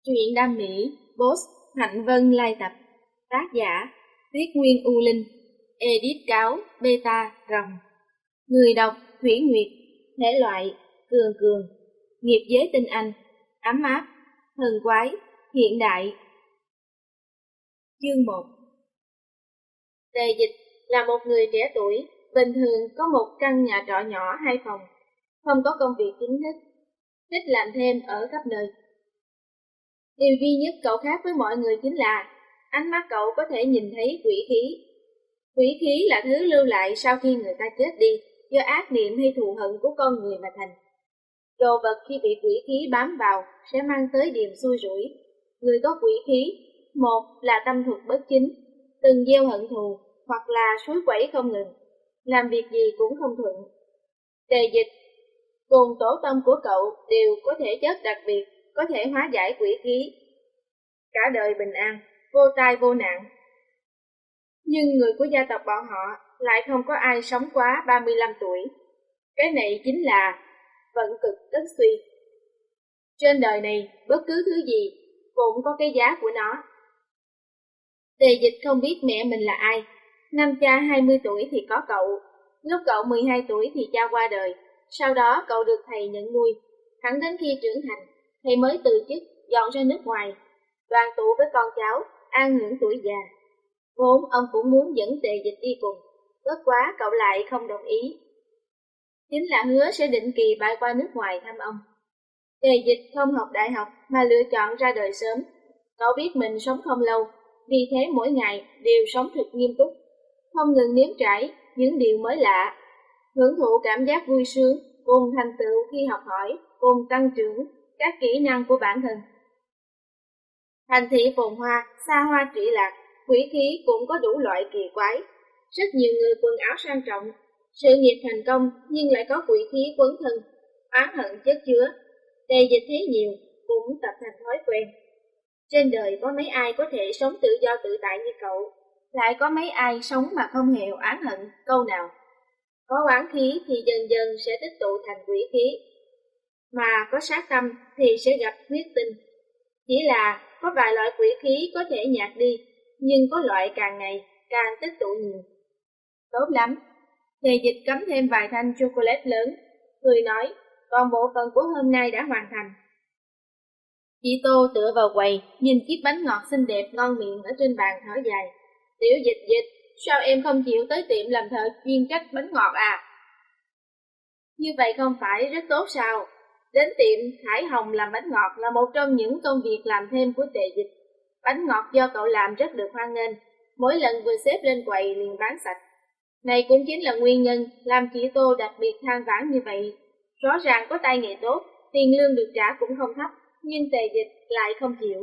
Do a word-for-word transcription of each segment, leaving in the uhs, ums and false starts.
Truyện đam mỹ, Boss, Hạnh Vân lai tập. Tác giả, Tuyết Nguyên U Linh. Edit cáo, Beta, Rồng. Người đọc, Thủy Nguyệt. Thể loại, Cường Cường. Nghiệp giới tinh anh, ấm áp, thần quái, hiện đại. Chương một. Tề Dịch là một người trẻ tuổi, bình thường có một căn nhà trọ nhỏ hai phòng, không có công việc chính thức, thích làm thêm ở khắp nơi. Điều duy nhất cậu khác với mọi người chính là ánh mắt cậu có thể nhìn thấy quỷ khí. Quỷ khí là thứ lưu lại sau khi người ta chết đi do ác niệm hay thù hận của con người mà thành. Đồ vật khi bị quỷ khí bám vào sẽ mang tới điềm xui rủi. Người có quỷ khí, một là tâm thuật bất chính, từng gieo hận thù, hoặc là suối quẩy không ngừng, làm việc gì cũng không thuận. Tề Dịch cùng tổ tông của cậu đều có thể chất đặc biệt, có thể hóa giải quỷ khí. Cả đời bình an, vô tai vô nạn. Nhưng người của gia tộc bọn họ lại không có ai sống quá ba mươi lăm tuổi. Cái này chính là vận cực tất suy. Trên đời này, bất cứ thứ gì cũng có cái giá của nó. Tề Dịch không biết mẹ mình là ai. Năm cha hai mươi tuổi thì có cậu. Lúc cậu mười hai tuổi thì cha qua đời. Sau đó cậu được thầy nhận nuôi. Thẳng đến khi trưởng thành, thầy mới từ chức dọn ra nước ngoài, đoàn tụ với con cháu, an hưởng tuổi già. Vốn ông cũng muốn dẫn Tề Dịch đi cùng, bất quá cậu lại không đồng ý. Chính là hứa sẽ định kỳ bay qua nước ngoài thăm ông. Tề Dịch không học đại học mà lựa chọn ra đời sớm. Cậu biết mình sống không lâu, vì thế mỗi ngày đều sống thật nghiêm túc, không ngừng nếm trải những điều mới lạ, hưởng thụ cảm giác vui sướng cùng thành tựu khi học hỏi, cùng tăng trưởng các kỹ năng của bản thân. Thành thị phồn hoa, xa hoa trụy lạc, quỷ khí cũng có đủ loại kỳ quái. Rất nhiều người quần áo sang trọng, sự nghiệp thành công nhưng lại có quỷ khí quấn thân, oán hận chất chứa. Tề Dịch thấy nhiều, cũng tập thành thói quen. Trên đời có mấy ai có thể sống tự do tự tại như cậu, lại có mấy ai sống mà không hề oán hận câu nào. Có oán khí thì dần dần sẽ tích tụ thành quỷ khí, mà có sát tâm thì sẽ gặp huyết tinh. Chỉ là có vài loại quỷ khí có thể nhạt đi, nhưng có loại càng ngày càng tích tụ nhiều. Tốt lắm. Tề Dịch cắm thêm vài thanh chocolate lớn, cười nói, còn bộ phận của hôm nay đã hoàn thành. Chị Tô tựa vào quầy, nhìn chiếc bánh ngọt xinh đẹp ngon miệng ở trên bàn thở dài. Tiểu Dịch Dịch, sao em không chịu tới tiệm làm thợ chuyên trách bánh ngọt à? Như vậy không phải rất tốt sao? Đến tiệm Hải Hồng làm bánh ngọt là một trong những công việc làm thêm của Tề Dịch. Bánh ngọt do cậu làm rất được hoan nghênh, mỗi lần vừa xếp lên quầy liền bán sạch. Này cũng chính là nguyên nhân làm chị Tô đặc biệt than vãn như vậy. Rõ ràng có tay nghề tốt, tiền lương được trả cũng không thấp, nhưng Tề Dịch lại không chịu.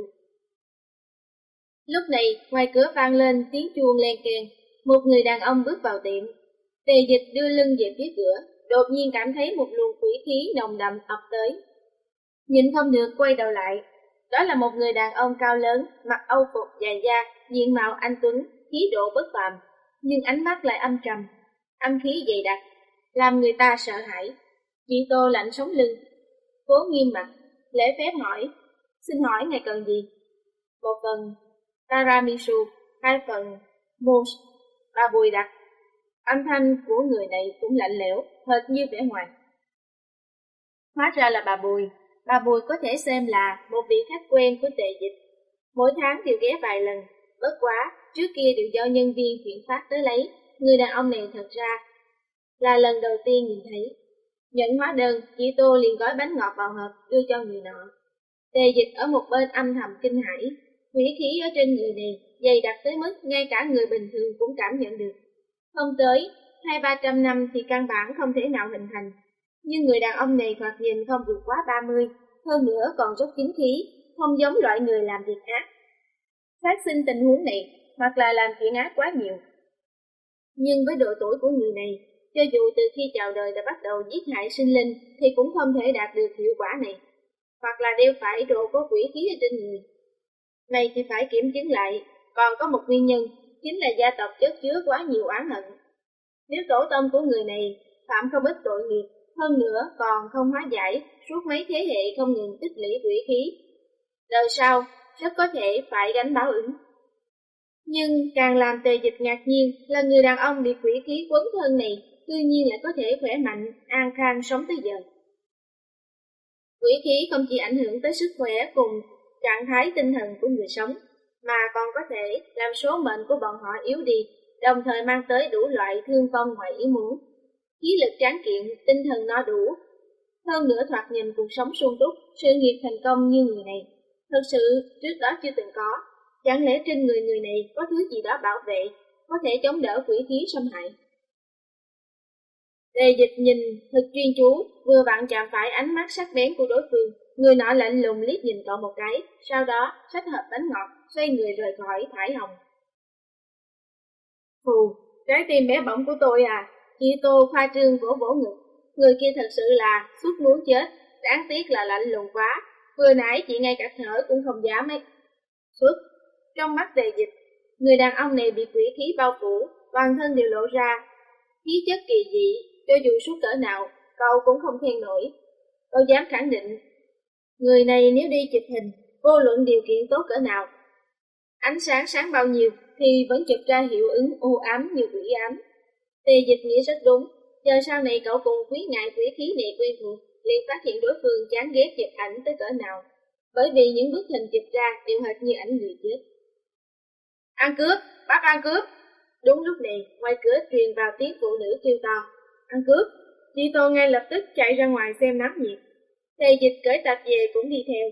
Lúc này, ngoài cửa vang lên tiếng chuông len keng, một người đàn ông bước vào tiệm. Tề Dịch đưa lưng về phía cửa, đột nhiên cảm thấy một luồng quỷ khí nồng đậm ập tới. Nhìn không được quay đầu lại, đó là một người đàn ông cao lớn, mặc âu phục dài da, diện mạo anh tuấn, khí độ bất phàm, nhưng ánh mắt lại âm trầm, âm khí dày đặc, làm người ta sợ hãi. Chị Tô lạnh sống lưng, cố nghiêm mặt, lễ phép hỏi, xin hỏi ngài cần gì? Một phần tiramisu, hai phần mousse, bà Bùi đặt. Âm thanh của người này cũng lạnh lẽo, hệt như vẻ ngoài. Hóa ra là bà Bùi. Bà Bùi có thể xem là một vị khách quen của Tề Dịch. Mỗi tháng đều ghé vài lần, bất quá, trước kia đều do nhân viên chuyển phát tới lấy. Người đàn ông này thật ra là lần đầu tiên nhìn thấy. Nhận hóa đơn, chị Tô liền gói bánh ngọt vào hộp đưa cho người nọ. Tề Dịch ở một bên âm thầm kinh hãi. Quỷ khí ở trên người này dày đặc tới mức ngay cả người bình thường cũng cảm nhận được. Không tới hai ba trăm năm thì căn bản không thể nào hình thành. Nhưng người đàn ông này thoạt nhìn không vượt quá ba mươi, hơn nữa còn rất chính khí, không giống loại người làm việc ác. Phát sinh tình huống này, hoặc là làm chuyện ác quá nhiều. Nhưng với độ tuổi của người này, cho dù từ khi chào đời đã bắt đầu giết hại sinh linh thì cũng không thể đạt được hiệu quả này. Hoặc là đeo phải đồ có quỷ khí ở trên người. Này thì phải kiểm chứng lại, còn có một nguyên nhân, chính là gia tộc chất chứa quá nhiều oán hận. Nếu tổ tông của người này phạm không ít tội nghiệp, hơn nữa còn không hóa giải, suốt mấy thế hệ không ngừng tích lũy quỷ khí, đời sau rất có thể phải gánh báo ứng. Nhưng càng làm Tề Dịch ngạc nhiên là người đàn ông bị quỷ khí quấn thân này tự nhiên lại có thể khỏe mạnh, an khang sống tới giờ. Quỷ khí không chỉ ảnh hưởng tới sức khỏe cùng trạng thái tinh thần của người sống, mà còn có thể làm số mệnh của bọn họ yếu đi, đồng thời mang tới đủ loại thương vong ngoài ý muốn. Khí lực tráng kiện, tinh thần no đủ, hơn nữa thoạt nhìn cuộc sống sung túc, sự nghiệp thành công như người này, thật sự trước đó chưa từng có. Chẳng lẽ trên người người này có thứ gì đó bảo vệ, có thể chống đỡ quỷ khí xâm hại? Tề Dịch nhìn thật chuyên chú, vừa vặn chạm phải ánh mắt sắc bén của đối phương. Người nọ lạnh lùng liếc nhìn cậu một cái, sau đó xách hộp bánh ngọt, xoay người rời khỏi Thải Hồng. Phù, trái tim bé bỏng của tôi à, chị Tô khoa trương vỗ vỗ ngực. Người kia thật sự là suốt muốn chết, đáng tiếc là lạnh lùng quá. Vừa nãy chị ngay cả thở cũng không dám ấy. Suốt, trong mắt Tề Dịch, người đàn ông này bị quỷ khí bao phủ, toàn thân đều lộ ra khí chất kỳ dị, cho dù suốt cỡ nào, cậu cũng không khen nổi. Cậu dám khẳng định, người này nếu đi chụp hình, vô luận điều kiện tốt cỡ nào, ánh sáng sáng bao nhiêu thì vẫn chụp ra hiệu ứng u ám như quỷ ám. Tề Dịch nghĩ rất đúng, giờ sau này cậu cùng quý ngại quỷ khí này quen thuộc, liền phát hiện đối phương chán ghét chụp ảnh tới cỡ nào, bởi vì những bức hình chụp ra đều hệt như ảnh người chết. Ăn cướp, bắt ăn cướp! Đúng lúc này, ngoài cửa truyền vào tiếng phụ nữ kêu to. Ăn cướp! Chị Tô ngay lập tức chạy ra ngoài xem náo nhiệt. Tề Dịch cởi tạp về cũng đi theo.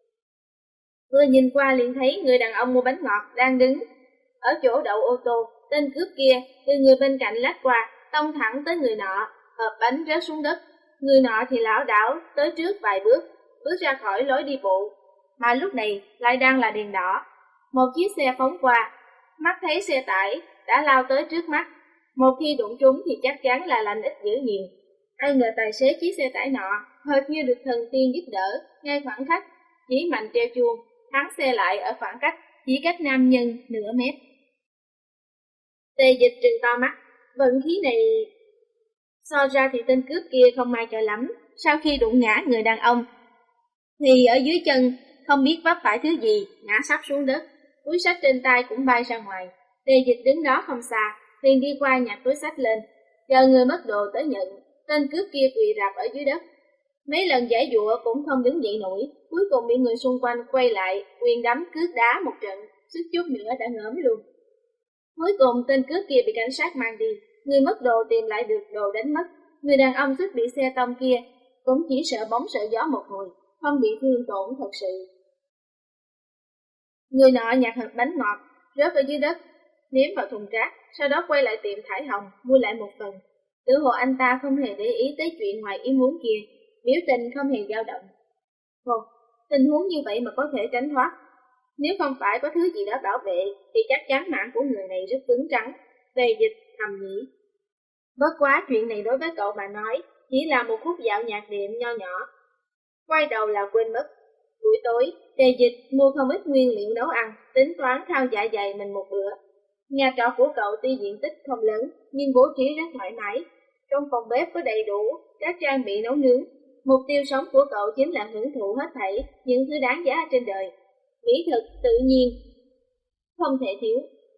Vừa nhìn qua liền thấy người đàn ông mua bánh ngọt đang đứng ở chỗ đậu ô tô. Tên cướp kia từ người bên cạnh lách qua, tông thẳng tới người nọ, hộp bánh rớt xuống đất. Người nọ thì lảo đảo tới trước vài bước, bước ra khỏi lối đi bộ, mà lúc này lại đang là đèn đỏ. Một chiếc xe phóng qua, mắt thấy xe tải đã lao tới trước mắt. Một khi đụng trúng thì chắc chắn là lành ít dữ nhiều. Ai ngờ tài xế chiếc xe tải nọ hệt như được thần tiên giúp đỡ, ngay khoảng khắc chỉ mạnh treo chuông, thắng xe lại ở khoảng cách chỉ cách nam nhân nửa mét. Tề Dịch trừng to mắt, vận khí này so ra thì tên cướp kia không may cho lắm. Sau khi đụng ngã người đàn ông thì ở dưới chân không biết vấp phải thứ gì, ngã sắp xuống đất, túi xách trên tay cũng bay ra ngoài. Tề Dịch đứng đó không xa, liền đi qua nhặt túi xách lên, chờ người mất đồ tới nhận. Tên cướp kia quỳ rạp ở dưới đất, mấy lần giãy giụa cũng không đứng dậy nổi, cuối cùng bị người xung quanh quay lại, quyền đấm cướp đá một trận, suýt chút nữa đã ngớm luôn. Cuối cùng tên cướp kia bị cảnh sát mang đi, người mất đồ tìm lại được đồ đánh mất. Người đàn ông suýt bị xe tông kia cũng chỉ sợ bóng sợ gió một hồi, không bị thương tổn thật sự. Người nọ nhặt hộp bánh ngọt rớt ở dưới đất, ném vào thùng rác, sau đó quay lại tiệm Thải Hồng mua lại một phần. Tự hồ anh ta không hề để ý tới chuyện ngoài ý muốn kia, biểu tình không hề dao động. Ồ, tình huống như vậy mà có thể tránh thoát. Nếu không phải có thứ gì đó bảo vệ, thì chắc chắn mạng của người này rất cứng rắn. Tề Dịch thầm nghĩ. Bất quá chuyện này đối với cậu mà nói, chỉ là một khúc dạo nhạc đệm nho nhỏ. Quay đầu là quên mất. Buổi tối, Tề Dịch mua không ít nguyên liệu nấu ăn, tính toán khao dạ dày mình một bữa. Nhà trọ của cậu tuy diện tích không lớn, nhưng bố trí rất thoải mái. Trong phòng bếp có đầy đủ các trang bị nấu nướng. Mục tiêu sống của cậu chính là hưởng thụ hết thảy những thứ đáng giá trên đời. Mỹ thực tự nhiên không thể thiếu.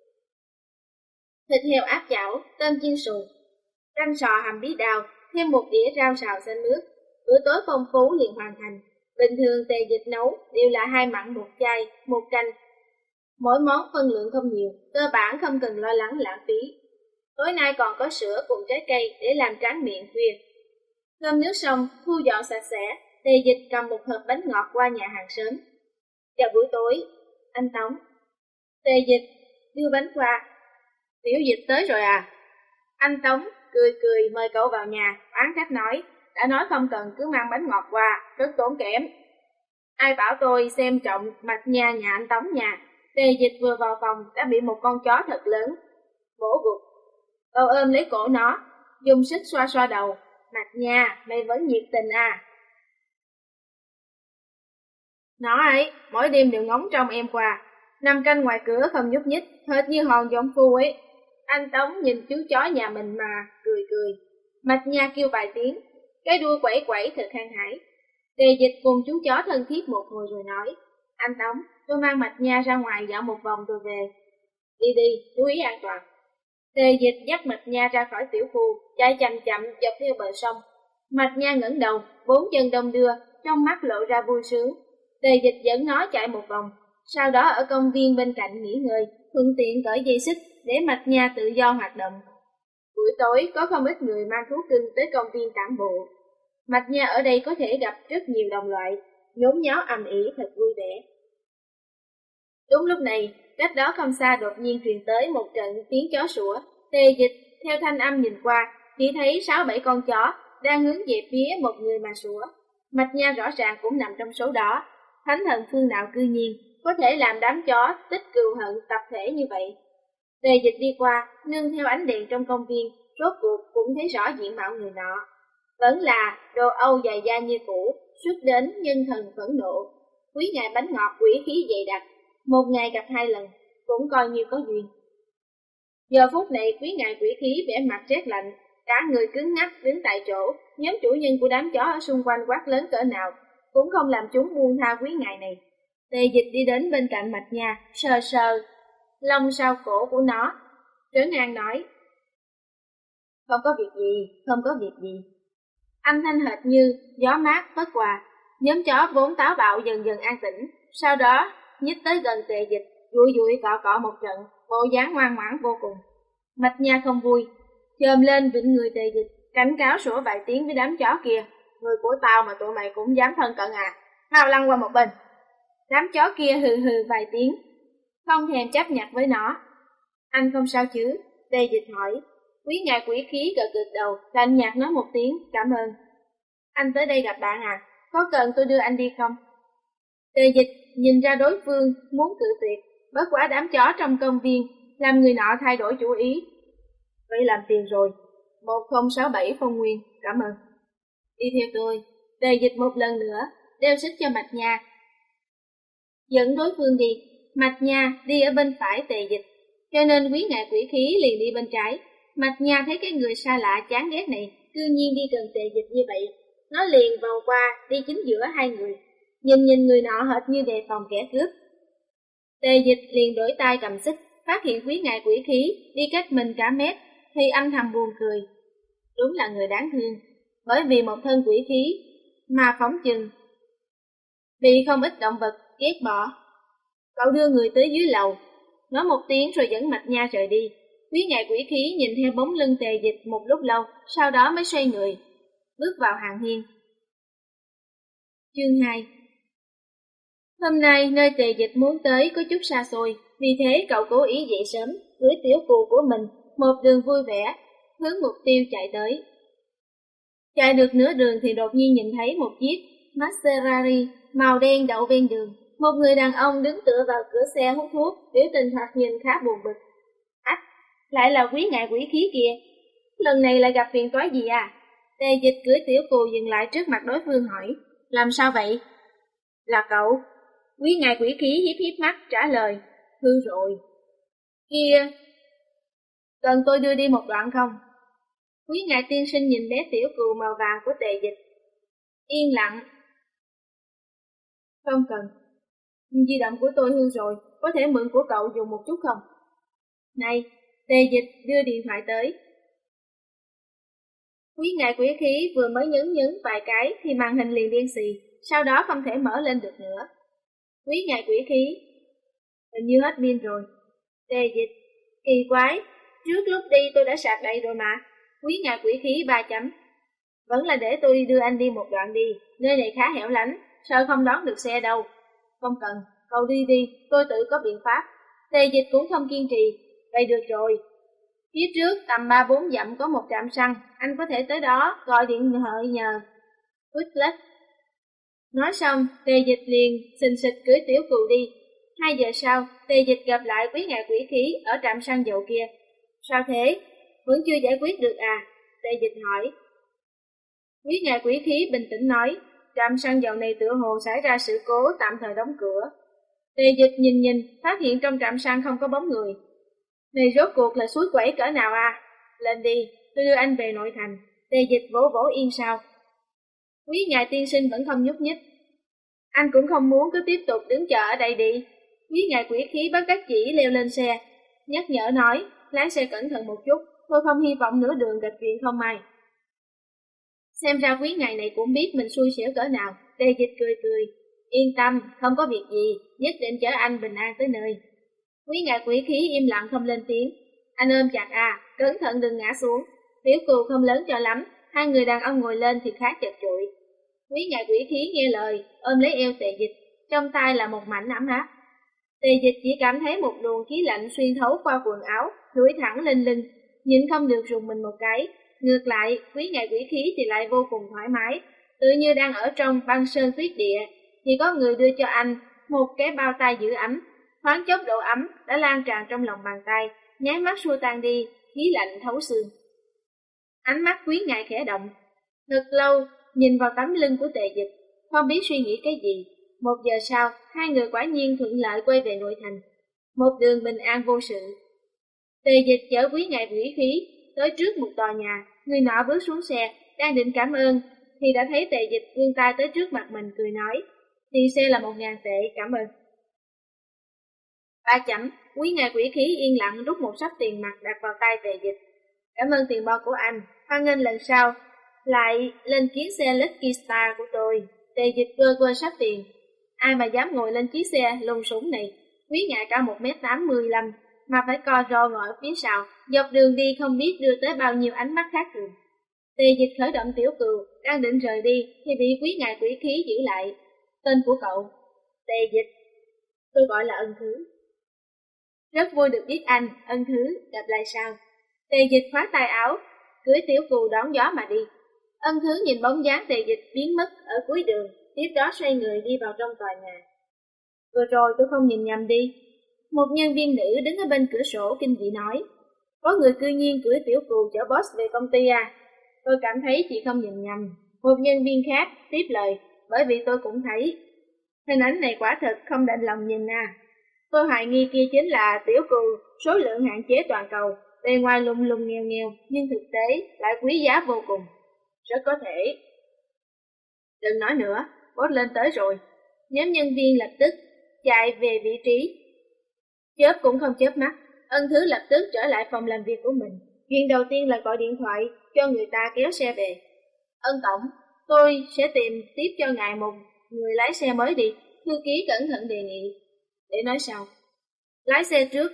Thịt heo áp chảo, tôm chiên xù, canh sò hầm bí đào, thêm một đĩa rau xào xanh mướp. Bữa tối phong phú liền hoàn thành. Bình thường Tề Dịch nấu đều là hai mặn một chay, một canh. Mỗi món phân lượng không nhiều, cơ bản không cần lo lắng lãng phí. Tối nay còn có sữa cùng trái cây để làm tráng miệng khuya. Cơm nước xong, thu dọn sạch sẽ, Tề Dịch cầm một hộp bánh ngọt qua nhà hàng sớm. Chào buổi tối, anh Tống. Tề Dịch đưa bánh qua. Tiểu Dịch tới rồi à? Anh Tống cười cười mời cậu vào nhà, bán khách nói, đã nói không cần cứ mang bánh ngọt qua, rất tốn kém. Ai bảo tôi xem trọng mạch nha nhà anh Tống nhà. Tề Dịch vừa vào phòng đã bị một con chó thật lớn vỗ gục. Cậu ôm lấy cổ nó, dùng sức xoa xoa đầu. Mạch nha, mày vẫn nhiệt tình à? Nó ấy, mỗi đêm đều ngóng trông em qua, nằm canh ngoài cửa không nhúc nhích, hệt như hòn giọng phu ấy. Anh Tống nhìn chú chó nhà mình mà cười cười. Mạch nha kêu vài tiếng, cái đuôi quẩy quẩy thật hăng hải. Tề Dịch cùng chú chó thân thiết một hồi rồi nói, Anh Tống, tôi mang Mạch Nha ra ngoài dạo một vòng rồi về. Đi đi, chú ý an toàn. Tề Dịch dắt Mạch Nha ra khỏi tiểu khu, chạy chậm chậm dọc theo bờ sông. Mạch Nha ngẩng đầu, bốn chân đông đưa, trong mắt lộ ra vui sướng. Tề Dịch dẫn nó chạy một vòng, sau đó ở công viên bên cạnh nghỉ ngơi, thuận tiện cởi dây xích để Mạch Nha tự do hoạt động. Buổi tối có không ít người mang thú cưng tới công viên tản bộ. Mạch Nha ở đây có thể gặp rất nhiều đồng loại, nhốn nháo ầm ĩ thật vui vẻ. Đúng lúc này, cách đó không xa đột nhiên truyền tới một trận tiếng chó sủa. Tề Dịch theo thanh âm nhìn qua, chỉ thấy sáu bảy con chó đang hướng về phía một người mà sủa. Mạch Nha rõ ràng cũng nằm trong số đó. Thánh thần phương nào cư nhiên có thể làm đám chó tích cừu hận tập thể như vậy. Tề Dịch đi qua, nương theo ánh đèn trong công viên, rốt cuộc cũng thấy rõ diện mạo người nọ. Vẫn là đồ Âu dài da như cũ, xuất đến nhân thần phẫn nộ. Quý ngài bánh ngọt quỷ khí dày đặc, một ngày gặp hai lần, cũng coi như có duyên. Giờ phút này quý ngài quỷ khí vẻ mặt rét lạnh, cả người cứng ngắc đứng tại chỗ. Nhóm chủ nhân của đám chó ở xung quanh quát lớn cỡ nào cũng không làm chúng buông tha quý ngài này. Tề Dịch đi đến bên cạnh Mạch Nha, sờ sờ lông sau cổ của nó, trấn an nói: không có việc gì, không có việc gì. Âm thanh hệt như gió mát phất qua. Nhóm chó vốn táo bạo dần dần an tĩnh, sau đó nhích tới gần Tề Dịch, dụi dụi cọ cọ một trận, bộ dáng ngoan ngoãn vô cùng. Mạch Nha không vui, chồm lên vịnh người Tề Dịch, cảnh cáo sủa vài tiếng với đám chó kia: người của tao mà tụi mày cũng dám thân cận à? Mau lăn qua một bên. Đám chó kia hừ hừ vài tiếng, không thèm chấp nhặt với nó. Anh không sao chứ? Tề Dịch hỏi. Quý ngài quỷ khí gật gật đầu, lạnh nhạt nói một tiếng cảm ơn. Anh tới đây gặp bạn à? Có cần tôi đưa anh đi không? Tề Dịch nhìn ra đối phương muốn cự tuyệt, bất quá đám chó trong công viên làm người nọ thay đổi chủ ý. Vậy làm tiền rồi. Một không sáu bảy Phong Nguyên, cảm ơn. Đi theo tôi. Tề Dịch một lần nữa đeo xích cho Mạch Nha, dẫn đối phương đi. Mạch Nha đi ở bên phải Tề Dịch, cho nên quý ngài quỷ khí liền đi bên trái. Mạch Nha thấy cái người xa lạ chán ghét này cư nhiên đi gần Tề Dịch như vậy, nó liền vòng qua đi chính giữa hai người, nhìn nhìn người nọ hệt như đề phòng kẻ cướp. Tề Dịch liền đổi tay cầm xích, phát hiện quý ngài quỷ khí đi cách mình cả mét, thì âm thầm buồn cười. Đúng là người đáng thương, bởi vì một thân quỷ khí mà phóng chừng bị không ít động vật ghét bỏ. Cậu đưa người tới dưới lầu, nói một tiếng rồi dẫn Mạch Nha rời đi. Quý ngài quỷ khí nhìn theo bóng lưng Tề Dịch một lúc lâu, sau đó mới xoay người, bước vào hàng hiên. Chương hai. Hôm nay nơi Tề Dịch muốn tới có chút xa xôi, vì thế cậu cố ý dậy sớm, cưỡi tiểu cù của mình, một đường vui vẻ, hướng mục tiêu chạy tới. Chạy được nửa đường thì đột nhiên nhìn thấy một chiếc Maserati màu đen đậu ven đường. Một người đàn ông đứng tựa vào cửa xe hút thuốc, biểu tình thoạt nhìn khá buồn bực. Ách, lại là quý ngài quỷ khí kìa. Lần này lại gặp phiền toái gì à? Tề Dịch cưỡi tiểu cù dừng lại trước mặt đối phương hỏi. Làm sao vậy? Là cậu. Quý ngài quỷ khí hiếp hiếp mắt trả lời. Hư rồi. Kia, cần tôi đưa đi một đoạn không? Quý ngài tiên sinh nhìn bé tiểu cù màu vàng của Tề Dịch. Yên lặng. Không cần. Di động của tôi hư rồi, có thể mượn của cậu dùng một chút không? Này, Tề Dịch đưa điện thoại tới. Quý ngài quỷ khí vừa mới nhấn nhấn vài cái thì màn hình liền đen xì, sau đó không thể mở lên được nữa. Quý ngài quỷ khí, hình như hết pin rồi. Tề Dịch, kỳ quái, trước lúc đi tôi đã sạc đầy rồi mà. Quý ngài quỷ khí ba chấm. Vẫn là để tôi đưa anh đi một đoạn đi, nơi này khá hẻo lánh, sợ không đón được xe đâu. Không cần, cậu đi đi, tôi tự có biện pháp. Tề Dịch cũng không kiên trì. Vậy được rồi. Phía trước tầm ba bốn dặm có một trạm xăng, anh có thể tới đó gọi điện thoại nhờ. Quýt Nói xong, Tề Dịch liền xình xịch cưỡi tiểu cù đi. Hai giờ sau, Tề Dịch gặp lại quý ngài quỷ khí ở trạm xăng dầu kia. Sao thế? Vẫn chưa giải quyết được à? Tề Dịch hỏi. Quý ngài quỷ khí bình tĩnh nói, trạm xăng dầu này tựa hồ xảy ra sự cố tạm thời đóng cửa. Tề Dịch nhìn nhìn, phát hiện trong trạm xăng không có bóng người. Này rốt cuộc là suối quẩy cỡ nào à? Lên đi, tôi đưa anh về nội thành. Tề Dịch vỗ vỗ yên sau. Quý ngài tiên sinh vẫn không nhúc nhích. Anh cũng không muốn cứ tiếp tục đứng chờ ở đây đi. Quý ngài quỷ khí bất đắc dĩ leo lên xe, nhắc nhở nói, lái xe cẩn thận một chút, tôi không hy vọng nửa đường gặp chuyện không may. Xem ra quý ngài này cũng biết mình xui xẻo cỡ nào. Tề Dịch cười cười, yên tâm, không có việc gì, nhất định chở anh bình an tới nơi. Quý ngài quỷ khí im lặng không lên tiếng. Anh ôm chặt à, cẩn thận đừng ngã xuống. Tiểu Cừu không lớn cho lắm, hai người đàn ông ngồi lên thì khá chật chội. Quý ngài quỷ khí nghe lời, ôm lấy eo Tề Dịch, trong tay là một mảnh ấm áp. Tề Dịch chỉ cảm thấy một luồng khí lạnh xuyên thấu qua quần áo, đuổi thẳng lên lưng, nhịn không được rùng mình một cái. Ngược lại, quý ngài quỷ khí thì lại vô cùng thoải mái, tự như đang ở trong băng sơn tuyết địa, chỉ có người đưa cho anh một cái bao tay giữ ấm. Thoáng chốc độ ấm đã lan tràn trong lòng bàn tay, nháy mắt xua tan đi, khí lạnh thấu xương. Ánh mắt quý ngài khẽ động, thật lâu nhìn vào tấm lưng của Tề Dịch, không biết suy nghĩ cái gì. Một giờ sau, hai người quả nhiên thuận lợi quay về nội thành, một đường bình an vô sự. Tề Dịch chở quý ngài quỷ khí tới trước một tòa nhà, người nọ bước xuống xe, đang định cảm ơn thì đã thấy Tề Dịch vươn tay tới trước mặt mình cười nói, tiền xe là một ngàn tệ, cảm ơn. Ba chấm, quý ngài quỷ khí yên lặng rút một sấp tiền mặt đặt vào tay Tề Dịch. Cảm ơn tiền bo của anh, hoan nghênh lần sau lại lên chuyến xe Lucky Star của tôi. Tề Dịch cơ cơ sắp tiền. Ai mà dám ngồi lên chiếc xe lùng súng này, quý ngài cao một mét tám mươi lăm, mà phải co ro ngồi ở phía sau, dọc đường đi không biết đưa tới bao nhiêu ánh mắt khác thường. Tề Dịch khởi động Tiểu Cừu, đang định rời đi thì bị quý ngài quỷ khí giữ lại. Tên của cậu? Tề Dịch. Tôi gọi là Ân Thứ. Rất vui được biết anh, Ân Thứ, gặp lại sau. Tề Dịch khoác tay áo, cưỡi Tiểu Cừu đón gió mà đi. Ân Thứ nhìn bóng dáng Tề Dịch biến mất ở cuối đường, tiếp đó xoay người đi vào trong tòa nhà. Vừa rồi tôi không nhìn nhầm đi. Một nhân viên nữ đứng ở bên cửa sổ kinh dị nói, có người cư nhiên cưỡi Tiểu Cừu chở boss về công ty à? Tôi cảm thấy chị không nhìn nhầm. Một nhân viên khác tiếp lời, bởi vì tôi cũng thấy. Hình ảnh này quả thật không đành lòng nhìn à. Tôi hoài nghi kia chính là Tiểu Cừu, số lượng hạn chế toàn cầu, bề ngoài lùng lùng nghèo nghèo, nhưng thực tế lại quý giá vô cùng. Rất có thể. Đừng nói nữa, boss lên tới rồi. Nhóm nhân viên lập tức chạy về vị trí. Chớp cũng không chớp mắt, Ân Thứ lập tức trở lại phòng làm việc của mình. Chuyện đầu tiên là gọi điện thoại cho người ta kéo xe về. Ân tổng, tôi sẽ tìm tiếp cho ngài một người lái xe mới đi. Thư ký cẩn thận đề nghị. Để nói sau. Lái xe trước.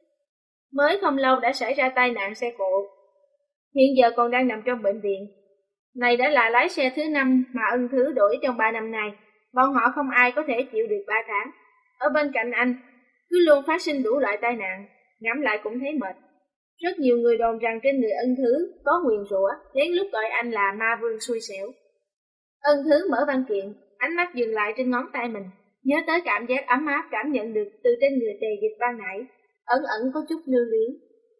Mới không lâu đã xảy ra tai nạn xe cộ. Hiện giờ còn đang nằm trong bệnh viện. Này đã là lái xe thứ năm mà Ân Thứ đổi trong ba năm nay. Bọn họ không ai có thể chịu được ba tháng. Ở bên cạnh anh, cứ luôn phát sinh đủ loại tai nạn, ngẫm lại cũng thấy mệt. Rất nhiều người đồn rằng trên người Ân Thứ có nguyền rủa, đến lúc gọi anh là ma vương xui xẻo. Ân Thứ mở văn kiện, ánh mắt dừng lại trên ngón tay mình, nhớ tới cảm giác ấm áp cảm nhận được từ trên người Tề Dịch ban nãy, ẩn ẩn có chút lưu luyến.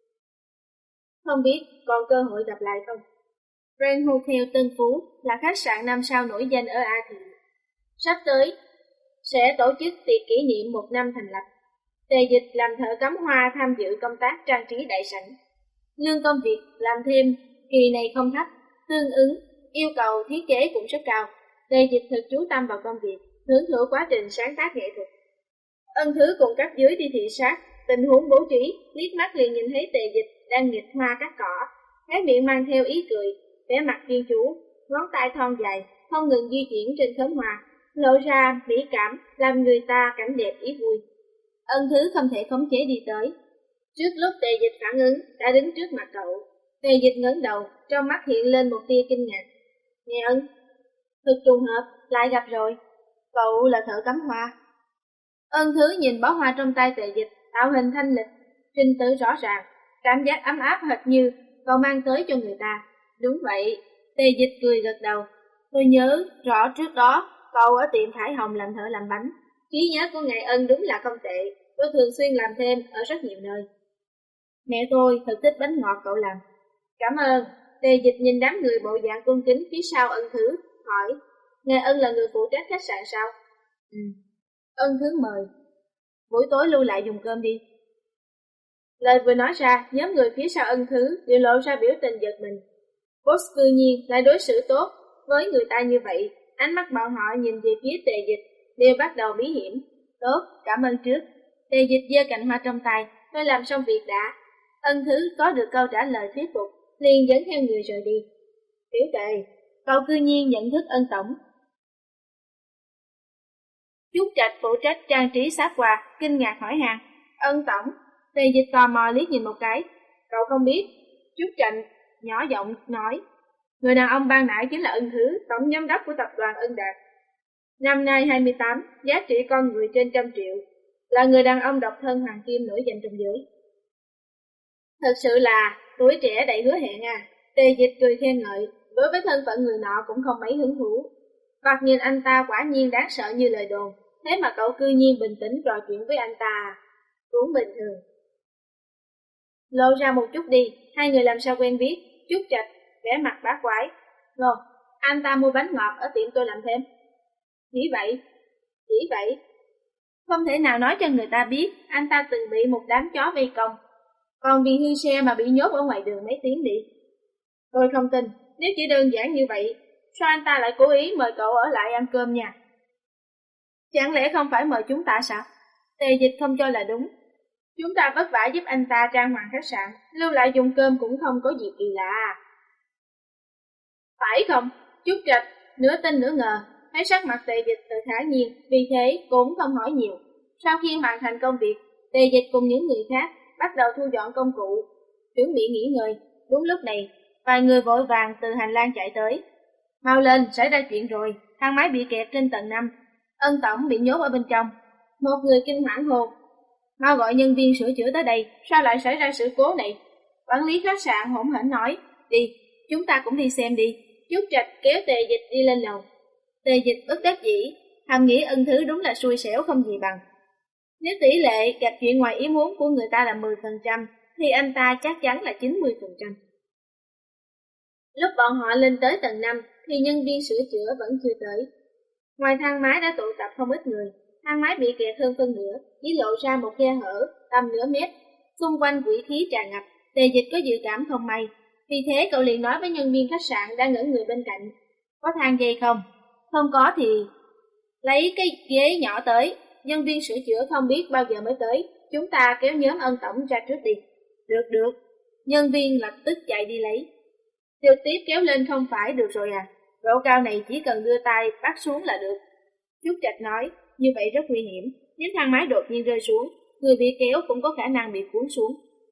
Không biết còn cơ hội gặp lại không? Grand Hotel Tân Phú là khách sạn năm sao nổi danh ở A Thị. Sắp tới sẽ tổ chức tiệc kỷ niệm một năm thành lập. Tề Dịch làm thợ cắm hoa tham dự công tác trang trí đại sảnh. Lương công việc làm thêm kỳ này không thấp, tương ứng yêu cầu thiết kế cũng rất cao. Tề Dịch thực chú tâm vào công việc, hưởng thụ quá trình sáng tác nghệ thuật. Ân Thứ cùng cấp dưới đi thị sát tình huống bố trí, liếc mắt liền nhìn thấy Tề Dịch đang nghịch hoa cắt cỏ, cái miệng mang theo ý cười, vẻ mặt chuyên chú, ngón tay thon dài không ngừng di chuyển trên khóm hoa, lộ ra mỹ cảm, làm người ta cảnh đẹp ý vui. Ân Thứ không thể khống chế đi tới. Trước lúc Tề Dịch phản ứng, đã đứng trước mặt cậu. Tề Dịch ngẩng đầu, trong mắt hiện lên một tia kinh ngạc. Nghe Ân, thực trùng hợp, lại gặp rồi. Cậu là thợ cắm hoa. Ân Thứ nhìn bó hoa trong tay Tề Dịch, tạo hình thanh lịch, trình tự rõ ràng, cảm giác ấm áp hệt như cậu mang tới cho người ta. Đúng vậy, Tề Dịch cười gật đầu. Tôi nhớ rõ trước đó, cậu ở tiệm Thải Hồng làm thợ làm bánh. Trí nhớ của ngài Ân đúng là không tệ, tôi thường xuyên làm thêm ở rất nhiều nơi. Mẹ tôi thật thích bánh ngọt cậu làm. Cảm ơn. Tề Dịch nhìn đám người bộ dạng cung kính phía sau Ân Thứ, hỏi, ngài Ân là người phụ trách khách sạn sao? Ừ. Ân Thứ mời. Buổi tối lưu lại dùng cơm đi. Lời vừa nói ra, nhóm người phía sau Ân Thứ đều lộ ra biểu tình giật mình. Boss cư nhiên lại đối xử tốt với người ta như vậy. Ánh mắt bọn họ nhìn về phía Tề Dịch, đều bắt đầu bí hiểm. Tốt, cảm ơn trước. Tề Dịch giơ cành hoa trong tay, tôi làm xong việc đã. Ân Thứ có được câu trả lời thuyết phục, liền dẫn theo người rời đi. Tiểu Tề, cậu cư nhiên nhận thức Ân tổng. Trúc Trạch phụ trách trang trí sát quà, kinh ngạc hỏi han. Ân tổng, Tề Dịch tò mò liếc nhìn một cái. Cậu không biết? Trúc Trạch nhỏ giọng nói. Người đàn ông ban nãy chính là Ân Thứ, tổng giám đốc của tập đoàn Ân Đạt. Năm nay hai mươi tám, giá trị con người trên trăm triệu, là người đàn ông độc thân hoàng kim nổi danh trong giới. Thật sự là tuổi trẻ đầy hứa hẹn à. Tề Dịch cười khen ngợi, đối với thân phận người nọ cũng không mấy hứng thú. Hoặc nhìn anh ta quả nhiên đáng sợ như lời đồn, thế mà cậu cư nhiên bình tĩnh trò chuyện với anh ta, cũng bình thường. Lộ ra một chút đi, hai người làm sao quen biết? Trúc Trạch vẻ mặt bá quái. Ngô, anh ta mua bánh ngọt ở tiệm tôi làm thêm. Chỉ vậy, chỉ vậy. Không thể nào nói cho người ta biết anh ta từng bị một đám chó vây công, còn vì hư xe mà bị nhốt ở ngoài đường mấy tiếng đi. Tôi không tin, nếu chỉ đơn giản như vậy, sao anh ta lại cố ý mời cậu ở lại ăn cơm nha? Chẳng lẽ không phải mời chúng ta sao? Tề Dịch không cho là đúng. Chúng ta vất vả giúp anh ta trang hoàng khách sạn, lưu lại dùng cơm cũng không có gì kỳ lạ. Phải không? Trúc Trạch nửa tin nửa ngờ, thấy sắc mặt Tề Dịch tự thả nhiên, vì thế cũng không hỏi nhiều. Sau khi hoàn thành công việc, Tề Dịch cùng những người khác bắt đầu thu dọn công cụ, chuẩn bị nghỉ ngơi. Đúng lúc này, vài người vội vàng từ hành lang chạy tới. Mau lên, xảy ra chuyện rồi, thang máy bị kẹt trên tầng năm, Ân tổng bị nhốt ở bên trong. Một người kinh hoảng hô, mau gọi nhân viên sửa chữa tới đây, sao lại xảy ra sự cố này? Quản lý khách sạn hỗn hển nói, đi, chúng ta cũng đi xem đi. Trúc Trạch kéo Tề Dịch đi lên lầu. Tề Dịch bất đắc dĩ, thầm nghĩ Ân Thứ đúng là xui xẻo không gì bằng. Nếu tỷ lệ gặp chuyện ngoài ý muốn của người ta là mười phần trăm, thì anh ta chắc chắn là chín mươi phần trăm. Lúc bọn họ lên tới tầng năm, thì nhân viên sửa chữa vẫn chưa tới. Ngoài thang máy đã tụ tập không ít người, thang máy bị kẹt hơn phân nửa, chỉ lộ ra một khe hở tầm nửa mét, xung quanh quỷ khí tràn ngập. Tề Dịch có dự cảm không may, vì thế cậu liền nói với nhân viên khách sạn đang ngẩn người bên cạnh, có thang dây không? Không có thì lấy cái ghế nhỏ tới. Nhân viên sửa chữa không biết bao giờ mới tới, chúng ta kéo nhóm Ân tổng ra trước đi. Được được, nhân viên lập tức chạy đi lấy. Trực tiếp kéo lên không phải được rồi à? Độ cao này chỉ cần đưa tay bắt xuống là được. Trúc Trạch nói, như vậy rất nguy hiểm, nếu thang máy đột nhiên rơi xuống, người bị kéo cũng có khả năng bị cuốn xuống.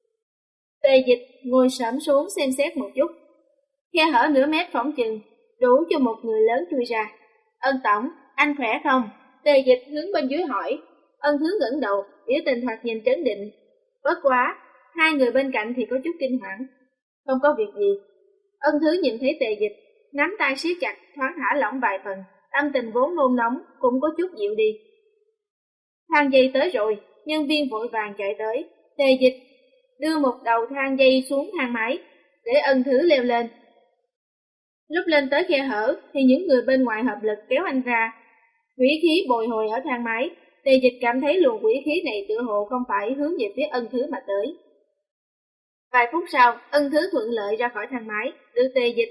Tề Dịch ngồi xổm xuống xem xét một chút. Khe hở nửa mét phỏng chừng, đủ cho một người lớn chui ra. Ân tổng, anh khỏe không? Tề Dịch hướng bên dưới hỏi. Ân Thứ ngẩng đầu, biểu tình thoạt nhìn trấn định. Bất quá, hai người bên cạnh thì có chút kinh hoàng. Không có việc gì. Ân Thứ nhìn thấy Tề Dịch, nắm tay siết chặt, thoáng thả lỏng vài phần, tâm tình vốn nôn nóng cũng có chút dịu đi. Thang dây tới rồi, nhân viên vội vàng chạy tới. Tề Dịch đưa một đầu thang dây xuống thang máy, để Ân Thứ leo lên. Lúc lên tới khe hở thì những người bên ngoài hợp lực kéo anh ra. Quỷ khí bồi hồi ở thang máy, Tề Dịch cảm thấy luồng quỷ khí này tựa hồ không phải hướng về phía Ân Thứ mà tới. Vài phút sau, Ân Thứ thuận lợi ra khỏi thang máy, được Tề Dịch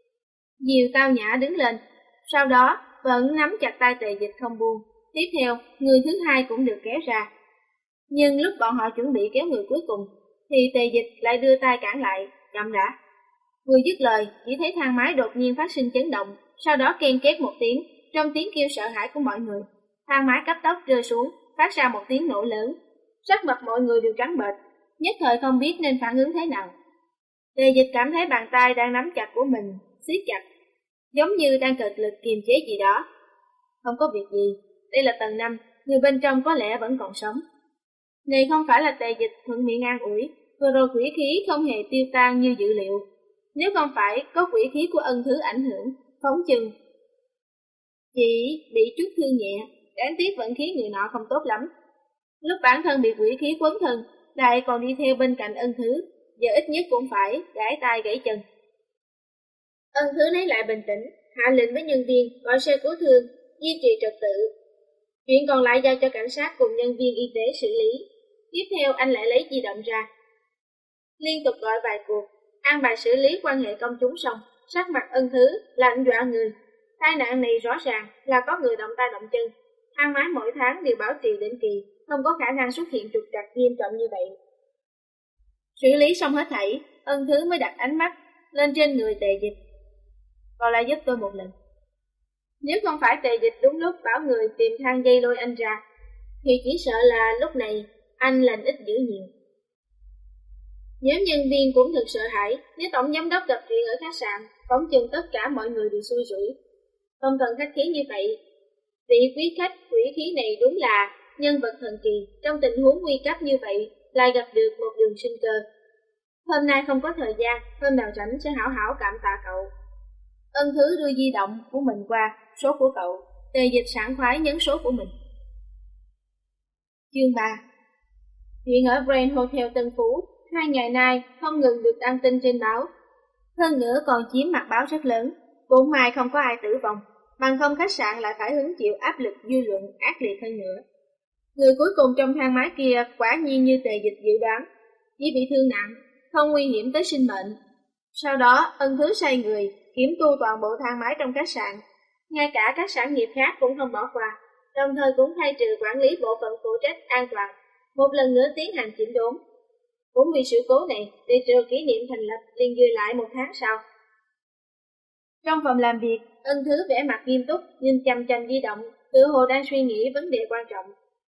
dìu tao nhã đứng lên. Sau đó, vẫn nắm chặt tay Tề Dịch không buông. Tiếp theo, người thứ hai cũng được kéo ra. Nhưng lúc bọn họ chuẩn bị kéo người cuối cùng, thì Tề Dịch lại đưa tay cản lại, chậm đã. Vừa dứt lời, chỉ thấy thang máy đột nhiên phát sinh chấn động, sau đó ken két một tiếng, trong tiếng kêu sợ hãi của mọi người. Thang máy cấp tốc rơi xuống, phát ra một tiếng nổ lớn. Sắc mặt mọi người đều trắng bệch, nhất thời không biết nên phản ứng thế nào. Tề Dịch cảm thấy bàn tay đang nắm chặt của mình siết chặt, giống như đang cực lực kiềm chế gì đó. Không có việc gì, đây là tầng năm, người bên trong có lẽ vẫn còn sống. Này không phải là Tề Dịch thuận miệng an ủi, vừa rồi quỷ khí không hề tiêu tan như dự liệu. Nếu không phải có quỷ khí của Ân Thứ ảnh hưởng, phóng chừng chỉ bị chút thương nhẹ, đáng tiếc vận khí người nọ không tốt lắm. Lúc bản thân bị quỷ khí quấn thân, lại còn đi theo bên cạnh Ân Thứ, giờ ít nhất cũng phải gãy tay gãy chân. Ân Thứ lấy lại bình tĩnh, hạ lệnh với nhân viên gọi xe cứu thương, duy trì trật tự. Chuyện còn lại giao cho cảnh sát cùng nhân viên y tế xử lý. Tiếp theo anh lại lấy di động ra, liên tục gọi vài cuộc, an bài xử lý quan hệ công chúng xong, sắc mặt Ân Thứ lạnh dọa người. Tai nạn này rõ ràng là có người động tay động chân, thang máy mỗi tháng đều bảo trì định kỳ, không có khả năng xuất hiện trục trặc nghiêm trọng như vậy. Xử lý xong hết thảy, Ân Thứ mới đặt ánh mắt lên trên người Tề Dịch. Còn lại giúp tôi một lần. Nếu không phải Tề Dịch đúng lúc bảo người tìm thang dây lôi anh ra, thì chỉ sợ là lúc này anh lành ít dữ nhiều. Nhóm nhân viên cũng thực sợ hãi, nếu tổng giám đốc gặp chuyện ở khách sạn, phỏng chừng tất cả mọi người đều xui rủi. Không cần khách khí như vậy. Vị quý khách quỷ khí này đúng là nhân vật thần kỳ, trong tình huống nguy cấp như vậy lại gặp được một đường sinh cơ. Hôm nay không có thời gian, hôm nào rảnh sẽ hảo hảo cảm tạ cậu. Ân Thứ đưa di động của mình qua, số của cậu. Tề Dịch sảng khoái nhấn số của mình. Chương ba. Chuyện ở Grand Hotel Tân Phú hai ngày nay không ngừng được đăng tin trên báo. Hơn nữa còn chiếm mặt báo rất lớn. Cũng may không có ai tử vong, bằng không khách sạn lại phải hứng chịu áp lực dư luận ác liệt hơn nữa. Người cuối cùng trong thang máy kia quả nhiên như Tề Dịch dự đoán, chỉ bị thương nặng, không nguy hiểm tới sinh mệnh. Sau đó, Ân Thứ sai người kiểm tu toàn bộ thang máy trong khách sạn, ngay cả các sản nghiệp khác cũng không bỏ qua, đồng thời cũng thay trừ quản lý bộ phận phụ trách an toàn, một lần nữa tiến hành chỉnh đốn. Cũng vì sự cố này, để trừ kỷ niệm thành lập liền dư lại một tháng sau. Trong phòng làm việc, Ân Thứ vẻ mặt nghiêm túc, nhìn chằm chằm di động, tựa hồ đang suy nghĩ vấn đề quan trọng.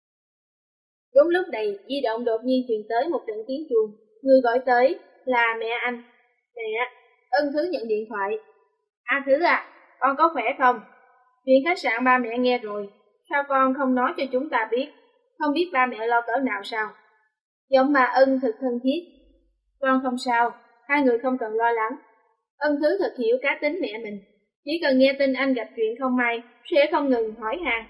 Đúng lúc này, di động đột nhiên truyền tới một trận tiếng chuông. Người gọi tới là mẹ anh. Mẹ, Ân Thứ nhận điện thoại. A Thứ à, con có khỏe không? Chuyện khách sạn ba mẹ nghe rồi, sao con không nói cho chúng ta biết? Không biết ba mẹ lo cỡ nào sao? Giọng mà Ân thực thân thiết. Con không sao, hai người không cần lo lắng. Ân Thứ thật hiểu cá tính mẹ mình, chỉ cần nghe tin anh gặp chuyện không may, sẽ không ngừng hỏi han.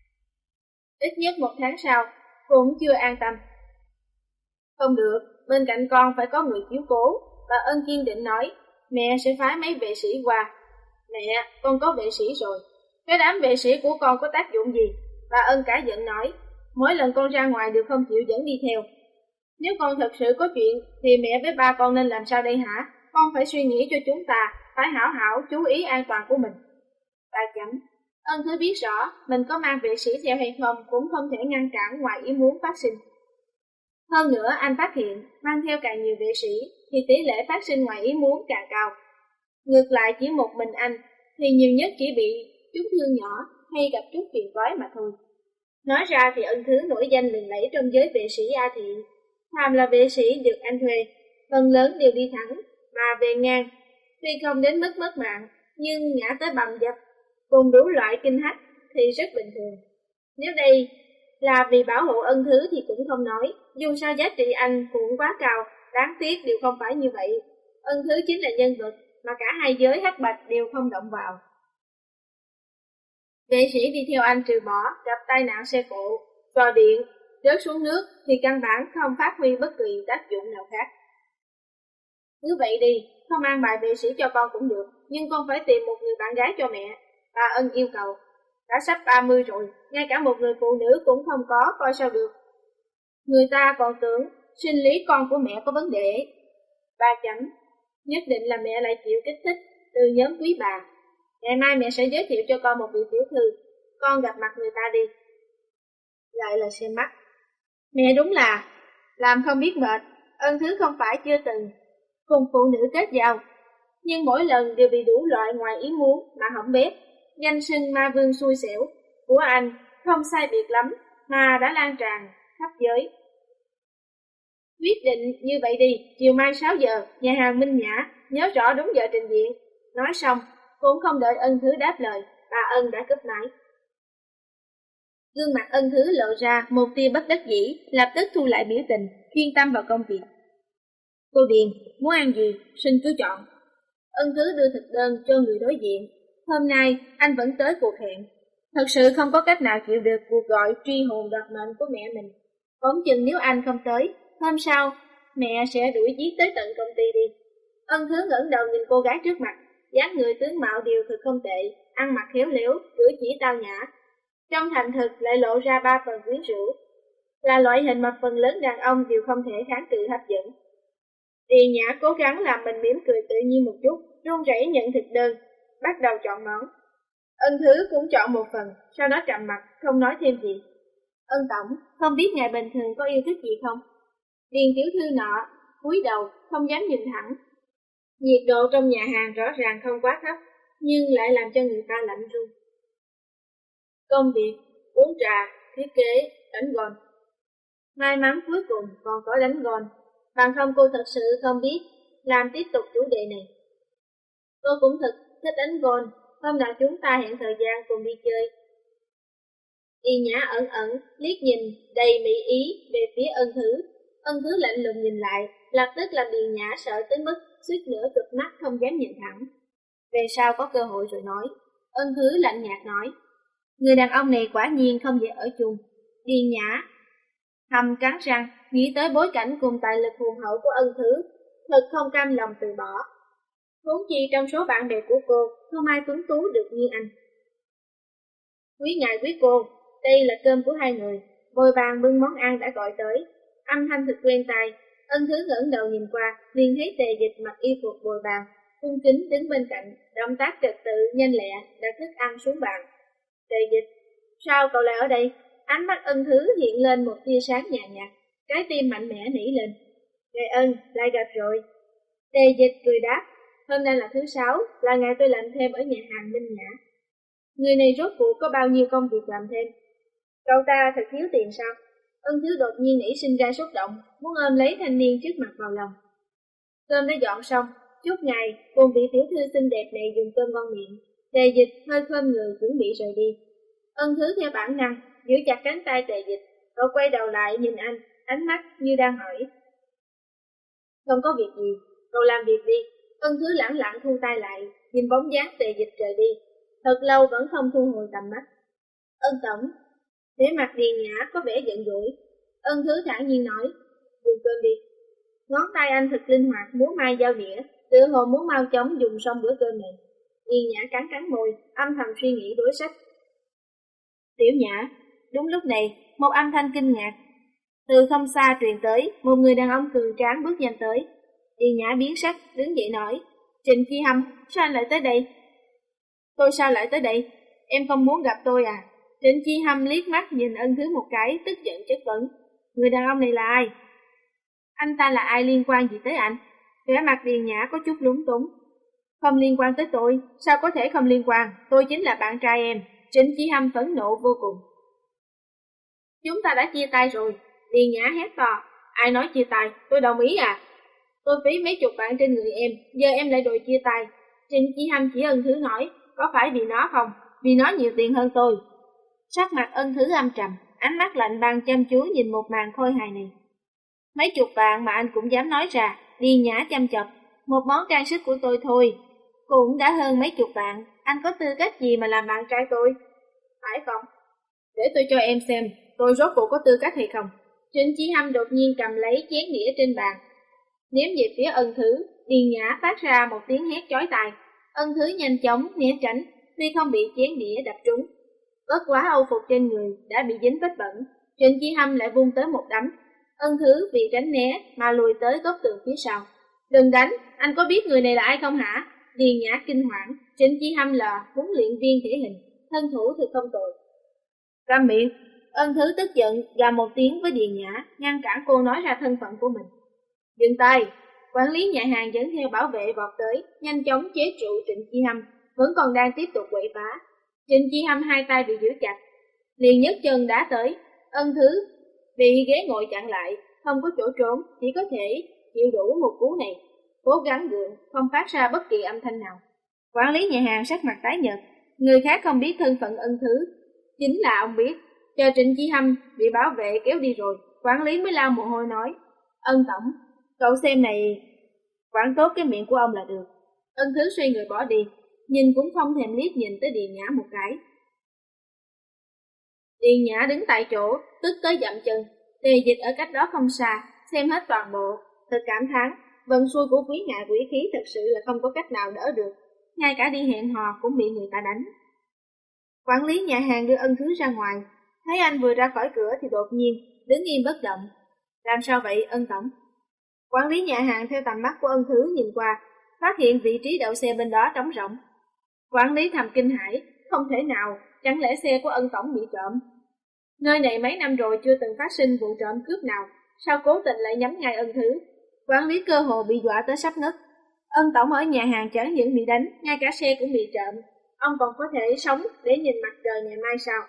Ít nhất một tháng sau, cũng chưa an tâm. Không được, bên cạnh con phải có người chiếu cố, bà Ân kiên định nói, mẹ sẽ phái mấy vệ sĩ qua. Mẹ, con có vệ sĩ rồi, cái đám vệ sĩ của con có tác dụng gì? Bà Ân cả giận nói, mỗi lần con ra ngoài đều không chịu dẫn đi theo. Nếu con thật sự có chuyện, thì mẹ với ba con nên làm sao đây hả? Con phải suy nghĩ cho chúng ta, phải hảo hảo chú ý an toàn của mình. Ba chấm. Ân Thứ biết rõ, mình có mang vệ sĩ theo hay không cũng không thể ngăn cản ngoài ý muốn phát sinh. Hơn nữa anh phát hiện, mang theo càng nhiều vệ sĩ, thì tỷ lệ phát sinh ngoài ý muốn càng cao. Ngược lại chỉ một mình anh, thì nhiều nhất chỉ bị chút thương nhỏ hay gặp chút phiền toái mà thôi. Nói ra thì Ân Thứ nổi danh lừng lẫy trong giới vệ sĩ A Thị. Phàm là vệ sĩ được anh thuê, phần lớn đều đi thẳng, mà về ngang. Tuy không đến mức mất mạng, nhưng ngã tới bầm dập, cùng đủ loại kinh hách thì rất bình thường. Nếu đây là vì bảo hộ Ân Thứ thì cũng không nói, dù sao giá trị anh cũng quá cao, đáng tiếc điều không phải như vậy. Ân Thứ chính là nhân vật mà cả hai giới hắc bạch đều không động vào. Vệ sĩ đi theo anh trừ bỏ gặp tai nạn xe cộ, rò điện, rớt xuống nước thì căn bản không phát huy bất kỳ tác dụng nào khác. Cứ vậy đi, không an bài vệ sĩ cho con cũng được, nhưng con phải tìm một người bạn gái cho mẹ. Bà Ân yêu cầu. Đã sắp ba mươi rồi, ngay cả một người phụ nữ cũng không có, coi sao được. Người ta còn tưởng sinh lý con của mẹ có vấn đề. Ba chấm. Nhất định là mẹ lại chịu kích thích từ nhóm quý bà. Ngày mai mẹ sẽ giới thiệu cho con một vị tiểu thư, con gặp mặt người ta đi. Lại là xem mắt. Mẹ đúng là làm không biết mệt. Ân Thứ không phải chưa từng cùng phụ nữ kết giao, nhưng mỗi lần đều bị đủ loại ngoài ý muốn mà hỏng bếp. Danh xưng ma vương xui xẻo của anh không sai biệt lắm mà đã lan tràn khắp giới. Quyết định như vậy đi, chiều mai sáu giờ, nhà hàng Minh Nhã, nhớ rõ đúng giờ trình diện. Nói xong, cũng không đợi Ân Thứ đáp lời, bà Ân đã cúp máy. Gương mặt Ân Thứ lộ ra một tia bất đắc dĩ, lập tức thu lại biểu tình, chuyên tâm vào công việc. Cô Điền, muốn ăn gì, xin cứ chọn. Ân Thứ đưa thực đơn cho người đối diện. Hôm nay, anh vẫn tới cuộc hẹn. Thật sự không có cách nào chịu được cuộc gọi truy hồn đoạt mệnh của mẹ mình. Phỏng chừng nếu anh không tới, hôm sau, mẹ sẽ đuổi giết tới tận công ty đi. Ân Thứ ngẩng đầu nhìn cô gái trước mặt, dáng người tướng mạo đều thực không tệ, ăn mặc khéo léo, cử chỉ tao nhã. Trong thành thực lại lộ ra ba phần quyến rũ, là loại hình mà phần lớn đàn ông đều không thể kháng cự hấp dẫn. Điền Nhã cố gắng làm mình mỉm cười tự nhiên một chút, run rẩy nhận thực đơn, bắt đầu chọn món. Ân Thứ cũng chọn một phần, sau đó trầm mặt, không nói thêm gì. Ân tổng, không biết ngài bình thường có yêu thích gì không? Điền tiểu thư nọ, cúi đầu, không dám nhìn thẳng. Nhiệt độ trong nhà hàng rõ ràng không quá thấp, nhưng lại làm cho người ta lạnh run. Công việc, uống trà, thiết kế, đánh gôn. May mắn cuối cùng còn có đánh gôn, bằng không cô thật sự không biết làm tiếp tục chủ đề này. Cô cũng thật thích đánh gôn, hôm nào chúng ta hẹn thời gian cùng đi chơi. Điền Nhã ẩn ẩn liếc nhìn đầy mỹ ý về phía Ân Thứ. Ân Thứ lạnh lùng nhìn lại, lập tức làm Điền Nhã sợ tới mức suýt nữa cực mắt không dám nhìn thẳng. Về sau có cơ hội rồi nói. Ân Thứ lạnh nhạt nói, người đàn ông này quả nhiên không dễ ở chung. Điền Nhã thầm cắn răng, nghĩ tới bối cảnh cùng tài lực hùng hậu của Ân Thứ, thật không cam lòng từ bỏ. Huống chi trong số bạn bè của cô, không ai tuấn tú được như anh. Quý ngài quý cô, đây là cơm của hai người. Bồi bàn bưng món ăn đã gọi tới, âm thanh thật quen tai. Ân Thứ ngẩng đầu nhìn qua, liền thấy Tề Dịch mặc y phục bồi bàn, cung kính đứng bên cạnh, động tác trật tự nhanh lẹ đặt thức ăn xuống bàn. Tề Dịch, sao cậu lại ở đây? Ánh mắt Ân Thứ hiện lên một tia sáng nhàn nhạt, trái tim mạnh mẽ nỉ lên. Ngài Ân, lại gặp rồi. Tề Dịch cười đáp, hôm nay là thứ sáu, là ngày tôi làm thêm ở nhà hàng Minh Nhã. Người này rốt cuộc có bao nhiêu công việc làm thêm? Cậu ta thật thiếu tiền sao? Ân Thứ đột nhiên nảy sinh ra xúc động, muốn ôm lấy thanh niên trước mặt vào lòng. Cơm đã dọn xong, chúc ngài cùng vị tiểu thư xinh đẹp này dùng cơm ngon miệng. Tề Dịch hơi khom người chuẩn bị rời đi. Ân Thứ theo bản năng giữ chặt cánh tay Tề Dịch, cậu quay đầu lại nhìn anh, ánh mắt như đang hỏi. Không có việc gì, cậu làm việc đi. Ân Thứ lẳng lặng thu tay lại, nhìn bóng dáng Tề Dịch rời đi, thật lâu vẫn không thu hồi tầm mắt. Ân tổng, vẻ mặt Điền Nhã có vẻ giận dỗi. Ân Thứ thản nhiên nói, dùng cơm đi. Ngón tay anh thật linh hoạt múa may dao đĩa, tựa hồ muốn mau chóng dùng xong bữa cơm này. Điền Nhã cắn cắn môi, âm thầm suy nghĩ đối sách. Tiểu Nhã, đúng lúc này, một âm thanh kinh ngạc từ không xa truyền tới, một người đàn ông cường tráng bước nhanh tới. Điền Nhã biến sắc, đứng dậy nói, Trịnh Chi Hâm, sao anh lại tới đây? Tôi sao lại tới đây? Em không muốn gặp tôi à? Trịnh Chi Hâm liếc mắt nhìn Ân Thứ một cái, tức giận chất vấn. Người đàn ông này là ai? Anh ta là ai liên quan gì tới anh? Vẻ mặt Điền Nhã có chút lúng túng. Không liên quan tới tôi, sao có thể không liên quan? Tôi chính là bạn trai em. Trịnh Chi Hâm phẫn nộ vô cùng. Chúng ta đã chia tay rồi. Điền Nhã hét to. Ai nói chia tay? Tôi đồng ý à? Tôi phí mấy chục vạn trên người em, giờ em lại đòi chia tay. Trịnh Chi Hâm chỉ Ân Thứ nói, có phải vì nó không? Vì nó nhiều tiền hơn tôi. Sắc mặt Ân Thứ âm trầm, ánh mắt lạnh băng chăm chú nhìn một màn khôi hài này. Mấy chục vạn mà anh cũng dám nói ra. Điền Nhã chăm chọc, một món trang sức của tôi thôi, cũng đã hơn mấy chục vạn. Anh có tư cách gì mà làm bạn trai tôi? Phải không? Để tôi cho em xem, tôi rốt cuộc có tư cách hay không. Trịnh Chi Hâm đột nhiên cầm lấy chén đĩa trên bàn, ném về phía Ân Thứ. Điền Nhã phát ra một tiếng hét chói tai. Ân Thứ nhanh chóng né tránh, tuy không bị chén đĩa đập trúng, bất quá âu phục trên người đã bị dính vết bẩn. Trịnh Chi Hâm lại vung tới một đấm. Ân Thứ vì tránh né mà lùi tới góc tường phía sau. Đừng đánh, anh có biết người này là ai không hả? Điền Nhã kinh hoảng. Trịnh Chi Hâm là huấn luyện viên thể hình, thân thủ thì không tồi. Câm miệng. Ân Thứ tức giận gào một tiếng với Điền Nhã, ngăn cản cô nói ra thân phận của mình. Dừng tay. Quản lý nhà hàng dẫn theo bảo vệ vọt tới, nhanh chóng chế trụ Trịnh Chi Hâm, vẫn còn đang tiếp tục quậy phá. Trịnh Chi Hâm hai tay bị giữ chặt, liền nhấc chân đá tới. Ân Thứ bị ghế ngồi chặn lại, không có chỗ trốn, chỉ có thể chịu đủ một cú này, cố gắng gượng, không phát ra bất kỳ âm thanh nào. Quản lý nhà hàng sắc mặt tái nhợt, người khác không biết thân phận Ân Thứ, chính là ông biết. Chờ Trịnh Chi Hâm bị bảo vệ kéo đi rồi, quản lý mới lau mồ hôi nói, Ân tổng, cậu xem này, quản tốt cái miệng của ông là được. Ân Thứ xoay người bỏ đi, nhìn cũng không thèm liếc nhìn tới Điền Nhã một cái. Điền Nhã đứng tại chỗ, tức tới dậm chân. Tề Dịch ở cách đó không xa, xem hết toàn bộ, thật cảm thán, vận xuôi của quý ngạ quỷ khí thật sự là không có cách nào đỡ được, ngay cả đi hẹn hò cũng bị người ta đánh. Quản lý nhà hàng đưa Ân Thứ ra ngoài, thấy anh vừa ra khỏi cửa thì đột nhiên đứng im bất động. Làm sao vậy Ân tổng? Quản lý nhà hàng theo tầm mắt của Ân Thứ nhìn qua, phát hiện vị trí đậu xe bên đó trống rỗng. Quản lý thầm kinh hãi, không thể nào, chẳng lẽ xe của Ân tổng bị trộm? Nơi này mấy năm rồi chưa từng phát sinh vụ trộm cướp nào, sao cố tình lại nhắm ngay Ân Thứ? Quản lý cơ hồ bị dọa tới sắp ngất. Ân tổng ở nhà hàng chẳng những bị đánh, ngay cả xe cũng bị trộm. Ông còn có thể sống để nhìn mặt trời ngày mai sao?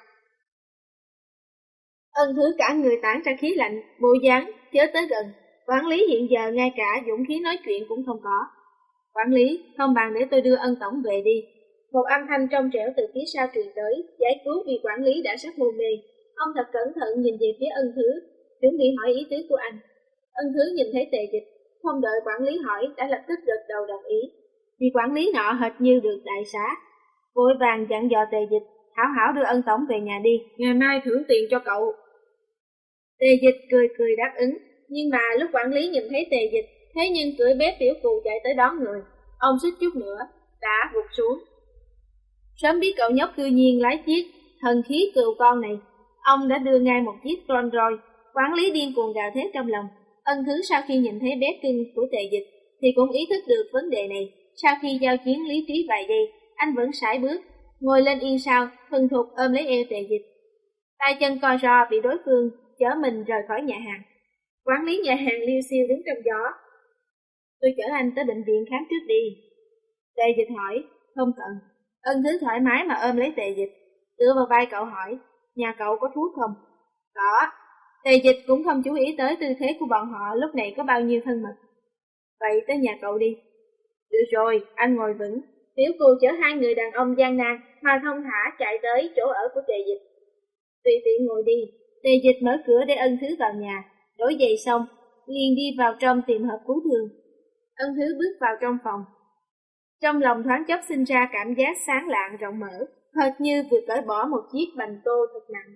Ân Thứ cả người tản ra khí lạnh, bộ dáng chớ tới gần. Quản lý hiện giờ ngay cả dũng khí nói chuyện cũng không có. Quản lý, không bằng để tôi đưa Ân tổng về đi. Một âm thanh trong trẻo từ phía sau truyền tới, giải cứu vì quản lý đã sắp hôn mê. Ông thật cẩn thận nhìn về phía Ân Thứ, chuẩn bị hỏi ý tứ của anh. Ân Thứ nhìn thấy Tề Dịch, không đợi quản lý hỏi đã lập tức gật đầu đồng ý. Vì quản lý nọ hệt như được đại xá, vội vàng dặn dò Tề Dịch, hảo hảo đưa Ân tổng về nhà đi, ngày mai thưởng tiền cho cậu. Tề Dịch cười cười đáp ứng, nhưng mà lúc quản lý nhìn thấy Tề Dịch, thế nhưng cưỡi bếp tiểu cù chạy tới đón người, ông suýt chút nữa đã vụt xuống. Sớm biết cậu nhóc cư nhiên lái chiếc thần khí cừu con này, ông đã đưa ngay một chiếc Rolls Royce. Quản lý điên cuồng gào thét trong lòng. Ân Thứ sau khi nhìn thấy bé cưng của Tề Dịch thì cũng ý thức được vấn đề này. Sau khi giao chiến lý trí vài giây, anh vẫn sải bước, ngồi lên yên sau, thuần thục ôm lấy eo Tề Dịch. Tay chân co ro bị đối phương chở mình rời khỏi nhà hàng. Quản lý nhà hàng liêu xiêu đứng trong gió. Tôi chở anh tới bệnh viện khám trước đi. Tề Dịch hỏi. Không cần. Ân Thứ thoải mái mà ôm lấy Tề Dịch, tựa vào vai cậu hỏi, nhà cậu có thuốc không? Có. Tề Dịch cũng không chú ý tới tư thế của bọn họ lúc này có bao nhiêu thân mật. Vậy tới nhà cậu đi. Được rồi, anh ngồi vững. Tiểu Cù chở hai người đàn ông gian nan mà thông thả chạy tới chỗ ở của Tề Dịch. Tùy tiện ngồi đi. Tề Dịch mở cửa để Ân Thứ vào nhà, đổi giày xong, liền đi vào trong tìm hộp cứu thương. Ân Thứ bước vào trong phòng. Trong lòng thoáng chốc sinh ra cảm giác sáng lạng rộng mở, hệt như vừa cởi bỏ một chiếc bành tô thật nặng.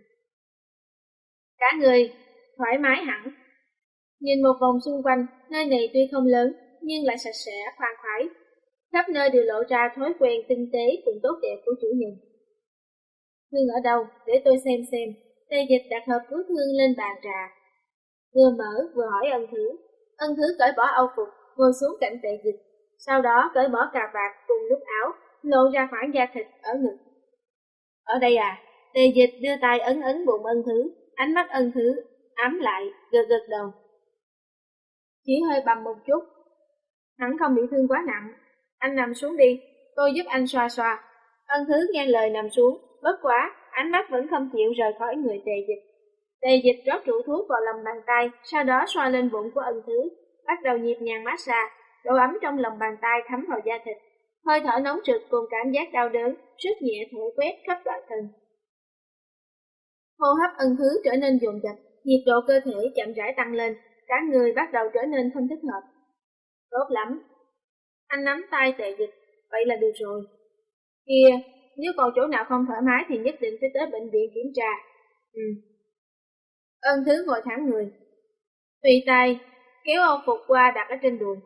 Cả người thoải mái hẳn. Nhìn một vòng xung quanh, nơi này tuy không lớn nhưng lại sạch sẽ, khoan khoái. Khắp nơi đều lộ ra thói quen tinh tế cùng tốt đẹp của chủ nhân. Thương ở đâu? Để tôi xem xem. Tề Dịch đặt hộp cứu thương lên bàn trà. Vừa mở vừa hỏi Ân Thứ. Ân Thứ cởi bỏ âu phục, ngồi xuống cạnh Tề Dịch. Sau đó cởi bỏ cà vạt cùng nút áo, lộ ra khoảng da thịt ở ngực. Ở đây à? Tề Dịch đưa tay ấn ấn bụng Ân Thứ, ánh mắt Ân Thứ ấm lại, gật gật đầu. Chỉ hơi bầm một chút, hẳn không bị thương quá nặng. Anh nằm xuống đi, tôi giúp anh xoa xoa. Ân Thứ nghe lời nằm xuống, bất quá, ánh mắt vẫn không chịu rời khỏi người Tề Dịch. Tề Dịch rót rượu thuốc vào lòng bàn tay, sau đó xoa lên bụng của Ân Thứ, bắt đầu nhịp nhàng massage. Độ ấm trong lòng bàn tay thấm vào da thịt, hơi thở nóng rực cùng cảm giác đau đớn, rất nhẹ thổi quét khắp toàn thân. Hô hấp Ân Thứ trở nên dồn dập, nhiệt độ cơ thể chậm rãi tăng lên, cả người bắt đầu trở nên không thích hợp. Tốt lắm. Anh nắm tay Tề Dịch, vậy là được rồi. Kìa, nếu còn chỗ nào không thoải mái thì nhất định phải tới bệnh viện kiểm tra. Ừ. Ân Thứ ngồi thẳng người, tùy tay kéo âu phục qua đặt ở trên đùi.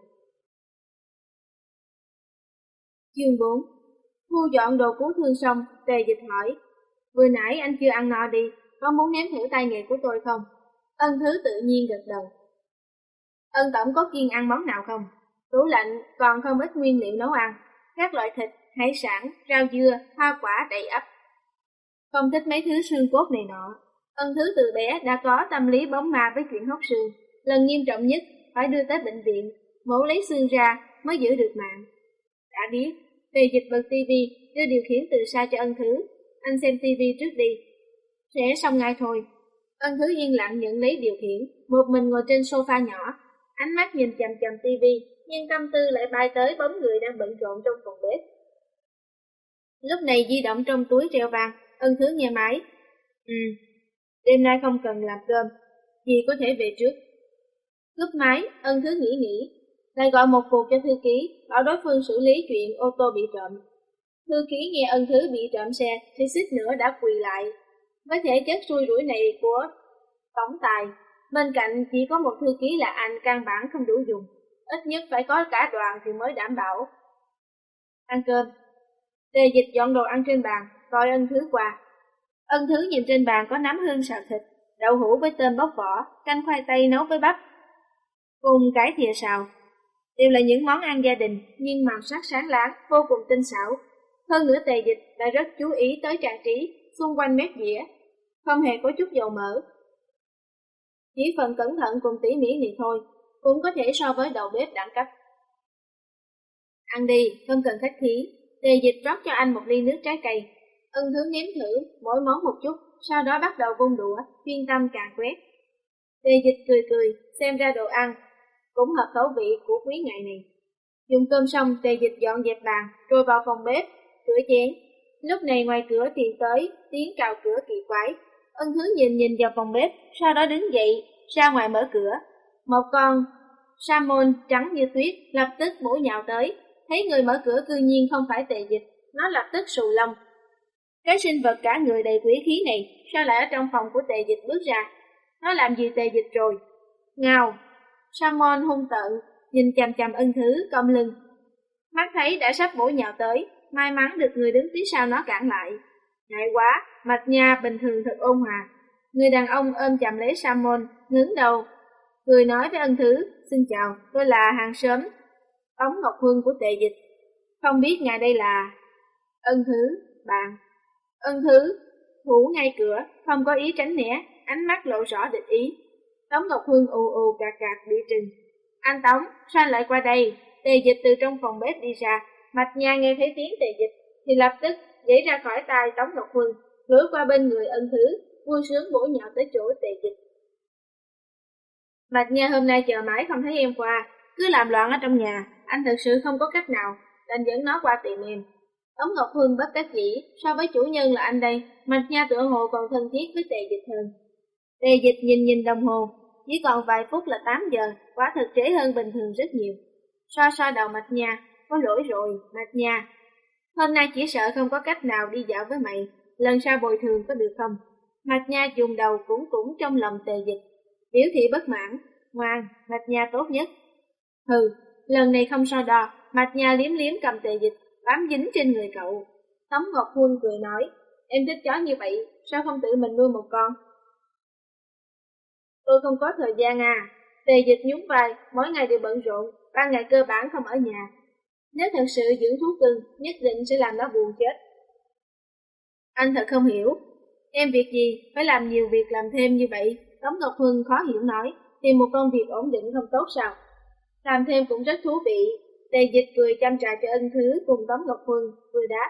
Chương bốn. Thu dọn đồ cứu thương xong, Tề Dịch hỏi, vừa nãy anh chưa ăn no đi, có muốn nếm thử tay nghề của tôi không? Ân Thứ tự nhiên gật đầu. Ân tổng có kiêng ăn món nào không? Tủ lạnh còn không ít nguyên liệu nấu ăn, các loại thịt, hải sản, rau dưa, hoa quả đầy ắp. Không thích mấy thứ xương cốt này nọ. Ân Thứ từ bé đã có tâm lý bóng ma với chuyện hóc xương, lần nghiêm trọng nhất phải đưa tới bệnh viện, mổ lấy xương ra mới giữ được mạng. Đã biết. Tề Dịch bật tivi, đưa điều khiển từ xa cho Ân Thứ. Anh xem tivi trước đi. Sẽ xong ngay thôi. Ân Thứ yên lặng nhận lấy điều khiển, một mình ngồi trên sofa nhỏ, ánh mắt nhìn chằm chằm tivi, nhưng tâm tư lại bay tới bóng người đang bận rộn trong phòng bếp. Lúc này di động trong túi reo vang, Ân Thứ nghe máy. Ừ, đêm nay không cần làm cơm, dì có thể về trước. Cúp máy, Ân Thứ nghĩ nghĩ, lại gọi một cuộc cho thư ký, bảo đối phương xử lý chuyện ô tô bị trộm. Thư ký nghe Ân Thứ bị trộm xe thì suýt nữa đã quỳ lại. Với thể chất xui rủi này của tổng tài, bên cạnh chỉ có một thư ký là anh căn bản không đủ dùng, ít nhất phải có cả đoàn thì mới đảm bảo. Ăn cơm. Tề Dịch dọn đồ ăn trên bàn, gọi Ân Thứ qua. Ân Thứ nhìn trên bàn có nấm hương xào thịt, đậu hũ với tôm bóc vỏ, canh khoai tây nấu với bắp, cùng cái thìa xào. Đều là những món ăn gia đình, nhưng màu sắc sáng láng, vô cùng tinh xảo. Hơn nữa Tề Dịch đã rất chú ý tới trang trí xung quanh mép dĩa, không hề có chút dầu mỡ. Chỉ phần cẩn thận cùng tỉ mỉ này thôi, cũng có thể so với đầu bếp đẳng cấp. Ăn đi, không cần khách khí. Tề Dịch rót cho anh một ly nước trái cây. Ân Thứ nếm thử mỗi món một chút, sau đó bắt đầu vung đũa, chuyên tâm càn quét. Tề Dịch cười cười, xem ra đồ ăn cũng hợp khẩu vị của quý ngày này. Dùng cơm xong, Tề Dịch dọn dẹp bàn, rồi vào phòng bếp, rửa chén. Lúc này ngoài cửa truyền tới tiếng cào cửa kỳ quái. Ân Thứ nhìn nhìn vào phòng bếp, sau đó đứng dậy, ra ngoài mở cửa. Một con salmon trắng như tuyết lập tức bổ nhào tới. Thấy người mở cửa cư nhiên không phải Tề Dịch, nó lập tức xù lông. Cái sinh vật cả người đầy quỷ khí này sao lại ở trong phòng của Tề Dịch bước ra? Nó làm gì Tề Dịch rồi? Ngào! Salmon hung tợn, nhìn chằm chằm Ân Thứ cong lưng. Mắt thấy đã sắp bổ nhào tới, may mắn được người đứng phía sau nó cản lại. Ngại quá, Mạch Nha bình thường thật ôn hòa. Người đàn ông ôm chầm lấy Salmon, ngẩng đầu, cười nói với Ân Thứ, xin chào, tôi là hàng xóm Tống Ngọc Hương của Tề Dịch. Không biết ngài đây là... Ân Thứ, bạn. Ân Thứ, thủ ngay cửa, không có ý tránh né, ánh mắt lộ rõ địch ý. Tống Ngọc Hương ù ù cạc cạc bị trừng. Anh Tống, sao lại qua đây? Tề Dịch từ trong phòng bếp đi ra. Mạch Nha nghe thấy tiếng Tề Dịch thì lập tức nhảy ra khỏi tay Tống Ngọc Hương, lướt qua bên người Ân Thứ, vui sướng bổ nhào tới chỗ Tề Dịch. Mạch Nha hôm nay chờ mãi không thấy em qua, cứ làm loạn ở trong nhà, anh thật sự không có cách nào, đành dẫn nó qua tìm em. Tống Ngọc Hương bất đắc dĩ, so với chủ nhân là anh đây, Mạch Nha tựa hồ còn thân thiết với Tề Dịch hơn. Tề Dịch nhìn nhìn đồng hồ, chỉ còn vài phút là tám giờ, quả thực trễ hơn bình thường rất nhiều. Xoa xoa đầu Mạch Nha, có lỗi rồi, Mạch Nha. Hôm nay chỉ sợ không có cách nào đi dạo với mày, lần sau bồi thường có được không? Mạch Nha dùng đầu cũng cũng trong lòng Tề Dịch, biểu thị bất mãn, ngoan, Mạch Nha tốt nhất. Hừ, lần này không so đo, Mạch Nha liếm liếm cầm Tề Dịch, bám dính trên người cậu. Tống Ngọc Hương cười nói, em thích chó như vậy, sao không tự mình nuôi một con? Tôi không có thời gian à. Tề Dịch nhún vai, mỗi ngày đều bận rộn, ban ngày cơ bản không ở nhà. Nếu thật sự dưỡng thú cưng, nhất định sẽ làm nó buồn chết. Anh thật không hiểu, em việc gì phải làm nhiều việc làm thêm như vậy? Tống Ngọc Hương khó hiểu nói, tìm một công việc ổn định không tốt sao? Làm thêm cũng rất thú vị. Tề Dịch cười chăm trà cho Ân Thứ cùng Tống Ngọc Hương, cười đáp.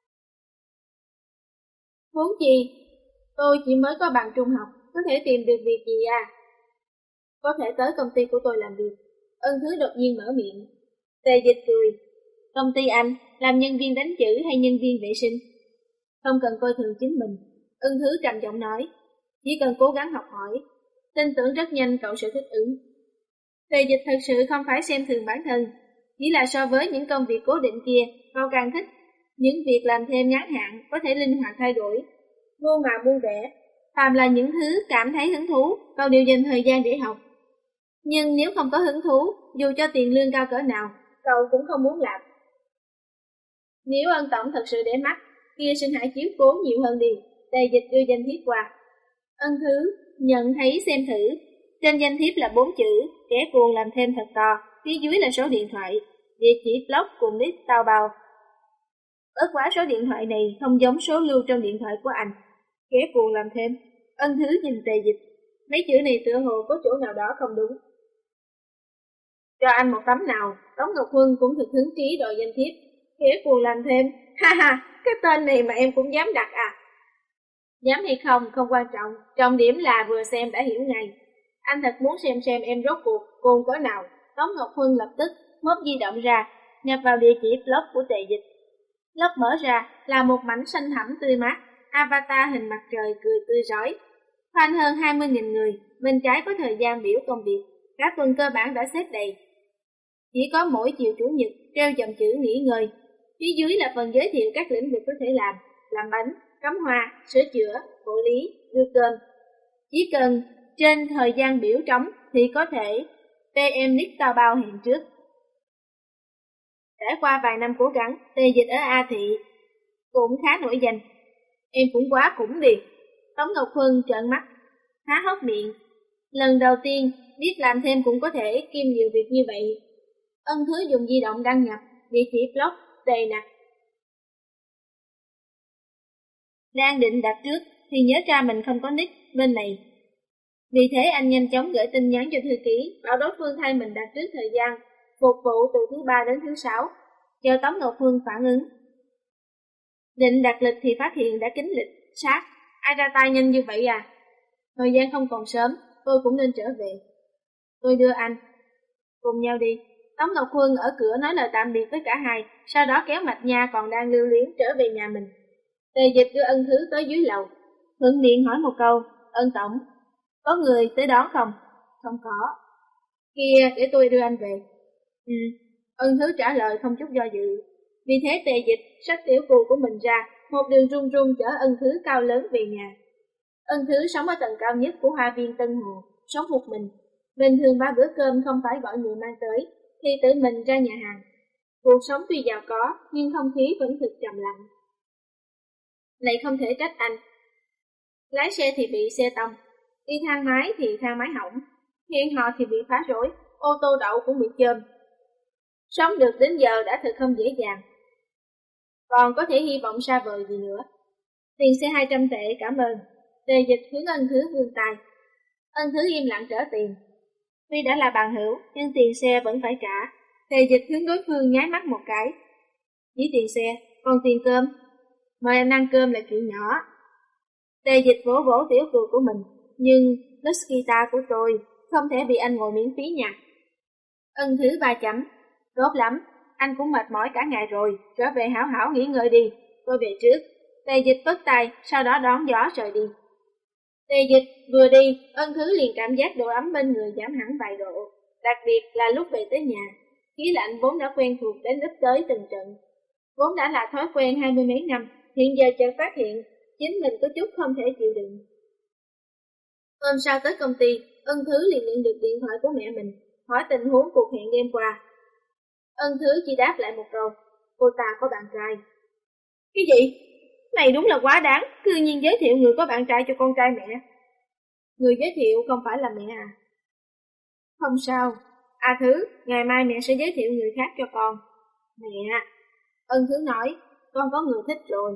Huống chi, tôi chỉ mới có bằng trung học, có thể tìm được việc gì à? Có thể tới công ty của tôi làm việc. Ân Thứ đột nhiên mở miệng. Tề Dịch cười. Công ty anh, làm nhân viên đánh chữ hay nhân viên vệ sinh? Không cần coi thường chính mình. Ân Thứ trầm giọng nói. Chỉ cần cố gắng học hỏi, tin tưởng rất nhanh cậu sẽ thích ứng. Tề Dịch thật sự không phải xem thường bản thân, chỉ là so với những công việc cố định kia, cậu càng thích những việc làm thêm ngắn hạn có thể linh hoạt thay đổi. Mua mà buôn vẽ, phàm là những thứ cảm thấy hứng thú, cậu đều dành thời gian để học. Nhưng nếu không có hứng thú, dù cho tiền lương cao cỡ nào, cậu cũng không muốn làm. Nếu Ân tổng thật sự để mắt, kia xin hãy chiếu cố nhiều hơn đi. Tề Dịch đưa danh thiếp qua. Ân Thứ nhận thấy xem thử. Trên danh thiếp là bốn chữ, kẻ cuồng làm thêm thật to, phía dưới là số điện thoại, địa chỉ blog cùng list tao bao. Bất quá số điện thoại này không giống số lưu trong điện thoại của anh. Kẻ cuồng làm thêm. Ân Thứ nhìn Tề Dịch, mấy chữ này tựa hồ có chỗ nào đó không đúng. Cho anh một tấm nào. Tống Ngọc Hương cũng thực hứng trí đòi danh thiếp. Kẻ cuồng làm thêm. Ha ha, cái tên này mà em cũng dám đặt à? Dám hay không không quan trọng, trọng điểm là vừa xem đã hiểu ngay. Anh thật muốn xem xem em rốt cuộc cuồng cỡ nào. Tống Ngọc Hương lập tức móc di động ra, nhập vào địa chỉ blog của Tề Dịch. Blog mở ra là một mảnh xanh thẳm tươi mát, avatar hình mặt trời cười tươi rói. Fan hơn hai mươi nghìn người, bên trái có thời gian biểu công việc, cả tuần cơ bản đã xếp đầy. Chỉ có mỗi chiều chủ nhật treo dòng chữ nghỉ ngơi, phía dưới là phần giới thiệu các lĩnh vực có thể làm, làm bánh, cắm hoa, sửa chữa, hộ lý, đưa cơm. Chỉ cần trên thời gian biểu trống thì có thể pê em nick tao bao hẹn trước. Trải qua vài năm cố gắng, Tề Dịch ở A Thị cũng khá nổi danh. Em cũng quá cũng đi. Tống Ngọc Hương trợn mắt, há hốc miệng. Lần đầu tiên biết làm thêm cũng có thể kiêm nhiều việc như vậy. Ân Thứ dùng di động đăng nhập địa chỉ blog Tề nè. đang định đặt trước thì nhớ ra mình không có nick bên này. Vì thế anh nhanh chóng gửi tin nhắn cho thư ký, bảo đối phương thay mình đặt trước thời gian, phục vụ từ thứ ba đến thứ sáu, chờ Tống Ngọc Phương phản ứng. Định đặt lịch thì phát hiện đã kín lịch, sát, ai ra tay nhanh như vậy à? Thời gian không còn sớm, tôi cũng nên trở về. Tôi đưa anh. Cùng nhau đi. Tống Ngọc Phương ở cửa nói lời tạm biệt với cả hai, sau đó kéo Mạch Nha còn đang lưu luyến trở về nhà mình. Tề Dịch đưa Ân Thứ tới dưới lầu, thuận miệng hỏi một câu, Ân Tổng, có người tới đón không? Không có. Kia, để tôi đưa anh về. Ừ, Ân Thứ trả lời không chút do dự. Vì thế Tề Dịch xách tiểu cù của mình ra, một đường run run chở Ân Thứ cao lớn về nhà. Ân Thứ sống ở tầng cao nhất của hoa viên Tân Hồ, sống một mình. Bình thường ba bữa cơm không phải gọi người mang tới, thì tự mình ra nhà hàng. Cuộc sống tuy giàu có, nhưng không khí vẫn thực trầm lặng. Lại không thể trách anh. Lái xe thì bị xe tông, đi thang máy thì thang máy hỏng, hẹn hò thì bị phá rối, ô tô đậu cũng bị chơm. Sống được đến giờ đã thật không dễ dàng. Còn có thể hy vọng xa vời gì nữa. Tiền xe hai trăm tệ, cảm ơn. Tề Dịch hướng Ân Thứ vươn tay. Ân Thứ im lặng trở tiền. Tuy đã là bằng hữu, nhưng tiền xe vẫn phải trả. Tề Dịch hướng đối phương nháy mắt một cái. Chỉ tiền xe, còn tiền cơm. Mời anh ăn cơm là chuyện nhỏ. Tề Dịch vỗ vỗ tiểu cừu của mình. Nhưng, Luskita của tôi, không thể bị anh ngồi miễn phí nha. Ân Thứ ba chấm. Tốt lắm, anh cũng mệt mỏi cả ngày rồi, trở về hảo hảo nghỉ ngơi đi. Tôi về trước. Tề Dịch vất tay, sau đó đón gió rời đi. Tề Dịch vừa đi, Ân Thứ liền cảm giác độ ấm bên người giảm hẳn vài độ, đặc biệt là lúc về tới nhà. Khí lạnh vốn đã quen thuộc đến ấp tới từng trận. Vốn đã là thói quen hai mươi mấy năm, hiện giờ chợt phát hiện, chính mình có chút không thể chịu đựng. Hôm sau tới công ty, Ân Thứ liền nhận được điện thoại của mẹ mình, hỏi tình huống cuộc hẹn đêm qua. Ân Thứ chỉ đáp lại một câu, cô ta có bạn trai. Cái gì? Này đúng là quá đáng, cư nhiên giới thiệu người có bạn trai cho con trai mẹ. Người giới thiệu không phải là mẹ à? Không sao, à Thứ, ngày mai mẹ sẽ giới thiệu người khác cho con. Mẹ, Ân Thứ nói, con có người thích rồi.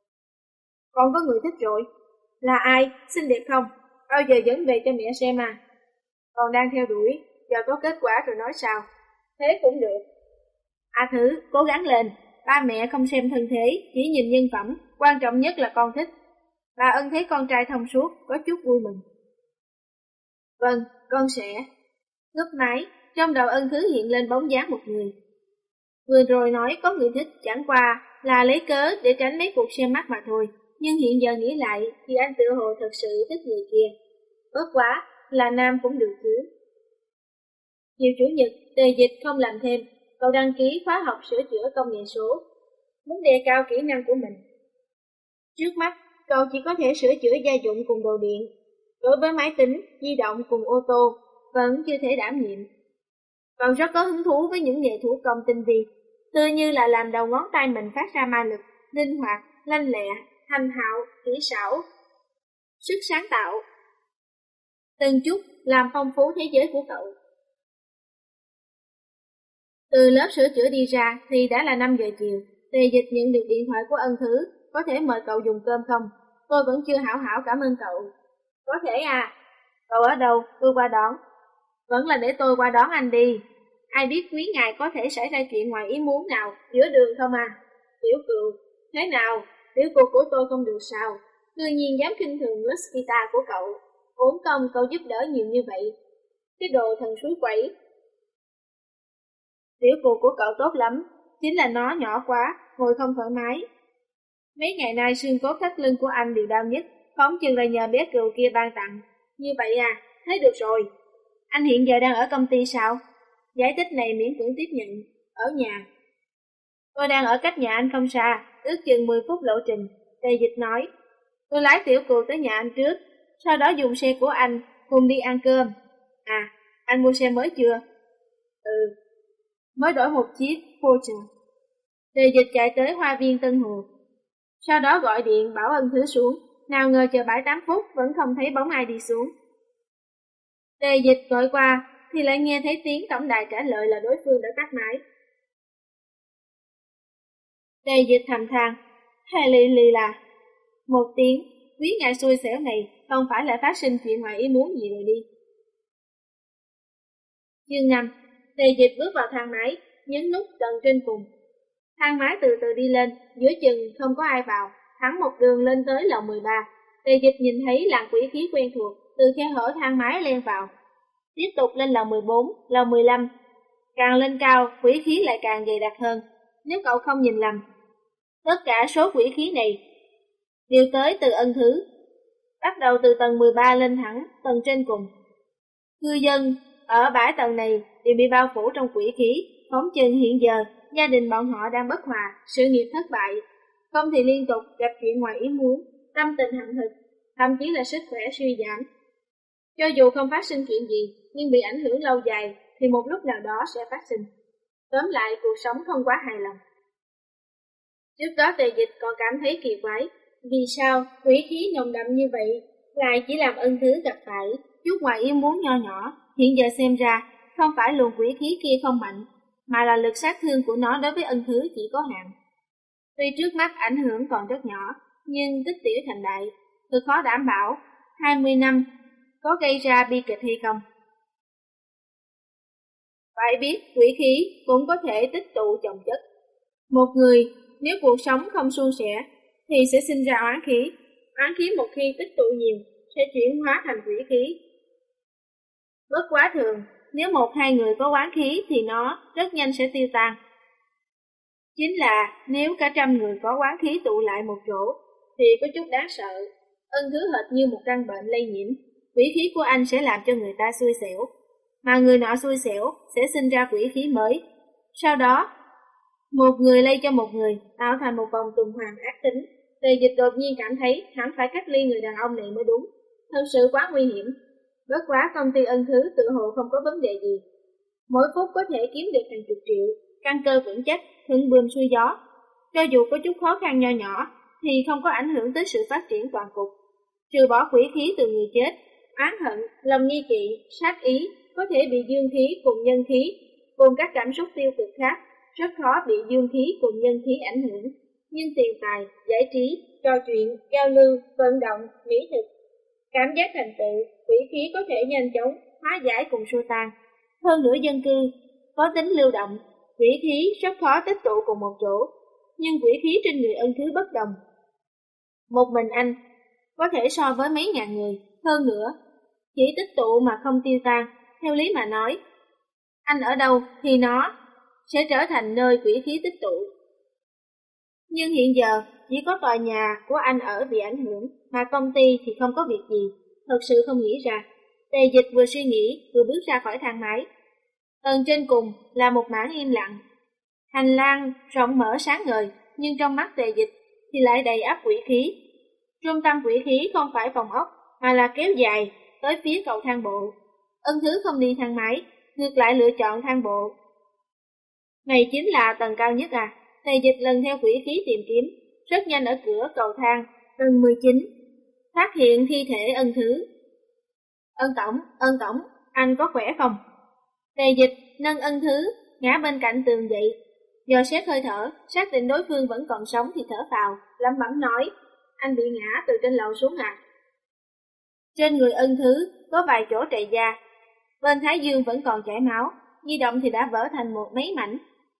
Con có người thích rồi? Là ai? Xinh đẹp không? Bao giờ dẫn về cho mẹ xem à? Con đang theo đuổi, chờ có kết quả rồi nói sao. Thế cũng được. À Thứ, cố gắng lên. Ba mẹ không xem thân thế, chỉ nhìn nhân phẩm, quan trọng nhất là con thích. Bà Ân thấy con trai thông suốt, có chút vui mừng. Vâng, con sẽ. Ngấp máy, trong đầu Ân Thứ hiện lên bóng dáng một người. Vừa rồi nói có người thích chẳng qua là lấy cớ để tránh mấy cuộc xem mắt mà thôi, nhưng hiện giờ nghĩ lại thì anh tự hồ thật sự thích người kia. Bất quá, là nam cũng được chứ. Chiều Chủ nhật, Tề Dịch không làm thêm, cậu đăng ký khóa học sửa chữa công nghệ số, muốn đề cao kỹ năng của mình. Trước mắt, cậu chỉ có thể sửa chữa gia dụng cùng đồ điện. Đối với máy tính, di động cùng ô tô, vẫn chưa thể đảm nhiệm. Cậu rất có hứng thú với những nghệ thủ công tinh vi, tựa như là làm đầu ngón tay mình phát ra ma lực, linh hoạt, lanh lẹ, thành thạo, kỹ xảo, sức sáng tạo. Từng chút làm phong phú thế giới của cậu. Từ lớp sửa chữa đi ra thì đã là năm giờ chiều. Tề Dịch nhận được điện thoại của Ân Thứ, có thể mời cậu dùng cơm không? Tôi vẫn chưa hảo hảo cảm ơn cậu. Có thể à? Cậu ở đâu? Tôi qua đón. Vẫn là để tôi qua đón anh đi. Ai biết quý ngài có thể xảy ra chuyện ngoài ý muốn nào giữa đường không à? Tiểu cừu, thế nào? Tiểu cừu của tôi không được sao? Tự nhiên dám khinh thường Luskita của cậu. Uổng công cậu giúp đỡ nhiều như vậy. Cái đồ thần suối quẩy. Tiểu cừu của cậu tốt lắm, chính là nó nhỏ quá, ngồi không thoải mái. Mấy ngày nay xương cốt thắt lưng của anh đều đau nhất, phóng chừng là nhờ bé cừu kia ban tặng. Như vậy à, thế được rồi. Anh hiện giờ đang ở công ty sao? Giải thích này miễn cưỡng tiếp nhận. Ở nhà. Tôi đang ở cách nhà anh không xa, ước chừng mười phút lộ trình. Tề Dịch nói. Tôi lái tiểu cừu tới nhà anh trước, sau đó dùng xe của anh cùng đi ăn cơm. À, anh mua xe mới chưa? Ừ, mới đổi một chiếc Porsche. Tề Dịch chạy tới hoa viên Tân Hồ, sau đó gọi điện bảo Ân Thứ xuống. Nào ngờ chờ bảy tám phút vẫn không thấy bóng ai đi xuống. Tề Dịch gọi qua thì lại nghe thấy tiếng tổng đài trả lời là đối phương đã tắt máy. Tề Dịch thầm than, hay lì lì là Một tiếng, quý ngài xui xẻo này không phải lại phát sinh chuyện ngoài ý muốn gì rồi đi. Chương năm. Tề Dịch bước vào thang máy, nhấn nút tầng trên cùng. Thang máy từ từ đi lên, giữa chừng không có ai vào, thẳng một đường lên tới lầu mười ba. Tề Dịch nhìn thấy làn quỷ khí quen thuộc từ khe hở thang máy len vào. Tiếp tục lên lầu mười bốn, lầu mười lăm. Càng lên cao, quỷ khí lại càng dày đặc hơn. Nếu cậu không nhìn lầm, tất cả số quỷ khí này đều tới từ Ân Thứ. Bắt đầu từ tầng mười ba lên thẳng tầng trên cùng. Cư dân ở bãi tầng này đều bị bao phủ trong quỷ khí, phóng chừng hiện giờ gia đình bọn họ đang bất hòa, sự nghiệp thất bại, không thì liên tục gặp chuyện ngoài ý muốn, tâm tình hậm hực, thậm chí là sức khỏe suy giảm. Cho dù không phát sinh chuyện gì, nhưng bị ảnh hưởng lâu dài thì một lúc nào đó sẽ phát sinh. Tóm lại, cuộc sống không quá hài lòng. Trước đó Tề Dịch còn cảm thấy kỳ quái, vì sao quỷ khí nồng đậm như vậy lại chỉ làm Ân Thứ gặp phải chút ngoài ý muốn nho nhỏ. Hiện giờ xem ra, không phải luồng quỷ khí kia không mạnh, mà là lực sát thương của nó đối với Ân Thứ chỉ có hạn. Tuy trước mắt ảnh hưởng còn rất nhỏ, nhưng tích tiểu thành đại, thật khó đảm bảo hai mươi năm có gây ra bi kịch hay không. Phải biết quỷ khí cũng có thể tích tụ chồng chất. Một người nếu cuộc sống không suôn sẻ thì sẽ sinh ra oán khí. Oán khí một khi tích tụ nhiều sẽ chuyển hóa thành quỷ khí. Bất quá thường, nếu một hai người có oán khí thì nó rất nhanh sẽ tiêu tan. Chính là nếu cả trăm người có oán khí tụ lại một chỗ thì có chút đáng sợ. Ân Thứ hệt như một căn bệnh lây nhiễm. Quỷ khí của anh sẽ làm cho người ta xui xẻo, mà người nọ xui xẻo sẽ sinh ra quỷ khí mới. Sau đó, một người lây cho một người, tạo thành một vòng tuần hoàn ác tính. Tề Dịch đột nhiên cảm thấy hẳn phải cách ly người đàn ông này mới đúng. Thật sự quá nguy hiểm. Bất quá công ty Ân Thứ tự hồ không có vấn đề gì. Mỗi phút có thể kiếm được hàng chục triệu, căn cơ vững chắc, thuận buồm xuôi gió. Cho dù có chút khó khăn nho nhỏ, thì không có ảnh hưởng tới sự phát triển toàn cục. Trừ bỏ quỷ khí từ người chết, oán hận, lòng nghi kỵ, sát ý có thể bị dương khí cùng nhân khí, cùng các cảm xúc tiêu cực khác, rất khó bị dương khí cùng nhân khí ảnh hưởng. Nhưng tiền tài, giải trí, trò chuyện, giao lưu, vận động, mỹ thực, cảm giác thành tựu, quỷ khí có thể nhanh chóng hóa giải cùng xua tan. Hơn nữa dân cư có tính lưu động, quỷ khí rất khó tích tụ cùng một chỗ, nhưng quỷ khí trên người Ân Thứ bất đồng. Một mình anh có thể so với mấy ngàn người, hơn nữa chỉ tích tụ mà không tiêu tan. Theo lý mà nói, anh ở đâu thì nó sẽ trở thành nơi quỷ khí tích tụ. Nhưng hiện giờ chỉ có tòa nhà của anh ở bị ảnh hưởng, mà công ty thì không có việc gì. Thật sự không nghĩ ra. Tề Dịch vừa suy nghĩ vừa bước ra khỏi thang máy. Tầng trên cùng là một mảng im lặng. Hành lang rộng mở sáng ngời, nhưng trong mắt Tề Dịch thì lại đầy ắp quỷ khí. Trung tâm quỷ khí không phải phòng ốc, mà là kéo dài tới phía cầu thang bộ. Ân Thứ không đi thang máy, ngược lại lựa chọn thang bộ. Này chính là tầng cao nhất à? Tề Dịch lần theo quỷ khí tìm kiếm, rất nhanh ở cửa cầu thang tầng mười chín, phát hiện thi thể Ân Thứ. Ân tổng, Ân tổng, anh có khỏe không? Tề Dịch nâng Ân Thứ ngã bên cạnh tường dậy, dò xét hơi thở, xác định đối phương vẫn còn sống thì thở phào, lẩm bẩm nói, anh bị ngã từ trên lầu xuống à? Trên người Ân Thứ có vài chỗ trầy da, bên thái dương vẫn còn chảy máu, di động thì đã vỡ thành một mấy mảnh.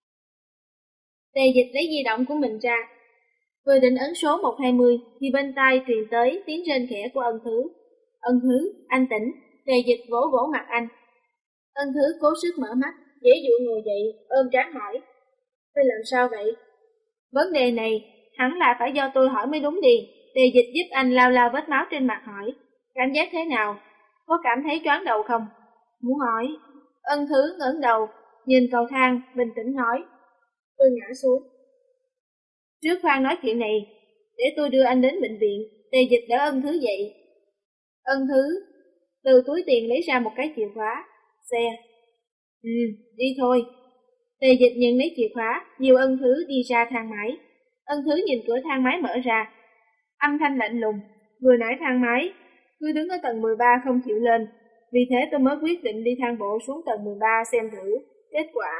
Tề Dịch lấy di động của mình ra, vừa định ấn số một hai mươi thì bên tai truyền tới tiếng rên khẽ của Ân Thứ. Ân Thứ, anh tỉnh. Tề Dịch vỗ vỗ mặt anh. Ân Thứ cố sức mở mắt, dễ dụ ngồi dậy, ôm trán hỏi, tôi làm sao vậy? Vấn đề này hẳn là phải do tôi hỏi mới đúng đi. Tề Dịch giúp anh lau lau vết máu trên mặt hỏi, cảm giác thế nào? Có cảm thấy choáng đầu không? Muốn hỏi. Ân Thứ ngẩng đầu, nhìn cầu thang, bình tĩnh nói, tôi ngã xuống. Trước khoan nói chuyện này, để tôi đưa anh đến bệnh viện. Tề Dịch đỡ Ân Thứ dậy. Ân Thứ từ túi tiền lấy ra một cái chìa khóa xe. Ừ, đi thôi. Tề Dịch nhận lấy chìa khóa, dìu Ân Thứ đi ra thang máy. Ân Thứ nhìn cửa thang máy mở ra, âm thanh lạnh lùng, vừa nãy thang máy cứ đứng ở tầng mười ba không chịu lên, vì thế tôi mới quyết định đi thang bộ xuống tầng mười ba xem thử. Kết quả...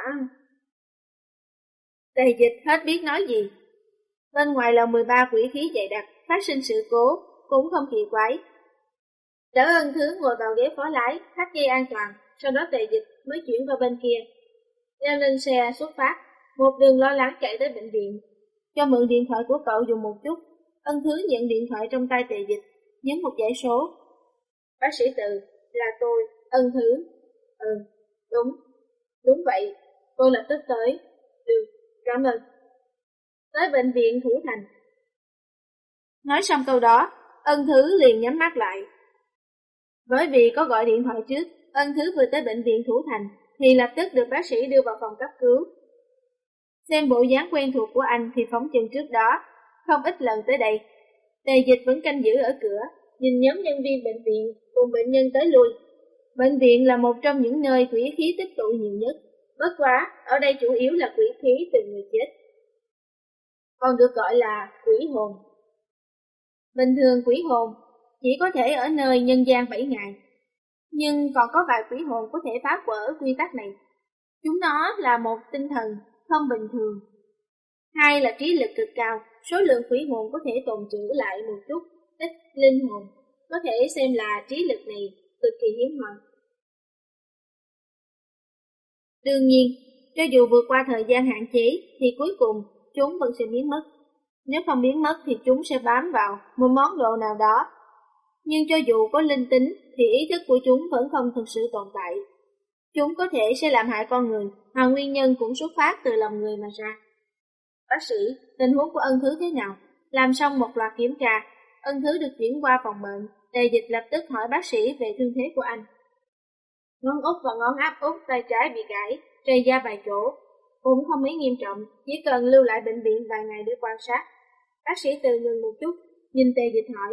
Tề Dịch hết biết nói gì. Bên ngoài lầu mười ba quỷ khí dày đặc, phát sinh sự cố, cũng không kỳ quái. Đỡ Ân Thứ ngồi vào ghế phó lái, thắt dây an toàn, sau đó Tề Dịch mới chuyển vào bên kia. Leo lên xe xuất phát, một đường lo lắng chạy tới bệnh viện. Cho mượn điện thoại của cậu dùng một chút. Ân Thứ nhận điện thoại trong tay Tề Dịch, nhấn một dãy số. Bác sĩ Từ, là tôi, Ân Thứ. Ừ, đúng, đúng vậy, tôi lập tức tới. Được, cảm ơn. Tới bệnh viện Thủ Thành. Nói xong câu đó, Ân Thứ liền nhắm mắt lại. Bởi vì có gọi điện thoại trước, Ân Thứ vừa tới bệnh viện Thủ Thành thì lập tức được bác sĩ đưa vào phòng cấp cứu. Xem bộ dáng quen thuộc của anh thì phóng chừng trước đó, không ít lần tới đây. Tề Dịch vẫn canh giữ ở cửa, nhìn nhóm nhân viên bệnh viện cùng bệnh nhân tới lui. Bệnh viện là một trong những nơi quỷ khí tích tụ nhiều nhất, bất quá ở đây chủ yếu là quỷ khí từ người chết, còn được gọi là quỷ hồn. Bình thường quỷ hồn chỉ có thể ở nơi nhân gian bảy ngày, nhưng còn có vài quỷ hồn có thể phá vỡ quy tắc này. Chúng nó là một tinh thần không bình thường, hai là trí lực cực cao, số lượng quỷ hồn có thể tồn trữ lại một chút ít linh hồn, có thể xem là trí lực này cực kỳ hiếm hoi. Đương nhiên, cho dù vượt qua thời gian hạn chế thì cuối cùng chúng vẫn sẽ biến mất. Nếu không biến mất thì chúng sẽ bám vào một món đồ nào đó. Nhưng cho dù có linh tính thì ý thức của chúng vẫn không thực sự tồn tại. Chúng có thể sẽ làm hại con người, mà nguyên nhân cũng xuất phát từ lòng người mà ra. Bác sĩ, tình huống của Ân Thứ thế nào? Làm xong một loạt kiểm tra, Ân Thứ được chuyển qua phòng bệnh. Tề Dịch lập tức hỏi bác sĩ về thương thế của anh. Ngón út và ngón áp út tay trái bị gãy, trầy da vài chỗ, cũng không mấy nghiêm trọng, chỉ cần lưu lại bệnh viện vài ngày để quan sát. Bác sĩ từ ngừng một chút, nhìn Tề Dịch hỏi.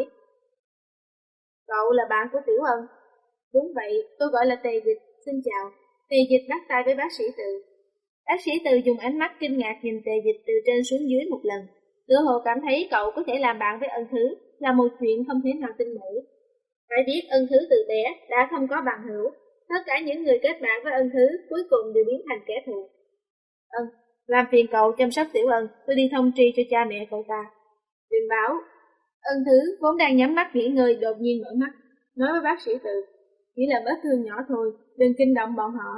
Cậu là bạn của Tiểu Ân? Đúng vậy, tôi gọi là Tề Dịch, xin chào. Tề Dịch bắt tay với bác sĩ Từ. Bác sĩ Từ dùng ánh mắt kinh ngạc nhìn Tề Dịch từ trên xuống dưới một lần. Tựa hồ cảm thấy cậu có thể làm bạn với Ân Thứ là một chuyện không thể nào tin nổi. Phải biết Ân Thứ từ bé đã không có bằng hữu, tất cả những người kết bạn với Ân Thứ cuối cùng đều biến thành kẻ thù. Ân, làm phiền cậu chăm sóc Tiểu Ân, tôi đi thông tri cho cha mẹ cậu ta. Đừng báo. Ân Thứ vốn đang nhắm mắt nghỉ ngơi đột nhiên mở mắt, nói với bác sĩ Từ, chỉ là vết thương nhỏ thôi, đừng kinh động bọn họ.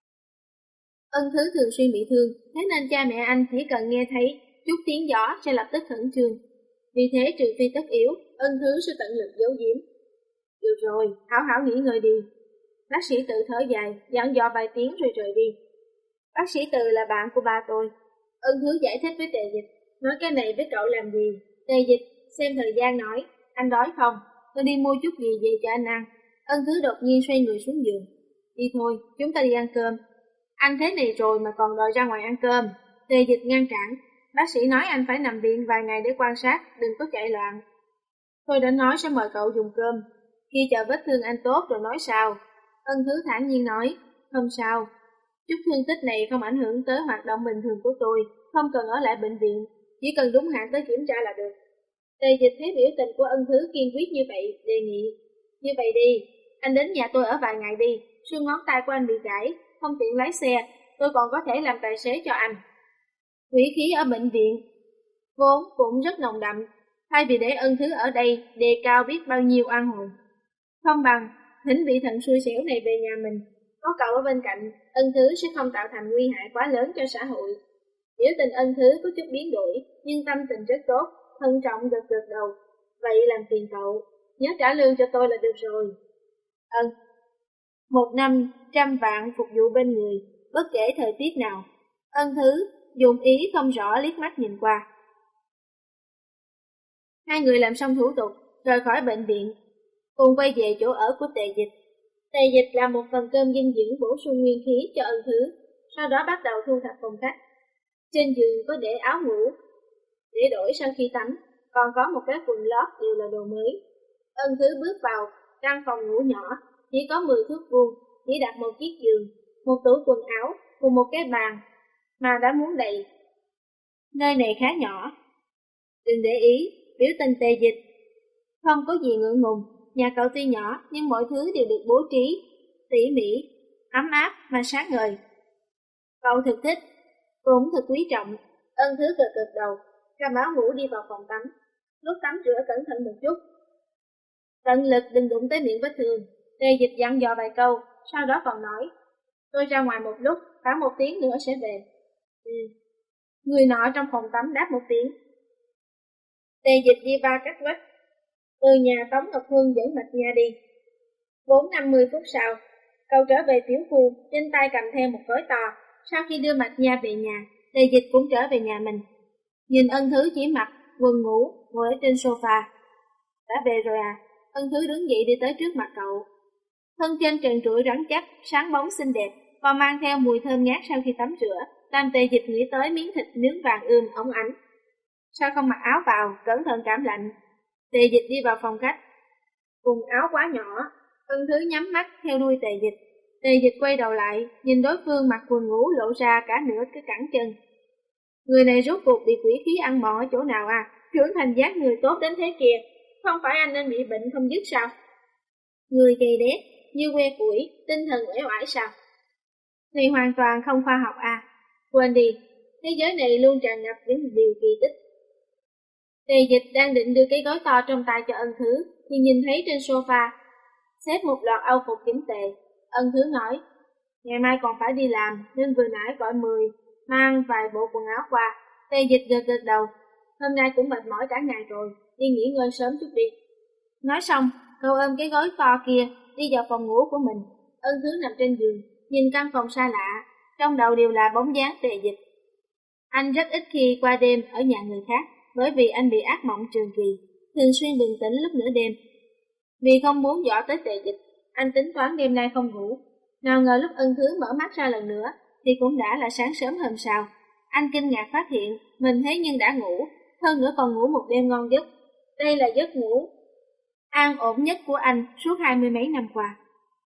Ân Thứ thường xuyên bị thương, thế nên cha mẹ anh chỉ cần nghe thấy chút tiếng gió sẽ lập tức khẩn trương. Vì thế trừ phi tất yếu, Ân Thứ sẽ tận lực giấu giếm. Được rồi, hảo hảo nghỉ ngơi đi. Bác sĩ Từ thở dài, dặn dò vài tiếng rồi rời đi. Bác sĩ Từ là bạn của ba tôi. Ân Thứ giải thích với Tề Dịch, nói cái này với cậu làm gì? Tề Dịch xem thời gian nói, anh đói không? Tôi đi mua chút gì về cho anh ăn. Ân Thứ đột nhiên xoay người xuống giường. Đi thôi, chúng ta đi ăn cơm. Anh thế này rồi mà còn đòi ra ngoài ăn cơm. Tề Dịch ngăn cản. Bác sĩ nói anh phải nằm viện vài ngày để quan sát, đừng có chạy loạn. Tôi đã nói sẽ mời cậu dùng cơm. Khi chờ vết thương anh tốt rồi nói sao? Ân Thứ thản nhiên nói, không sao. Chút thương tích này không ảnh hưởng tới hoạt động bình thường của tôi, không cần ở lại bệnh viện, chỉ cần đúng hạn tới kiểm tra là được. Tề Dịch thấy biểu tình của Ân Thứ kiên quyết như vậy, đề nghị. Như vậy đi, anh đến nhà tôi ở vài ngày đi, xương ngón tay của anh bị gãy, không tiện lái xe, tôi còn có thể làm tài xế cho anh. Quỷ khí ở bệnh viện vốn cũng rất nồng đậm, thay vì để Ân Thứ ở đây đề cao biết bao nhiêu oan hồn. Không bằng, thỉnh vị thần xui xẻo này về nhà mình, có cậu ở bên cạnh, Ân Thứ sẽ không tạo thành nguy hại quá lớn cho xã hội. Biểu tình Ân Thứ có chút biến đổi, nhưng tâm tình rất tốt, thận trọng gật gật đầu. Vậy làm phiền cậu, nhớ trả lương cho tôi là được rồi. Ân. Một năm, trăm vạn phục vụ bên người, bất kể thời tiết nào. Ân Thứ dùng ý không rõ liếc mắt nhìn qua. Hai người làm xong thủ tục, rời khỏi bệnh viện, cùng quay về chỗ ở của Tề Dịch. Tề Dịch làm một phần cơm dinh dưỡng bổ sung nguyên khí cho Ân Thứ, sau đó bắt đầu thu thập phòng khách. Trên giường có để áo ngủ, để đổi sau khi tắm, còn có một cái quần lót đều là đồ mới. Ân Thứ bước vào căn phòng ngủ nhỏ, chỉ có mười thước vuông, chỉ đặt một chiếc giường, một tủ quần áo cùng một cái bàn mà đã muốn đầy. Nơi này khá nhỏ. Đừng để ý, biểu tình Tề Dịch không có gì ngượng ngùng. Nhà cậu tuy nhỏ nhưng mọi thứ đều được bố trí tỉ mỉ, ấm áp và sáng ngời. Cậu thực thích, cũng thật quý trọng. Ân Thứ gật gật đầu, cầm áo ngủ đi vào phòng tắm. lúc tắm rửa cẩn thận một chút. Tận lực đừng đụng tới miệng vết thương. Tề Dịch dặn dò vài câu, sau đó còn nói, tôi ra ngoài một lúc, khoảng một tiếng nữa sẽ về. Ừ. Người nọ trong phòng tắm đáp một tiếng. Tề Dịch đi ba cách vách, từ nhà Tống Ngọc Hương dẫn Mạch Nha đi. Bốn năm mươi phút sau, cậu trở về tiểu khu, trên tay cầm theo một gói to. Sau khi đưa Mạch Nha về nhà, Tề Dịch cũng trở về nhà mình. Nhìn Ân Thứ chỉ mặc quần ngủ, ngồi ở trên sofa. Đã về rồi à? Ân Thứ đứng dậy đi tới trước mặt cậu. Thân trên trần trụi rắn chắc, sáng bóng xinh đẹp, còn mang theo mùi thơm ngát sau khi tắm rửa, làm Tề Dịch nghĩ tới miếng thịt nướng vàng ươm óng ánh. Sao không mặc áo vào, cẩn thận cảm lạnh. Tề Dịch đi vào phòng khách. Quần áo quá nhỏ, Ân Thứ nhắm mắt theo đuôi Tề Dịch. Tề Dịch quay đầu lại, nhìn đối phương mặc quần ngủ lộ ra cả nửa cái cẳng chân. Người này rốt cuộc bị quỷ khí ăn mòn ở chỗ nào à? Trưởng thành dáng người tốt đến thế kìa, không phải anh nên bị bệnh không dứt sao? Người gầy đét, như que củi, tinh thần uể oải sao? Này hoàn toàn không khoa học à? Quên đi, thế giới này luôn tràn ngập những điều kỳ tích. Tề Dịch đang định đưa cái gói to trong tay cho Ân Thứ, thì nhìn thấy trên sofa xếp một loạt âu phục chỉnh tề. Ân Thứ nói, ngày mai còn phải đi làm, nên vừa nãy gọi mười, mang vài bộ quần áo qua. Tề Dịch gật gật đầu, hôm nay cũng mệt mỏi cả ngày rồi, đi nghỉ ngơi sớm chút đi. Nói xong, cậu ôm cái gói to kia, đi vào phòng ngủ của mình. Ân Thứ nằm trên giường, nhìn căn phòng xa lạ, trong đầu đều là bóng dáng Tề Dịch. Anh rất ít khi qua đêm ở nhà người khác, bởi vì anh bị ác mộng trường kỳ, thường xuyên bừng tỉnh lúc nửa đêm. Vì không muốn dọa tới Tề Dịch, anh tính toán đêm nay không ngủ. Nào ngờ lúc Ân Thứ mở mắt ra lần nữa, thì cũng đã là sáng sớm hôm sau. Anh kinh ngạc phát hiện mình thế nhưng đã ngủ, hơn nữa còn ngủ một đêm ngon giấc. Đây là giấc ngủ an ổn nhất của anh suốt hai mươi mấy năm qua.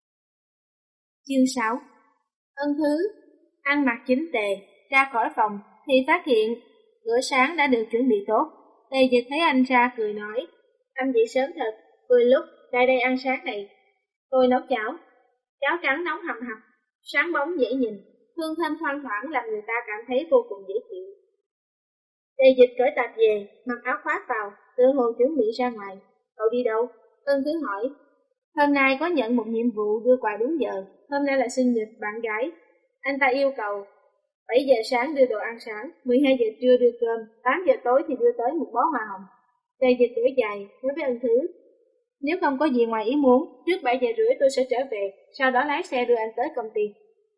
Chương sáu. Ân Thứ ăn mặc chỉnh tề, ra khỏi phòng thì phát hiện bữa sáng đã được chuẩn bị tốt. Tề Dịch thấy anh ra cười nói, anh dậy sớm thật, vừa lúc lại đây ăn sáng này. Tôi nấu cháo, cháo trắng nóng hầm hập, sáng bóng dễ nhìn, hương thơm thoang thoảng làm người ta cảm thấy vô cùng dễ chịu. Tề Dịch cởi tạp về, mặc áo khoác vào, tựa hồ chuẩn bị ra ngoài. Cậu đi đâu? Ân Thứ hỏi. Hôm nay có nhận một nhiệm vụ đưa quà đúng giờ, hôm nay là sinh nhật bạn gái. Anh ta yêu cầu bảy giờ sáng đưa đồ ăn sáng, mười hai giờ trưa đưa cơm, tám giờ tối thì đưa tới một bó hoa hồng. Tề Dịch thở dài, nói với Ân Thứ, nếu không có gì ngoài ý muốn, trước bảy giờ rưỡi tôi sẽ trở về, sau đó lái xe đưa anh tới công ty.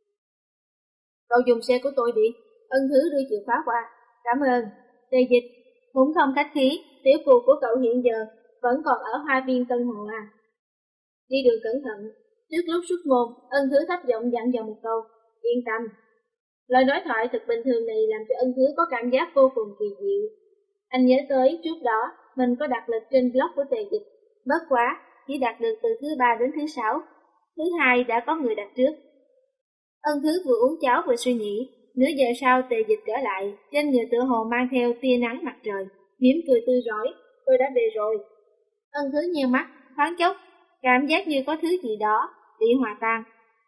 Cậu dùng xe của tôi đi. Ân Thứ đưa chìa khóa qua. Cảm ơn. Tề Dịch cũng không khách khí, tiểu khu của cậu hiện giờ vẫn còn ở Hoa Viên Tân Hồ à. Đi đường cẩn thận. Trước lúc xuất môn, Ân Thứ thấp giọng dặn dò một câu, yên tâm. Lời nói thoại thật bình thường này làm cho Ân Thứ có cảm giác vô cùng kỳ diệu. Anh nhớ tới trước đó mình có đặt lịch trên blog của Tề Dịch, bất quá chỉ đặt được từ thứ ba đến thứ sáu, thứ hai đã có người đặt trước. Ân Thứ vừa uống cháo vừa suy nghĩ, nửa giờ sau Tề Dịch trở lại, trên người tựa hồ mang theo tia nắng mặt trời, mỉm cười tươi rói, tôi đã về rồi. Ân Thứ nheo mắt, thoáng chốc, cảm giác như có thứ gì đó bị hòa tan.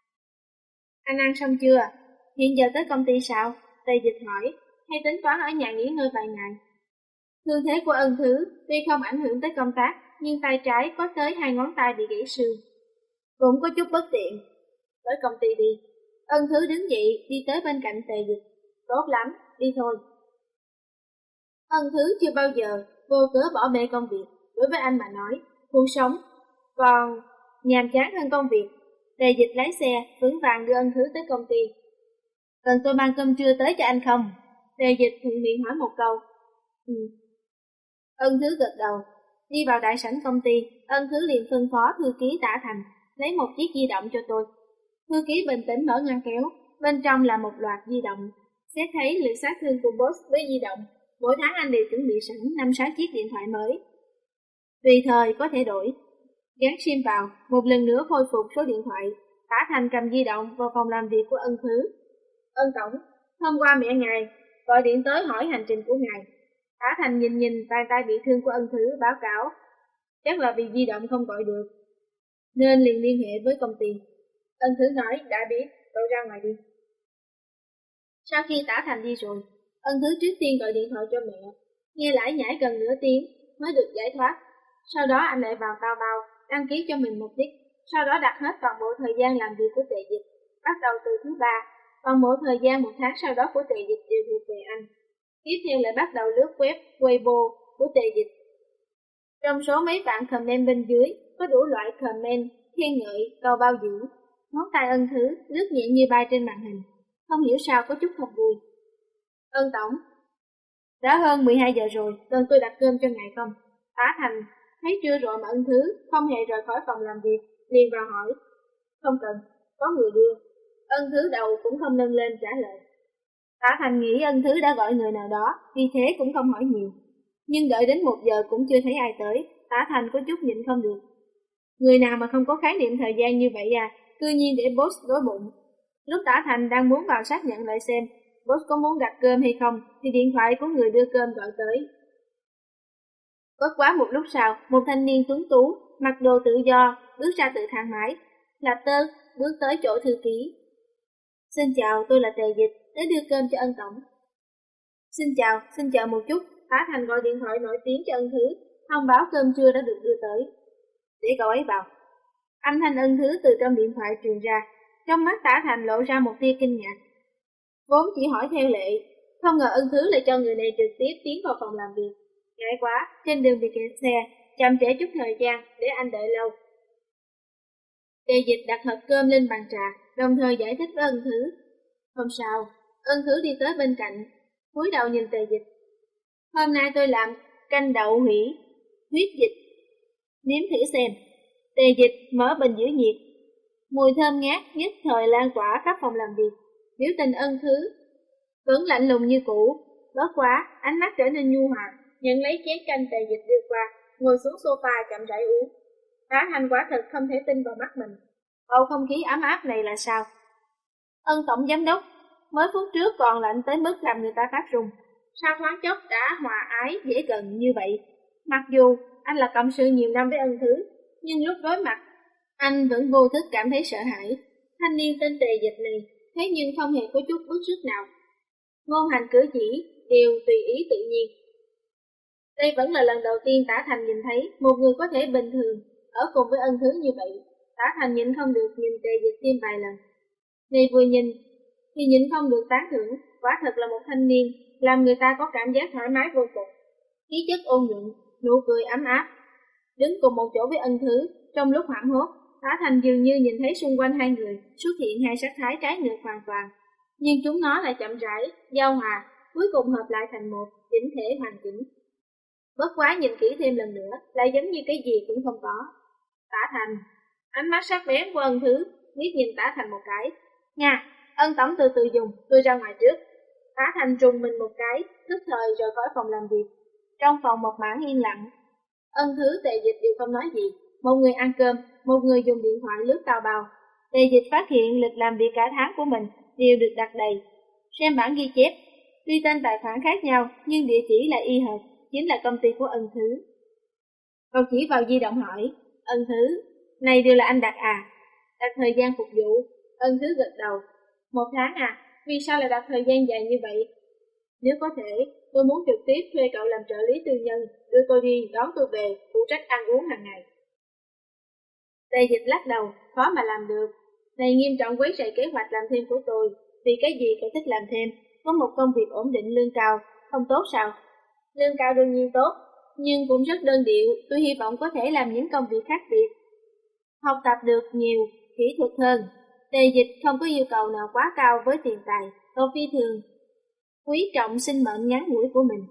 Anh ăn xong chưa? Hiện giờ tới công ty sao? Tề Dịch hỏi, hay tính toán ở nhà nghỉ ngơi vài ngày? Thương thế của Ân Thứ tuy không ảnh hưởng tới công tác, nhưng tay trái có tới hai ngón tay bị gãy xương, cũng có chút bất tiện. Tới công ty đi. Ân Thứ đứng dậy đi tới bên cạnh Tề Dịch. Tốt lắm, đi thôi. Ân Thứ chưa bao giờ vô cớ bỏ bê công việc. Đối với anh mà nói, cuộc sống còn nhàm chán hơn công việc. Tề Dịch lái xe vững vàng đưa Ân Thứ tới công ty. Cần tôi mang cơm trưa tới cho anh không? Tề Dịch thuận miệng hỏi một câu. Ừ. Ân Thứ gật đầu. Đi vào đại sảnh công ty, Ân Thứ liền phân phó thư ký Tả Thành lấy một chiếc di động cho tôi. Thư ký bình tĩnh mở ngăn kéo, bên trong là một loạt di động. Xét thấy lượng sát thương của boss với di động, mỗi tháng anh đều chuẩn bị sẵn năm sáu chiếc điện thoại mới. Tùy thời có thể đổi. Gắn sim vào, một lần nữa khôi phục số điện thoại. Tả Thành cầm di động vào phòng làm việc của Ân Thứ. Ân Tổng, hôm qua mẹ ngài gọi điện tới hỏi hành trình của ngài. Tả Thành nhìn nhìn tay tay bị thương của Ân Thứ báo cáo. Chắc là vì di động không gọi được, nên liền liên hệ với công ty. Ân Thứ nói, đã biết, cậu ra ngoài đi. Sau khi Tả Thành đi rồi, Ân Thứ trước tiên gọi điện thoại cho mẹ, nghe lải nhải gần nửa tiếng, mới được giải thoát. Sau đó anh lại vào tao bao, đăng ký cho mình một tiết, sau đó đặt hết toàn bộ thời gian làm việc của Tề Dịch, bắt đầu từ thứ ba, toàn bộ thời gian một tháng sau đó của Tề Dịch đều thuộc về anh. Tiếp theo lại bắt đầu lướt web Weibo của Tề Dịch. Trong số mấy bạn comment bên dưới, có đủ loại comment, khen ngợi, cầu bao dưỡng. Ngón tay Ân Thứ lướt nhẹ như bay trên màn hình, không hiểu sao có chút không vui. Ân Tổng, đã hơn mười hai giờ rồi, cần tôi đặt cơm cho ngài không? Tá Thành thấy trưa rồi mà Ân Thứ không hề rời khỏi phòng làm việc, liền vào hỏi. Không cần, có người đưa. Ân Thứ đầu cũng không nâng lên trả lời. Tá Thành nghĩ Ân Thứ đã gọi người nào đó, vì thế cũng không hỏi nhiều. Nhưng đợi đến một giờ cũng chưa thấy ai tới, Tá Thành có chút nhịn không được. Người nào mà không có khái niệm thời gian như vậy à, cư nhiên để boss đói bụng. Lúc Tá Thành đang muốn vào xác nhận lại xem boss có muốn đặt cơm hay không, thì điện thoại của người đưa cơm gọi tới. Bất quá một lúc sau, một thanh niên tuấn tú, mặc đồ tự do, bước ra từ thang máy. Là Tơ, bước tới chỗ thư ký. Xin chào, tôi là Tề Dịch, đến đưa cơm cho Ân Tổng. Xin chào, xin chờ một chút, Tá Thành gọi điện thoại nổi tiếng cho Ân Thứ, thông báo cơm trưa đã được đưa tới. Để cậu ấy vào. Âm thanh Ân Thứ từ trong điện thoại truyền ra, trong mắt Tá Thành lộ ra một tia kinh ngạc. Vốn chỉ hỏi theo lệ, không ngờ Ân Thứ lại cho người này trực tiếp tiến vào phòng làm việc. Ngại quá, trên đường bị kẹt xe, chậm trễ chút thời gian để anh đợi lâu. Tề Dịch đặt hộp cơm lên bàn trà, đồng thời giải thích với Ân Thứ. Không sao, Ân Thứ đi tới bên cạnh, cúi đầu nhìn Tề Dịch. Hôm nay tôi làm canh đậu hủy, huyết dịch. Nếm thử xem. Tề Dịch mở bình giữ nhiệt. Mùi thơm ngát nhất thời lan tỏa khắp phòng làm việc. Biểu tình Ân Thứ vẫn lạnh lùng như cũ. Bất quá, ánh mắt trở nên nhu hòa, nhận lấy chén canh Tề Dịch đưa qua, ngồi xuống sofa chậm rãi uống. Tá Thành quả thật không thể tin vào mắt mình. Bầu không khí ấm áp này là sao? Ân tổng giám đốc, mới phút trước còn lạnh tới mức làm người ta phát run, sao thoáng chốc đã hòa ái dễ gần như vậy? Mặc dù anh là cộng sự nhiều năm với Ân Thứ, nhưng lúc đối mặt, anh vẫn vô thức cảm thấy sợ hãi. Thanh niên tên Tề Dịch này, thế nhưng không hề có chút bức rứt nào. Ngôn hành cử chỉ đều tùy ý tự nhiên. Đây vẫn là lần đầu tiên Tả Thành nhìn thấy một người có thể bình thường ở cùng với Ân Thứ như vậy. Tả Thành nhịn không được nhìn Tề Dịch thêm vài lần. Này vừa nhìn thì nhịn không được tán thưởng, quả thật là một thanh niên làm người ta có cảm giác thoải mái vô cùng. Khí chất ôn nhuận, nụ cười ấm áp. Đứng cùng một chỗ với Ân Thứ, trong lúc hoảng hốt, Tả Thành dường như nhìn thấy xung quanh hai người xuất hiện hai sắc thái trái ngược hoàn toàn, nhưng chúng nó lại chậm rãi giao hòa, cuối cùng hợp lại thành một chỉnh thể hoàn chỉnh. Bất quá nhìn kỹ thêm lần nữa, lại giống như cái gì cũng không có. Tả Thành, ánh mắt sắc bén của Ân Thứ liếc nhìn Tả Thành một cái. Nha, Ân tổng từ từ dùng, tôi ra ngoài trước. Tả Thành trùng mình một cái, tức thời rời khỏi phòng làm việc. Trong phòng một mảng yên lặng, Ân Thứ, Tề Dịch đều không nói gì. Một người ăn cơm, một người dùng điện thoại lướt tào bào. Tề Dịch phát hiện lịch làm việc cả tháng của mình đều được đặt đầy. Xem bản ghi chép, tuy tên tài khoản khác nhau nhưng địa chỉ là y hệt, chính là công ty của Ân Thứ. Cậu chỉ vào di động hỏi, Ân Thứ, này đều là anh đặt à? Đặt thời gian phục vụ. Ân Thứ gật đầu. Một tháng à? Vì sao lại đặt thời gian dài như vậy? Nếu có thể, tôi muốn trực tiếp thuê cậu làm trợ lý tư nhân, đưa tôi đi, đón tôi về, phụ trách ăn uống hàng ngày. Tề Dịch lắc đầu, khó mà làm được. Này nghiêm trọng quấy rầy kế hoạch làm thêm của tôi. Vì cái gì cậu thích làm thêm? Có một công việc ổn định lương cao, không tốt sao? Lương cao đương nhiên tốt, nhưng cũng rất đơn điệu. Tôi hy vọng có thể làm những công việc khác biệt, học tập được nhiều kỹ thuật hơn. Tề Dịch không có yêu cầu nào quá cao với tiền tài, cậu phi thường quý trọng sinh mệnh ngắn ngủi của mình,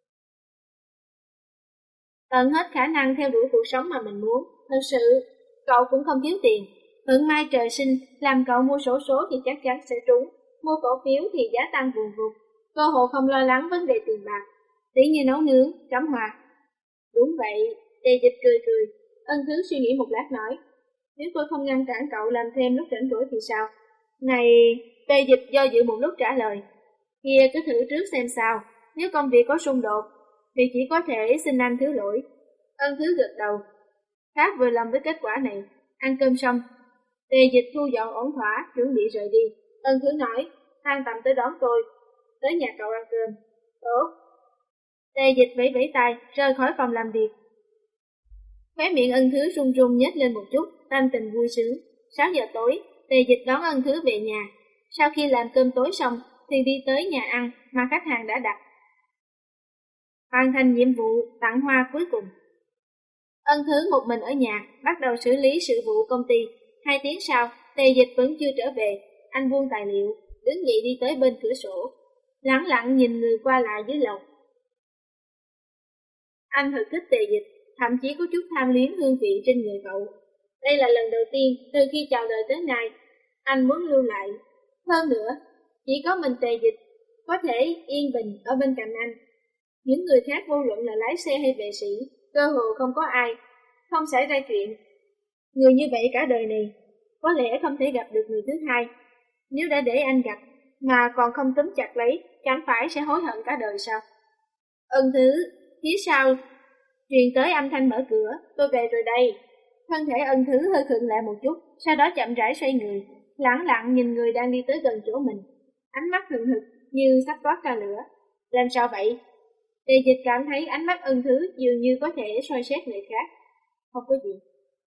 tận hết khả năng theo đuổi cuộc sống mà mình muốn. Thật sự, cậu cũng không thiếu tiền. Hưởng mai trời sinh, làm cậu mua xổ số thì chắc chắn sẽ trúng, mua cổ phiếu thì giá tăng vùn vụt, cơ hội không lo lắng vấn đề tiền bạc, tỉ như nấu nướng, cắm hoa. Đúng vậy, Tề Dịch cười cười. Ân Thứ suy nghĩ một lát nói, nếu tôi không ngăn cản cậu làm thêm lúc rảnh rỗi thì sao? Này, Tề Dịch do dự một lúc trả lời, kia cứ thử trước xem sao, nếu công việc có xung đột thì chỉ có thể xin anh thứ lỗi. Ân Thứ gật đầu, khá vừa lòng với kết quả này. Ăn cơm xong, Tề Dịch thu dọn ổn thỏa, chuẩn bị rời đi. Ân Thứ nói, Thang Tầm tới đón tôi, tới nhà cậu ăn cơm. Tốt. Tề Dịch vẫy vẫy tay, rời khỏi phòng làm việc. Khóe miệng Ân Thứ run run nhếch lên một chút, tâm tình vui sướng. Sáu giờ tối, Tề Dịch đón Ân Thứ về nhà. Sau khi làm cơm tối xong, thì đi tới nhà ăn mà khách hàng đã đặt. Hoàn thành nhiệm vụ tặng hoa cuối cùng. Ân Thứ một mình ở nhà, bắt đầu xử lý sự vụ công ty. Hai tiếng sau, Tề Dịch vẫn chưa trở về. Anh buông tài liệu, đứng dậy đi tới bên cửa sổ, lẳng lặng nhìn người qua lại dưới lầu. Anh thật thích Tề Dịch, thậm chí có chút tham luyến hương vị trên người cậu. Đây là lần đầu tiên từ khi chào đời tới nay, anh muốn lưu lại. Hơn nữa, chỉ có mình Tề Dịch có thể yên bình ở bên cạnh anh. Những người khác vô luận là lái xe hay vệ sĩ, cơ hồ không có ai, không xảy ra chuyện. Người như vậy cả đời này, có lẽ không thể gặp được người thứ hai. Nếu đã để anh gặp, mà còn không túm chặt lấy, chẳng phải sẽ hối hận cả đời sao? Ân Thứ, phía sau, truyền tới âm thanh mở cửa, tôi về rồi đây. Thân thể Ân Thứ hơi khựng lại một chút, sau đó chậm rãi xoay người, lẳng lặng nhìn người đang đi tới gần chỗ mình. Ánh mắt hừng hực như sắp toát ra lửa. Làm sao vậy? Tề Dịch cảm thấy ánh mắt Ân Thứ dường như có thể soi xét người khác. Không có gì.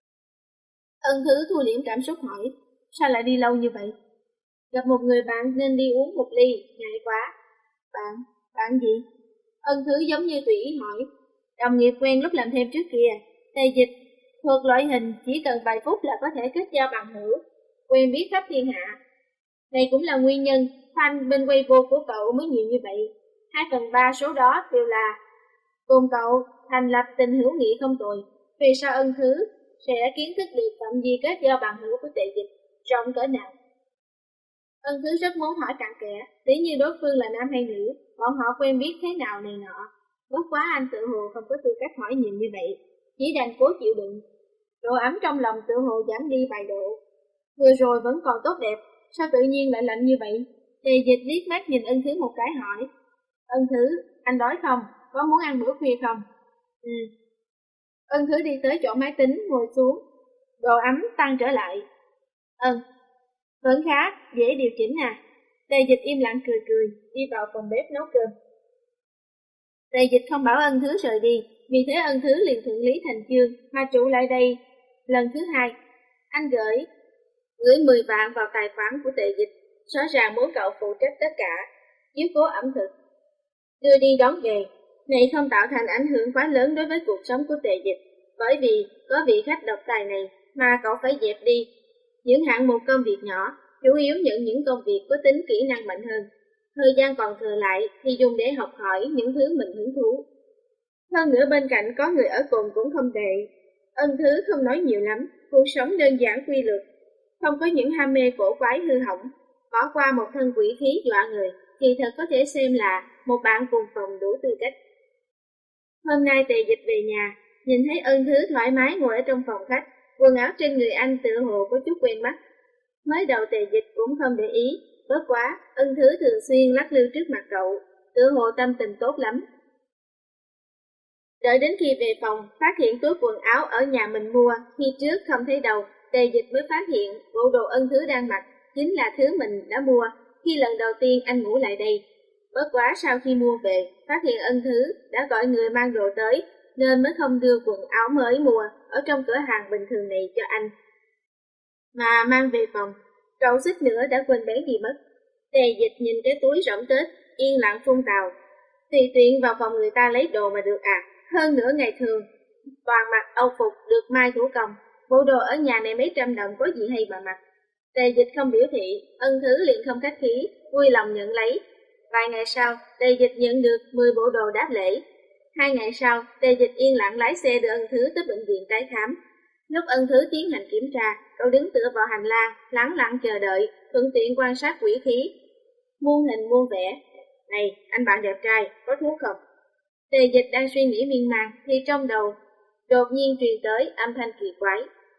Ân Thứ thu liễm cảm xúc hỏi, sao lại đi lâu như vậy? Gặp một người bạn nên đi uống một ly, ngại quá. Bạn, bạn gì? Ân Thứ giống như tùy ý hỏi. Đồng nghiệp quen lúc làm thêm trước kia. Tề Dịch thuộc loại hình chỉ cần vài phút là có thể kết giao bằng hữu, quen biết khắp thiên hạ. Này cũng là nguyên nhân fan bên Weibo của cậu mới nhiều như vậy. Hai phần ba số đó đều là cùng cậu thành lập tình hữu nghị không tồi. Vì sao Ân Thứ sẽ kiến thức được phạm vi kết giao bằng hữu của Tề Dịch rộng cỡ nào? Ân Thứ rất muốn hỏi cặn kẽ, tỉ như đối phương là nam hay nữ, bọn họ quen biết thế nào này nọ. Bất quá anh tự hồ không có tư cách hỏi nhiều như vậy, chỉ đành cố chịu đựng. Độ ấm trong lòng tự hồ giảm đi vài độ. Vừa rồi vẫn còn tốt đẹp, sao tự nhiên lại lạnh như vậy? Tề Dịch liếc mắt nhìn Ân Thứ một cái hỏi. Ân Thứ, anh đói không? Có muốn ăn bữa khuya không? Ừ. Ân Thứ đi tới chỗ máy tính, ngồi xuống. Độ ấm tăng trở lại. Ân, vẫn khá, dễ điều chỉnh à. Tề Dịch im lặng cười cười, đi vào phòng bếp nấu cơm. Tề Dịch không bảo Ân Thứ rời đi, vì thế Ân Thứ liền thuận lý thành chương mà trụ lại đây. Lần thứ hai, anh gửi gửi mười vạn vào tài khoản của Tề Dịch, rõ ràng muốn cậu phụ trách tất cả, chiếu cố ẩm thực, đưa đi đón về. Này không tạo thành ảnh hưởng quá lớn đối với cuộc sống của Tề Dịch, bởi vì có vị khách độc tài này mà cậu phải dẹp đi những hạng mục công việc nhỏ, chủ yếu nhận những công việc có tính kỹ năng mạnh hơn. Thời gian còn thừa lại thì dùng để học hỏi những thứ mình hứng thú. Hơn nữa bên cạnh có người ở cùng cũng không tệ. Ân Thứ không nói nhiều lắm, cuộc sống đơn giản quy luật, không có những ham mê cổ quái hư hỏng. Bỏ qua một thân quỷ khí dọa người thì thật có thể xem là một bạn cùng phòng đủ tư cách. Hôm nay Tề Dịch về nhà, nhìn thấy Ân Thứ thoải mái ngồi ở trong phòng khách, quần áo trên người anh tựa hồ có chút quen mắt. Mới đầu Tề Dịch cũng không để ý, bất quá Ân Thứ thường xuyên lắc lư trước mặt cậu, tựa hồ tâm tình tốt lắm. Đợi đến khi về phòng, phát hiện túi quần áo ở nhà mình mua khi trước không thấy đâu, Tề Dịch mới phát hiện bộ đồ Ân Thứ đang mặc chính là thứ mình đã mua khi lần đầu tiên anh ngủ lại đây. Bất quá sau khi mua về, phát hiện Ân Thứ đã gọi người mang đồ tới, nên mới không đưa quần áo mới mua ở trong cửa hàng bình thường này cho anh, mà mang về phòng. Cậu xích nữa đã quên bé gì mất. Tề Dịch nhìn cái túi rỗng tết, yên lặng phun tào. Tùy tiện vào phòng người ta lấy đồ mà được à? Hơn nữa ngày thường, toàn mặc âu phục được mai thủ công, bộ đồ ở nhà này mấy trăm đồng có gì hay mà mặc. Tề Dịch không biểu thị, Ân Thứ liền không khách khí, vui lòng nhận lấy. Vài ngày sau, Tề Dịch nhận được mười bộ đồ đáp lễ. Hai ngày sau, Tề Dịch yên lặng lái xe đưa Ân Thứ tới bệnh viện tái khám. Lúc Ân Thứ tiến hành kiểm tra, cậu đứng tựa vào hành lang, lẳng lặng chờ đợi, thuận tiện quan sát quỷ khí, muôn hình muôn vẻ. Này, anh bạn đẹp trai, có thuốc không? Tề Dịch đang suy nghĩ miên man, thì trong đầu đột nhiên truyền tới âm thanh kỳ quái.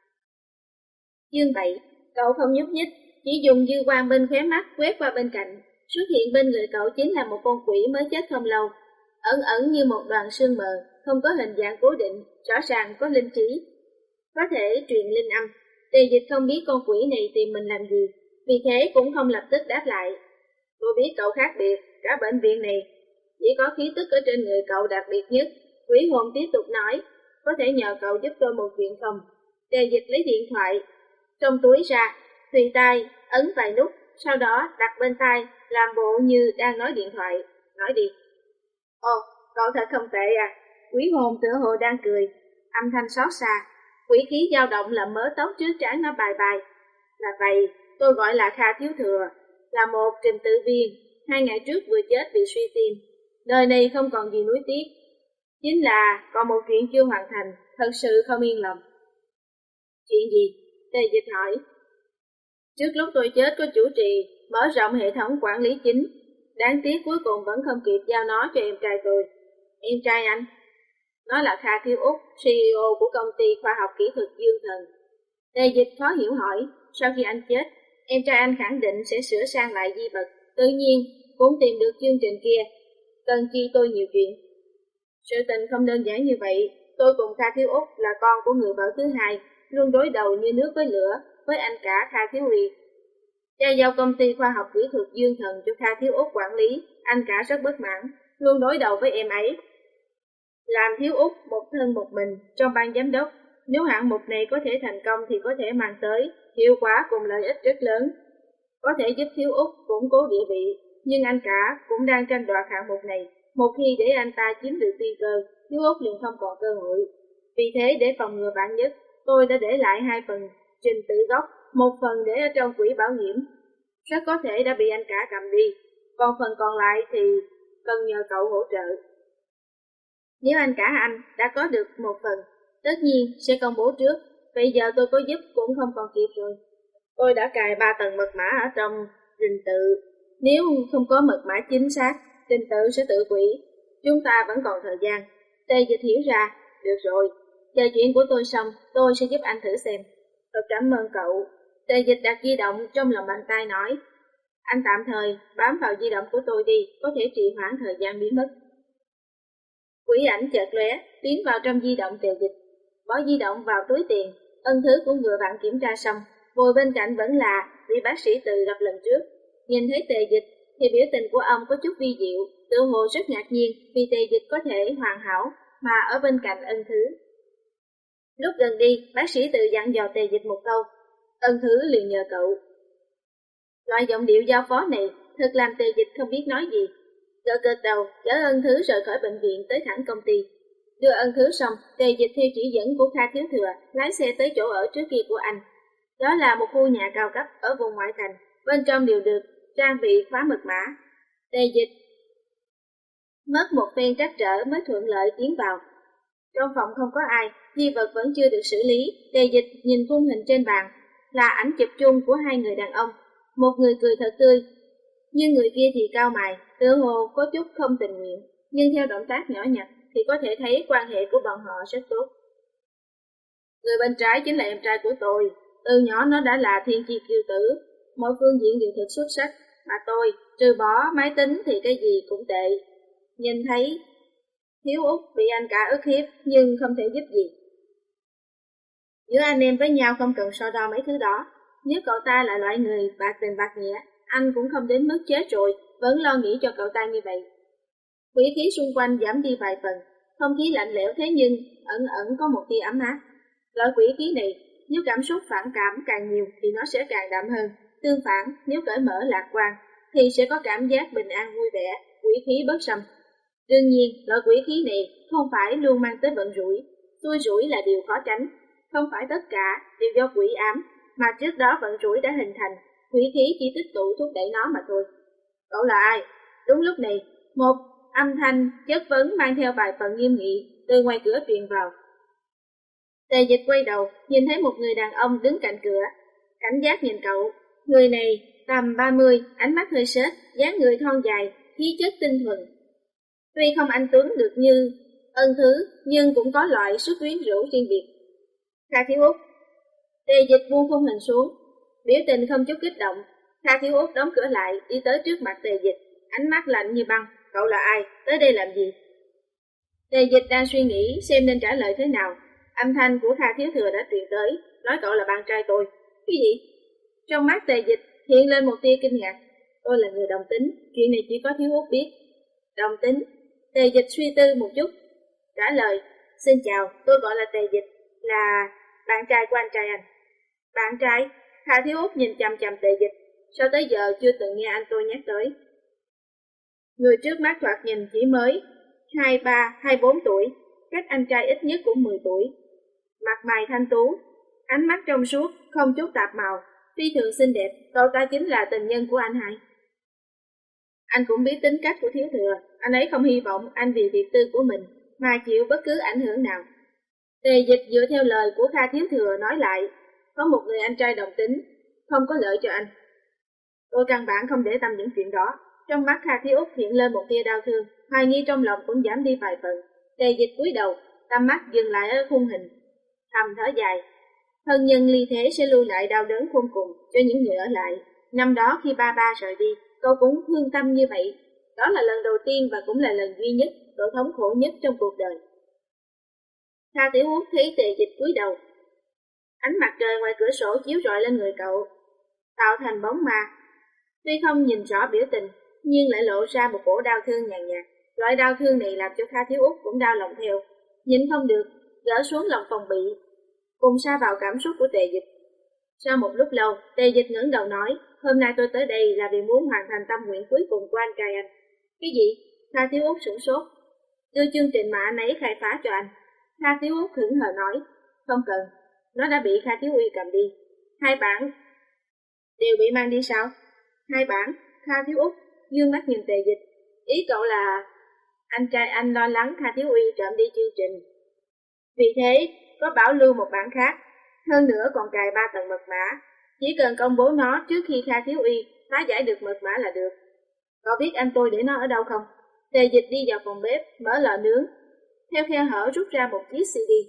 Chương bảy, cậu không nhúc nhích, chỉ dùng dư quang bên khóe mắt quét qua bên cạnh. Xuất hiện bên người cậu chính là một con quỷ mới chết không lâu, ẩn ẩn như một đoàn sương mờ, không có hình dạng cố định, rõ ràng có linh trí, có thể truyền linh âm. Tề Dịch không biết con quỷ này tìm mình làm gì, vì thế cũng không lập tức đáp lại. Tôi biết cậu khác biệt, cả bệnh viện này chỉ có khí tức ở trên người cậu đặc biệt nhất. Quỷ hồn tiếp tục nói, có thể nhờ cậu giúp tôi một chuyện không? Tề Dịch lấy điện thoại trong túi ra, tùy tay, ấn vài nút, sau đó đặt bên tai, làm bộ như đang nói điện thoại. Nói đi. Ồ, cậu thật không tệ à. Quỷ hồn tựa hồ đang cười, âm thanh xót xa. Quỷ khí dao động làm mớ tóc trước trán nó bài bài. Là vậy, tôi gọi là Kha Thiếu Thừa, là một trình tự viên, hai ngày trước vừa chết vì suy tim. Đời này không còn gì nuối tiếc. Chính là còn một chuyện chưa hoàn thành, thật sự không yên lòng. Chuyện gì? Tề Dịch hỏi. Trước lúc tôi chết có chủ trì, mở rộng hệ thống quản lý chính. Đáng tiếc cuối cùng vẫn không kịp giao nó cho em trai tôi. Em trai anh? Nó là Kha Thiếu Úc, xê e ô của công ty khoa học kỹ thuật Dương Thần. Tề Dịch khó hiểu hỏi, sau khi anh chết, em trai anh khẳng định sẽ sửa sang lại di vật. Tự nhiên, cũng tìm được chương trình kia. Cần chi tôi nhiều chuyện. Sự tình không đơn giản như vậy. Tôi cùng Kha Thiếu Úc là con của người vợ thứ hai, luôn đối đầu như nước với lửa với anh cả Kha Thiếu Uy. Cha giao công ty khoa học kỹ thuật Dương Thần cho Kha Thiếu Úc quản lý, anh cả rất bất mãn, luôn đối đầu với em ấy. Làm Thiếu Úc một thân một mình trong ban giám đốc, nếu hạng mục này có thể thành công thì có thể mang tới hiệu quả cùng lợi ích rất lớn. Có thể giúp Thiếu Úc củng cố địa vị, nhưng anh cả cũng đang tranh đoạt hạng mục này. Một khi để anh ta chiếm được tiên cơ, Thiếu Úc liền không còn cơ hội. Vì thế để phòng ngừa vạn nhất, tôi đã để lại hai phần trình tự gốc, một phần để ở trong quỹ bảo hiểm. Rất có thể đã bị anh cả cầm đi, còn phần còn lại thì cần nhờ cậu hỗ trợ. Nếu anh cả anh đã có được một phần, tất nhiên sẽ công bố trước, bây giờ tôi có giúp cũng không còn kịp rồi. Tôi đã cài ba tầng mật mã ở trong trình tự, nếu không có mật mã chính xác, trình tự sẽ tự hủy. Chúng ta vẫn còn thời gian. Tề Dịch hiểu ra, được rồi, chờ chuyện của tôi xong, tôi sẽ giúp anh thử xem. Tôi cảm ơn cậu. Tề Dịch đặt di động trong lòng bàn tay nói, anh tạm thời bám vào di động của tôi đi, có thể trì hoãn thời gian biến mất. Quỷ ảnh chợt lóe, tiến vào trong di động Tề Dịch, bỏ di động vào túi tiền. Ân Thứ cũng vừa vặn kiểm tra xong, ngồi bên cạnh vẫn là vị bác sĩ Từ gặp lần trước. Nhìn thấy Tề Dịch thì biểu tình của ông có chút vi diệu, tự hồ rất ngạc nhiên vì Tề Dịch có thể hoàn hảo mà ở bên cạnh Ân Thứ. Lúc gần đi, bác sĩ Từ dặn dò Tề Dịch một câu, Ân Thứ liền nhờ cậu. Loại giọng điệu giao phó này thật làm Tề Dịch không biết nói gì. Gật gật đầu, chở Ân Thứ rời khỏi bệnh viện tới thẳng công ty. Đưa Ân Thứ xong, Tề Dịch theo chỉ dẫn của Kha Thiếu Thừa lái xe tới chỗ ở trước kia của anh. Đó là một khu nhà cao cấp ở vùng ngoại thành, bên trong đều được trang bị khóa mật mã. Tề Dịch mất một phen trắc trở mới thuận lợi tiến vào. Trong phòng không có ai, di vật vẫn chưa được xử lý. Tề Dịch nhìn khung hình trên bàn, là ảnh chụp chung của hai người đàn ông. Một người cười thật tươi, nhưng người kia thì cao mày, tựa hồ có chút không tình nguyện. Nhưng theo động tác nhỏ nhặt thì có thể thấy quan hệ của bọn họ rất tốt. Người bên trái chính là em trai của tôi. Từ nhỏ nó đã là thiên chi kiêu tử, mọi phương diện đều thật xuất sắc. Mà tôi, trừ bỏ máy tính thì cái gì cũng tệ. Nhìn thấy Thiếu Úc bị anh cả ức hiếp nhưng không thể giúp gì. Giữa anh em với nhau không cần so đo mấy thứ đó. Nếu cậu ta là loại người bạc tình bạc nghĩa, anh cũng không đến mức chết rồi, vẫn lo nghĩ cho cậu ta như vậy. Quỷ khí xung quanh giảm đi vài phần, không khí lạnh lẽo thế nhưng ẩn ẩn có một tia ấm áp. Loại quỷ khí này, nếu cảm xúc phản cảm càng nhiều thì nó sẽ càng đậm hơn. Tương phản, nếu cởi mở lạc quan thì sẽ có cảm giác bình an vui vẻ, quỷ khí bất xâm. Đương nhiên, loại quỷ khí này không phải luôn mang tới vận rủi, xui rủi là điều khó tránh. Không phải tất cả đều do quỷ ám, mà trước đó vận rủi đã hình thành, quỷ khí chỉ tích tụ thúc đẩy nó mà thôi. Cậu là ai? Đúng lúc này, một âm thanh chất vấn mang theo vài phần nghiêm nghị từ ngoài cửa truyền vào. Tề Dịch quay đầu, nhìn thấy một người đàn ông đứng cạnh cửa, cảnh giác nhìn cậu. Người này tầm ba mươi, ánh mắt hơi sết, dáng người thon dài, khí chất tinh thuần. Tuy không anh tuấn được như Ân Thứ, nhưng cũng có loại sức quyến rũ riêng biệt. Kha Thiếu Úc. Tề Dịch buông khung hình xuống, biểu tình không chút kích động. Kha Thiếu Úc đóng cửa lại, đi tới trước mặt Tề Dịch, ánh mắt lạnh như băng. Cậu là ai? Tới đây làm gì? Tề Dịch đang suy nghĩ xem nên trả lời thế nào. Âm thanh của Kha Thiếu Thừa đã truyền tới, nói cậu là bạn trai tôi. Cái gì? Trong mắt Tề Dịch hiện lên một tia kinh ngạc. Tôi là người đồng tính, chuyện này chỉ có Thiếu Úc biết. Đồng tính. Tề Dịch suy tư một chút, trả lời, xin chào, tôi gọi là Tề Dịch, là bạn trai của anh trai anh. Bạn trai? Kha Thiếu Út nhìn chằm chằm Tề Dịch, sao tới giờ chưa từng nghe anh tôi nhắc tới. Người trước mắt thoạt nhìn chỉ mới hai ba, hai bốn tuổi, cách anh trai ít nhất cũng mười tuổi. Mặt mày thanh tú, ánh mắt trong suốt, không chút tạp màu, phi thường xinh đẹp, cậu ta chính là tình nhân của anh hai. Anh cũng biết tính cách của Thiếu Thừa, anh ấy không hy vọng anh vì việc tư của mình mà chịu bất cứ ảnh hưởng nào. Tề Dịch dựa theo lời của Kha Thiếu Thừa nói lại, có một người anh trai đồng tính, không có lợi cho anh. Tôi căn bản không để tâm những chuyện đó. Trong mắt Kha Thiếu Út hiện lên một tia đau thương, hoài nghi trong lòng cũng giảm đi vài phần. Tề Dịch cúi đầu, tầm mắt dừng lại ở khung hình, thầm thở dài. Thân nhân ly thế sẽ lưu lại đau đớn khôn cùng cho những người ở lại. Năm đó khi ba ba rời đi, cậu cũng thương tâm như vậy. Đó là lần đầu tiên và cũng là lần duy nhất cậu thống khổ nhất trong cuộc đời. Kha Tiểu Út thấy Tề Dịch cúi đầu. Ánh mặt trời ngoài cửa sổ chiếu rọi lên người cậu, tạo thành bóng ma. Tuy không nhìn rõ biểu tình, nhưng lại lộ ra một cổ đau thương nhàn nhạt. Loại đau thương này làm cho Kha Thiếu Út cũng đau lòng theo. Nhìn không được, gỡ xuống lòng phòng bị, cùng sa vào cảm xúc của Tề Dịch. Sau một lúc lâu, Tề Dịch ngẩng đầu nói, hôm nay tôi tới đây là vì muốn hoàn thành tâm nguyện cuối cùng của anh trai anh. Cái gì? Kha Thiếu Út sửng sốt. Đưa chương trình mà anh ấy khai phá cho anh. Kha Thiếu Út hững hờ nói, không cần, nó đã bị Kha Thiếu Uy cầm đi. Hai bản đều bị mang đi sao? Hai bản. Kha Thiếu Út dương mắt nhìn Tề Dịch. Ý cậu là anh trai anh lo lắng Kha Thiếu Uy trộm đi chương trình, vì thế có bảo lưu một bản khác, hơn nữa còn cài ba tầng mật mã. Chỉ cần công bố nó trước khi Kha Thiếu Uy phá giải được mật mã là được. Cậu biết anh tôi để nó ở đâu không? Tề Dịch đi vào phòng bếp, mở lò nướng, theo khe hở rút ra một chiếc xê đê.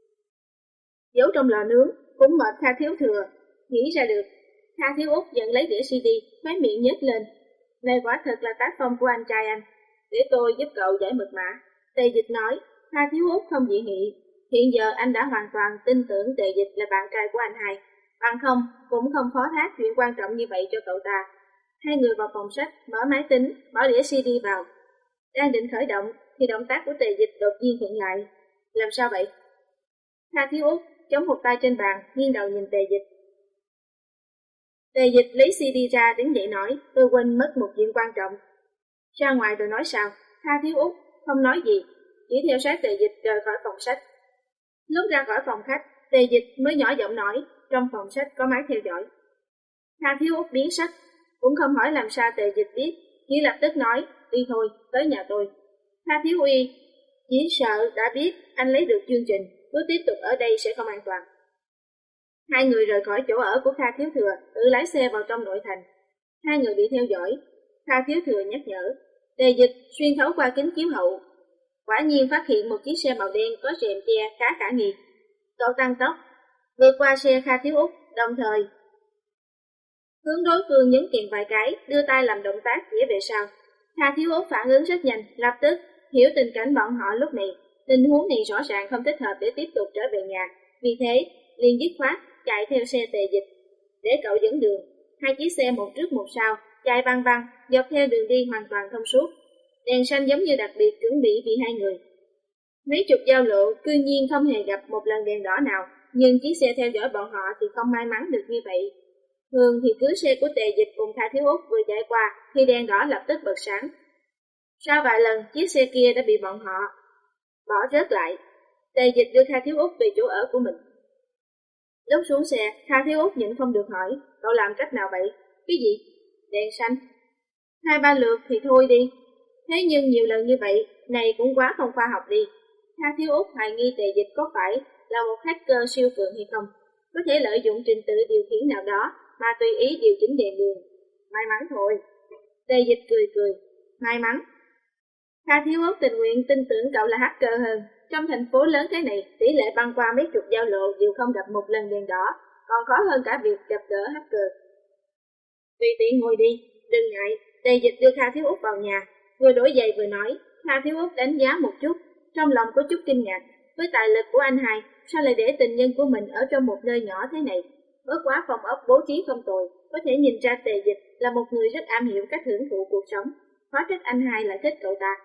Giấu trong lò nướng, cũng mệt Kha Thiếu Thừa, nghĩ ra được. Kha Thiếu Út nhận lấy đĩa xê đê, khóe miệng nhếch lên. Này quả thật là tác phong của anh trai anh, để tôi giúp cậu giải mật mã. Tề Dịch nói. Kha Thiếu Út không dị nghị. Hiện giờ anh đã hoàn toàn tin tưởng Tề Dịch là bạn trai của anh hai, bằng không cũng không phó thác chuyện quan trọng như vậy cho cậu ta. Hai người vào phòng sách, mở máy tính, bỏ đĩa xê đê vào. Đang định khởi động thì động tác của Tề Dịch đột nhiên khựng lại. Làm sao vậy? Kha Thiếu Út chống một tay trên bàn, nghiêng đầu nhìn Tề Dịch. Tề Dịch lấy xê đê ra, đứng dậy nói, tôi quên mất một chuyện quan trọng. Ra ngoài rồi nói sao? Kha Thiếu Út không nói gì, chỉ theo sát Tề Dịch rời khỏi phòng sách. Lúc ra khỏi phòng khách, Tề Dịch mới nhỏ giọng nói, trong phòng sách có máy theo dõi. Kha Thiếu Út biến sắc, cũng không hỏi làm sao Tề Dịch biết, chỉ lập tức nói, đi thôi, tới nhà tôi. Kha Thiếu Uy chỉ sợ đã biết anh lấy được chương trình, cứ tiếp tục ở đây sẽ không an toàn. Hai người rời khỏi chỗ ở của Kha Thiếu Thừa, tự lái xe vào trong nội thành. Hai người bị theo dõi. Kha Thiếu Thừa nhắc nhở. Tề Dịch xuyên thấu qua kính chiếu hậu, quả nhiên phát hiện một chiếc xe màu đen có rèm che khá khả nghi. Cậu tăng tốc, vượt qua xe Kha Thiếu Út, đồng thời hướng đối phương nhấn kèn vài cái, đưa tay làm động tác phía về sau. Kha Thiếu Út phản ứng rất nhanh, lập tức hiểu tình cảnh bọn họ lúc này. Tình huống này rõ ràng không thích hợp để tiếp tục trở về nhà, vì thế liền dứt khoát chạy theo xe Tề Dịch để cậu dẫn đường. Hai chiếc xe một trước một sau chạy băng băng dọc theo đường đi hoàn toàn thông suốt. Đèn xanh giống như đặc biệt chuẩn bị vì hai người. Mấy chục giao lộ cư nhiên không hề gặp một lần đèn đỏ nào, nhưng chiếc xe theo dõi bọn họ thì không may mắn được như vậy. Thường thì cứ xe của Tề Dịch cùng Kha Thiếu Út vừa chạy qua thì đèn đỏ lập tức bật sáng. Sau vài lần chiếc xe kia đã bị bọn họ bỏ rớt lại. Tề Dịch đưa Kha Thiếu Út về chỗ ở của mình. Lúc xuống xe, Kha Thiếu Út nhịn không được hỏi, cậu làm cách nào vậy? Cái gì? Đèn xanh. Hai ba lượt thì thôi đi. Thế nhưng nhiều lần như vậy, này cũng quá không khoa học đi. Kha Thiếu Út hoài nghi Tề Dịch có phải là một hacker siêu phượng hay không, có thể lợi dụng trình tự điều khiển nào đó mà tùy ý điều chỉnh đèn đường. May mắn thôi. Tề Dịch cười cười. May mắn. Kha Thiếu Út tình nguyện tin tưởng cậu là hacker hơn. Trong thành phố lớn thế này, tỷ lệ băng qua mấy chục giao lộ đều không gặp một lần đèn đỏ, còn khó hơn cả việc gặp gỡ hacker. Tùy tiện ngồi đi, đừng ngại. Tề Dịch đưa Kha Thiếu Út vào nhà, vừa đổi giày vừa nói. Kha Thiếu Út đánh giá một chút, trong lòng có chút kinh ngạc. Với tài lực của anh hai, sao lại để tình nhân của mình ở trong một nơi nhỏ thế này? Bất quá phòng ốc bố trí không tồi, có thể nhìn ra Tề Dịch là một người rất am hiểu cách hưởng thụ cuộc sống. khó trách anh hai lại thích cậu ta.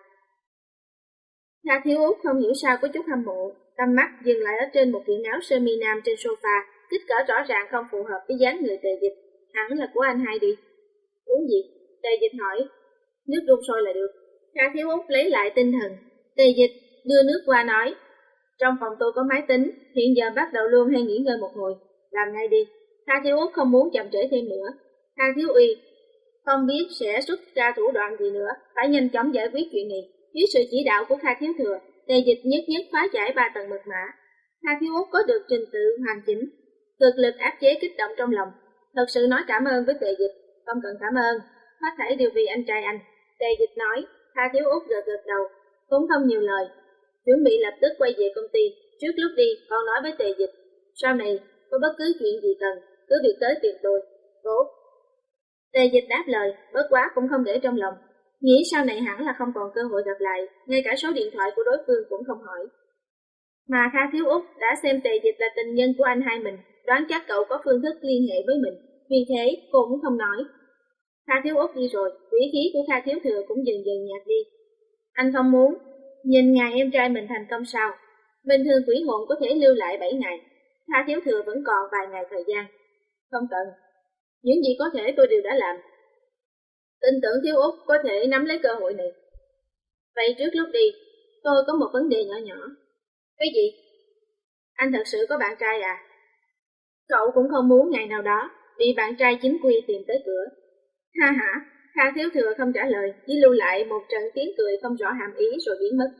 Kha Thiếu Út không hiểu sao có chút hâm mộ, tầm mắt dừng lại ở trên một kiện áo sơ mi nam trên sofa, kích cỡ rõ ràng không phù hợp với dáng người Tề Dịch, hẳn là của anh hai đi. Uống gì? Tề Dịch hỏi. Nước đun sôi là được. Kha Thiếu Út lấy lại tinh thần. Tề Dịch đưa nước qua nói, trong phòng tôi có máy tính, hiện giờ bắt đầu luôn hay nghỉ ngơi một hồi, làm ngay đi. Kha Thiếu Út không muốn chậm trễ thêm nữa. Kha Thiếu Uy không biết sẽ xuất ra thủ đoạn gì nữa, phải nhanh chóng giải quyết chuyện này. Dưới sự chỉ đạo của Kha Thiếu Thừa, Tề Dịch nhất nhất phá giải ba tầng mật mã. Kha Thiếu Út có được trình tự hoàn chỉnh, cực lực áp chế kích động trong lòng. Thật sự nói cảm ơn với Tề Dịch. Không cần cảm ơn, hết thảy đều vì anh trai anh. Tề Dịch nói. Kha Thiếu Út gật gật đầu, cũng không nhiều lời, chuẩn bị lập tức quay về công ty. Trước lúc đi, con nói với Tề Dịch, sau này có bất cứ chuyện gì cần, cứ việc tới tìm tôi. Tốt. Tề Dịch đáp lời, bất quá cũng không để trong lòng, nghĩ sau này hẳn là không còn cơ hội gặp lại, ngay cả số điện thoại của đối phương cũng không hỏi. Mà Kha Thiếu Út đã xem Tề Dịch là tình nhân của anh hai mình, đoán chắc cậu có phương thức liên hệ với mình, vì thế cô cũng không nói. Kha Thiếu Út đi rồi, vĩ khí của Kha Thiếu Thừa cũng dần dần nhạt đi. Anh không muốn nhìn ngày em trai mình thành công sao? Bình thường quỷ hồn có thể lưu lại bảy ngày, Kha Thiếu Thừa vẫn còn vài ngày thời gian. Không cần, những gì có thể tôi đều đã làm. Tin tưởng Thiếu Út có thể nắm lấy cơ hội này. Vậy trước lúc đi, tôi có một vấn đề nhỏ nhỏ. Cái gì? Anh thật sự có bạn trai à? Cậu cũng không muốn ngày nào đó bị bạn trai chính quy tìm tới cửa. Ha ha, Kha Thiếu Thừa không trả lời, chỉ lưu lại một trận tiếng cười không rõ hàm ý rồi biến mất.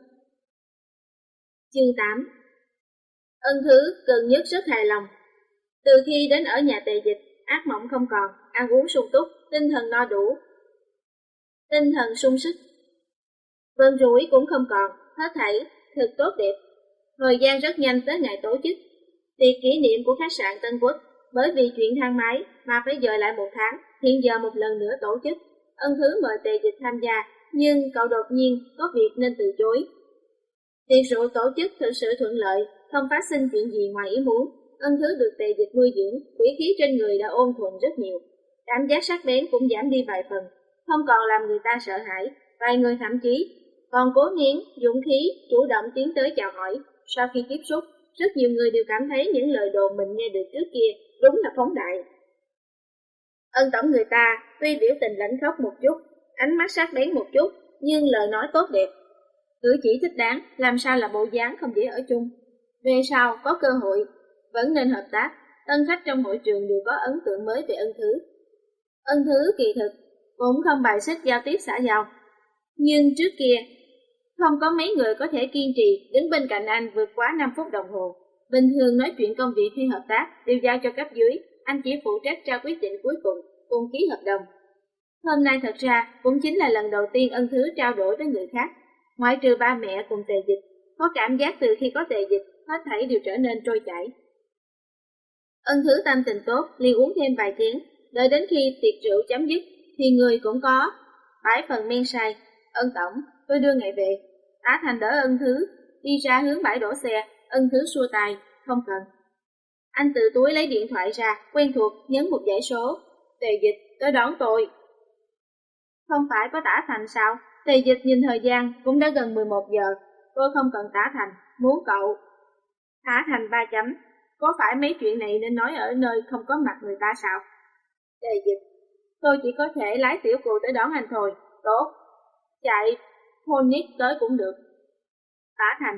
Chương tám. Ân Thứ gần nhất rất hài lòng. Từ khi đến ở nhà Tề Dịch, ác mộng không còn, ăn uống sung túc, tinh thần no đủ, tinh thần sung sức. Vân rủi cũng không còn, hết thảy thật tốt đẹp. Thời gian rất nhanh tới ngày tổ chức tiệc kỷ niệm của khách sạn Tân Quốc, bởi vì chuyện thang máy mà phải dời lại một tháng, hiện giờ một lần nữa tổ chức. Ân Thứ mời Tề Dịch tham gia, nhưng cậu đột nhiên có việc nên từ chối. Tiệc rượu tổ chức thực sự thuận lợi, không phát sinh chuyện gì ngoài ý muốn. Ân Thứ được Tề Dịch nuôi dưỡng, quỷ khí trên người đã ôn thuần rất nhiều, cảm giác sắc bén cũng giảm đi vài phần, không còn làm người ta sợ hãi. Vài người thậm chí còn cố nén dũng khí chủ động tiến tới chào hỏi. Sau khi tiếp xúc, rất nhiều người đều cảm thấy những lời đồn mình nghe được trước kia đúng là phóng đại. Ân tổng người ta tuy biểu tình lãnh khốc một chút, ánh mắt sắc bén một chút, nhưng lời nói tốt đẹp, cử chỉ thích đáng, làm sao là bộ dáng không dễ ở chung. Về sau có cơ hội vẫn nên hợp tác. Tân khách trong hội trường đều có ấn tượng mới về Ân Thứ. Ân Thứ kỳ thực cũng không bài xích giao tiếp xã giao, nhưng trước kia không có mấy người có thể kiên trì đứng bên cạnh anh vượt quá năm phút đồng hồ. Bình thường nói chuyện công việc hay hợp tác đều giao cho cấp dưới, anh chỉ phụ trách ra quyết định cuối cùng, cùng ký hợp đồng. Hôm nay thật ra cũng chính là lần đầu tiên Ân Thứ trao đổi với người khác, ngoại trừ ba mẹ cùng Tề Dịch, có cảm giác từ khi có Tề Dịch, hết thảy đều trở nên trôi chảy. Ân Thứ tâm tình tốt, liền uống thêm vài chén, đợi đến khi tiệc rượu chấm dứt thì người cũng có bãi phần men say. Ân tổng, tôi đưa ngài về. Tá Thành đỡ Ân Thứ đi ra hướng bãi đổ xe. Ân Thứ xua tay, không cần. Anh từ túi lấy điện thoại ra, quen thuộc nhấn một dãy số. Tề Dịch tới đón tôi. Không phải có Tả Thành sao? Tề Dịch nhìn thời gian cũng đã gần mười một giờ. Tôi không cần Tả Thành, muốn cậu. Tả Thành ba chấm. Có phải mấy chuyện này nên nói ở nơi không có mặt người ta sao? Tề Dịch, tôi chỉ có thể lái tiểu cụ tới đón anh thôi. Tốt, chạy Phoenix tới cũng được. Tả Thành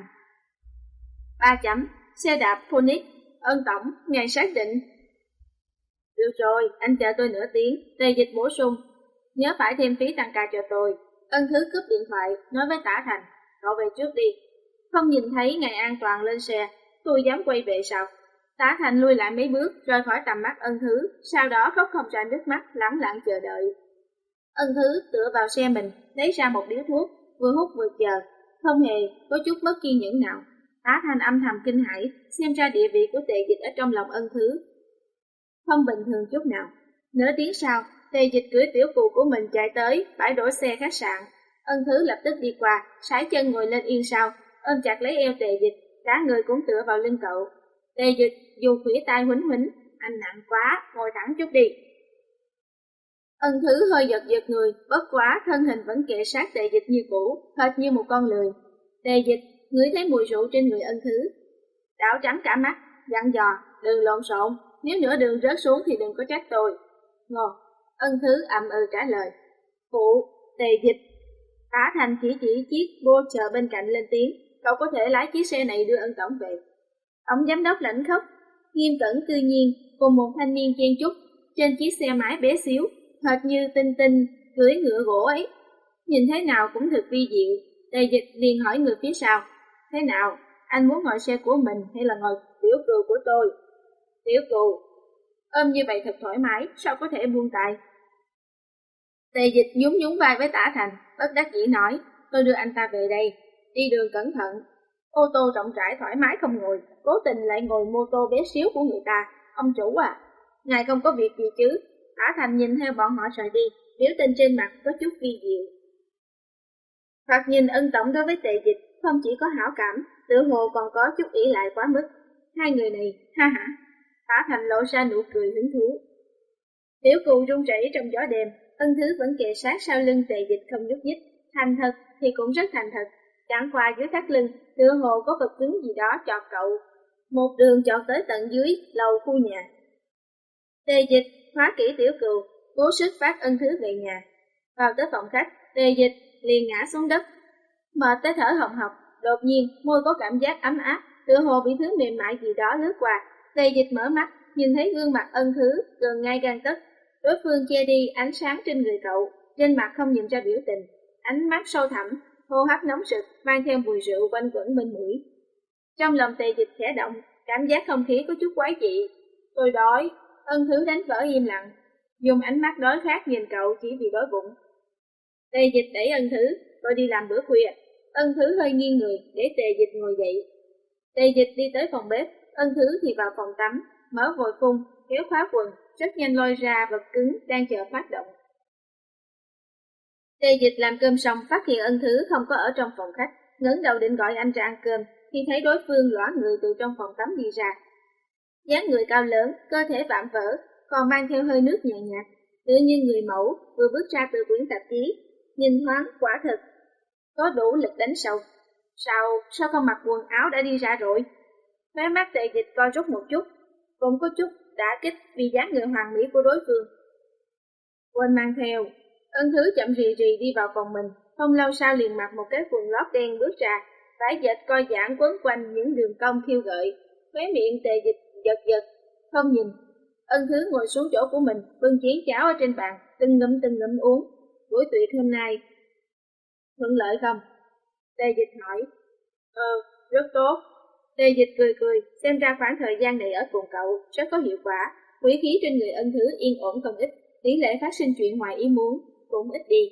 ba chấm. Xe đạp Phoenix. Ân tổng, ngài xác định. Được rồi, anh chờ tôi nửa tiếng. Tề Dịch bổ sung, nhớ phải thêm phí tăng ca cho tôi. Ân Thứ cúp điện thoại, nói với Tả Thành, cậu về trước đi. Không nhìn thấy ngày an toàn lên xe, tôi dám quay về sao? Tả Thành lui lại mấy bước, rời khỏi tầm mắt Ân Thứ, sau đó khóc không ra nước mắt, lẳng lặng chờ đợi. Ân Thứ tựa vào xe mình, lấy ra một điếu thuốc, vừa hút vừa chờ, không hề có chút mất kiên nhẫn nào. Tả Thành âm thầm kinh hãi, xem ra địa vị của Tề Dịch ở trong lòng Ân Thứ không bình thường chút nào. Nửa tiếng sau, Tề Dịch cưỡi tiểu cụ của mình chạy tới bãi đổ xe khách sạn. Ân Thứ lập tức đi qua, sải chân ngồi lên yên sau, ôm chặt lấy eo Tề Dịch, cả người cũng tựa vào lưng cậu. Tề Dịch dùng khuỷu tay huýnh huýnh, anh nặng quá, ngồi thẳng chút đi. Ân Thứ hơi giật giật người, bất quá thân hình vẫn kề sát Tề Dịch như cũ, hệt như một con lười. Tề Dịch ngửi thấy mùi rượu trên người Ân Thứ, đảo trắng cả mắt, dặn dò, đừng lộn xộn, nếu nửa đường rớt xuống thì đừng có trách tôi. Ngon. Ân Thứ ậm ừ trả lời. Phụ, Tề Dịch. Tả Thành chỉ chỉ chiếc bô chờ bên cạnh lên tiếng, cậu có thể lái chiếc xe này đưa Ân tổng về. Tổng giám đốc lãnh khốc, nghiêm cẩn cư nhiên cùng một thanh niên chen chúc trên chiếc xe máy bé xíu, hệt như tinh tinh cưỡi ngựa gỗ ấy, nhìn thế nào cũng thật vi diệu. Tề Dịch liền hỏi người phía sau, thế nào, anh muốn ngồi xe của mình hay là ngồi tiểu cừu của tôi? Tiểu cừu, ôm như vậy thật thoải mái, sao có thể buông tay? Tề Dịch nhún nhún vai với Tả Thành, bất đắc dĩ nói, tôi đưa anh ta về đây, đi đường cẩn thận. Ô tô rộng rãi thoải mái không ngồi, cố tình lại ngồi mô tô bé xíu của người ta. Ông chủ à, ngài không có việc gì chứ? Tả Thành nhìn theo bọn họ rời đi, biểu tình trên mặt có chút vi diệu. Thoạt nhìn Ân tổng đối với Tề Dịch không chỉ có hảo cảm, tựa hồ còn có chút ỷ lại quá mức. Hai người này, ha ha. Tả Thành lộ ra nụ cười hứng thú. Tiểu Cù run rẩy trong gió đêm, Ân Thứ vẫn kề sát sau lưng Tề Dịch không nhúc nhích. Thành thật thì cũng rất thành thật, chẳng qua dưới thắt lưng tựa hồ có vật cứng gì đó chọt cậu. Một đường chọt tới tận dưới lầu khu nhà. Tề Dịch khóa kỹ Tiểu Cừu, cố sức phát Ân Thứ về nhà. Vào tới phòng khách, Tề Dịch liền ngã xuống đất, mệt tới thở hồng hộc. Đột nhiên môi có cảm giác ấm áp, tựa hồ bị thứ mềm mại gì đó lướt qua. Tề Dịch mở mắt, nhìn thấy gương mặt Ân Thứ gần ngay gang tấc. Đối phương che đi ánh sáng trên người cậu, trên mặt không nhìn ra biểu tình, ánh mắt sâu thẳm, hô hấp nóng rực, mang theo mùi rượu quanh quẩn bên mũi. Trong lòng Tề Dịch khẽ động, cảm giác không khí có chút quái dị. Tôi đói. Ân Thứ đánh vỡ im lặng, dùng ánh mắt đói khát nhìn cậu chỉ vì đói bụng. Tề Dịch đẩy Ân Thứ, tôi đi làm bữa khuya. Ân Thứ hơi nghiêng người để Tề Dịch ngồi dậy. Tề Dịch đi tới phòng bếp, Ân Thứ thì vào phòng tắm, mở vòi phun, kéo khóa quần, rất nhanh lôi ra vật cứng đang chờ phát động. Tề Dịch làm cơm xong phát hiện Ân Thứ không có ở trong phòng khách, ngẩng đầu định gọi anh ra ăn cơm, thì thấy đối phương lõa người từ trong phòng tắm đi ra. Dáng người cao lớn, cơ thể vạm vỡ, còn mang theo hơi nước nhàn nhạt, tựa như người mẫu vừa bước ra từ quyển tạp chí, nhìn thoáng quả thực có đủ lực đánh sâu. Sao, sao không mặc quần áo đã đi ra rồi? Khóe mắt Tề Dịch coi rút một chút, cũng có chút đả kích vì dáng người hoàn mỹ của đối phương. Quên mang theo. Ân Thứ chậm rì rì đi vào phòng mình, không lâu sau liền mặc một cái quần lót đen bước ra, vải dệt coi giãn quấn quanh những đường cong khiêu gợi, khóe miệng Tề Dịch giật giật, không nhìn. Ân Thứ ngồi xuống chỗ của mình, bưng chén cháo ở trên bàn, từng ngụm từng ngụm uống. Buổi tuyệt hôm nay thuận lợi không? Tề Dịch hỏi. Ờ, rất tốt. Tề Dịch cười cười, xem ra khoảng thời gian này ở cùng cậu rất có hiệu quả, quý khí trên người Ân Thứ yên ổn không ít, tỷ lệ phát sinh chuyện ngoài ý muốn cũng ít đi.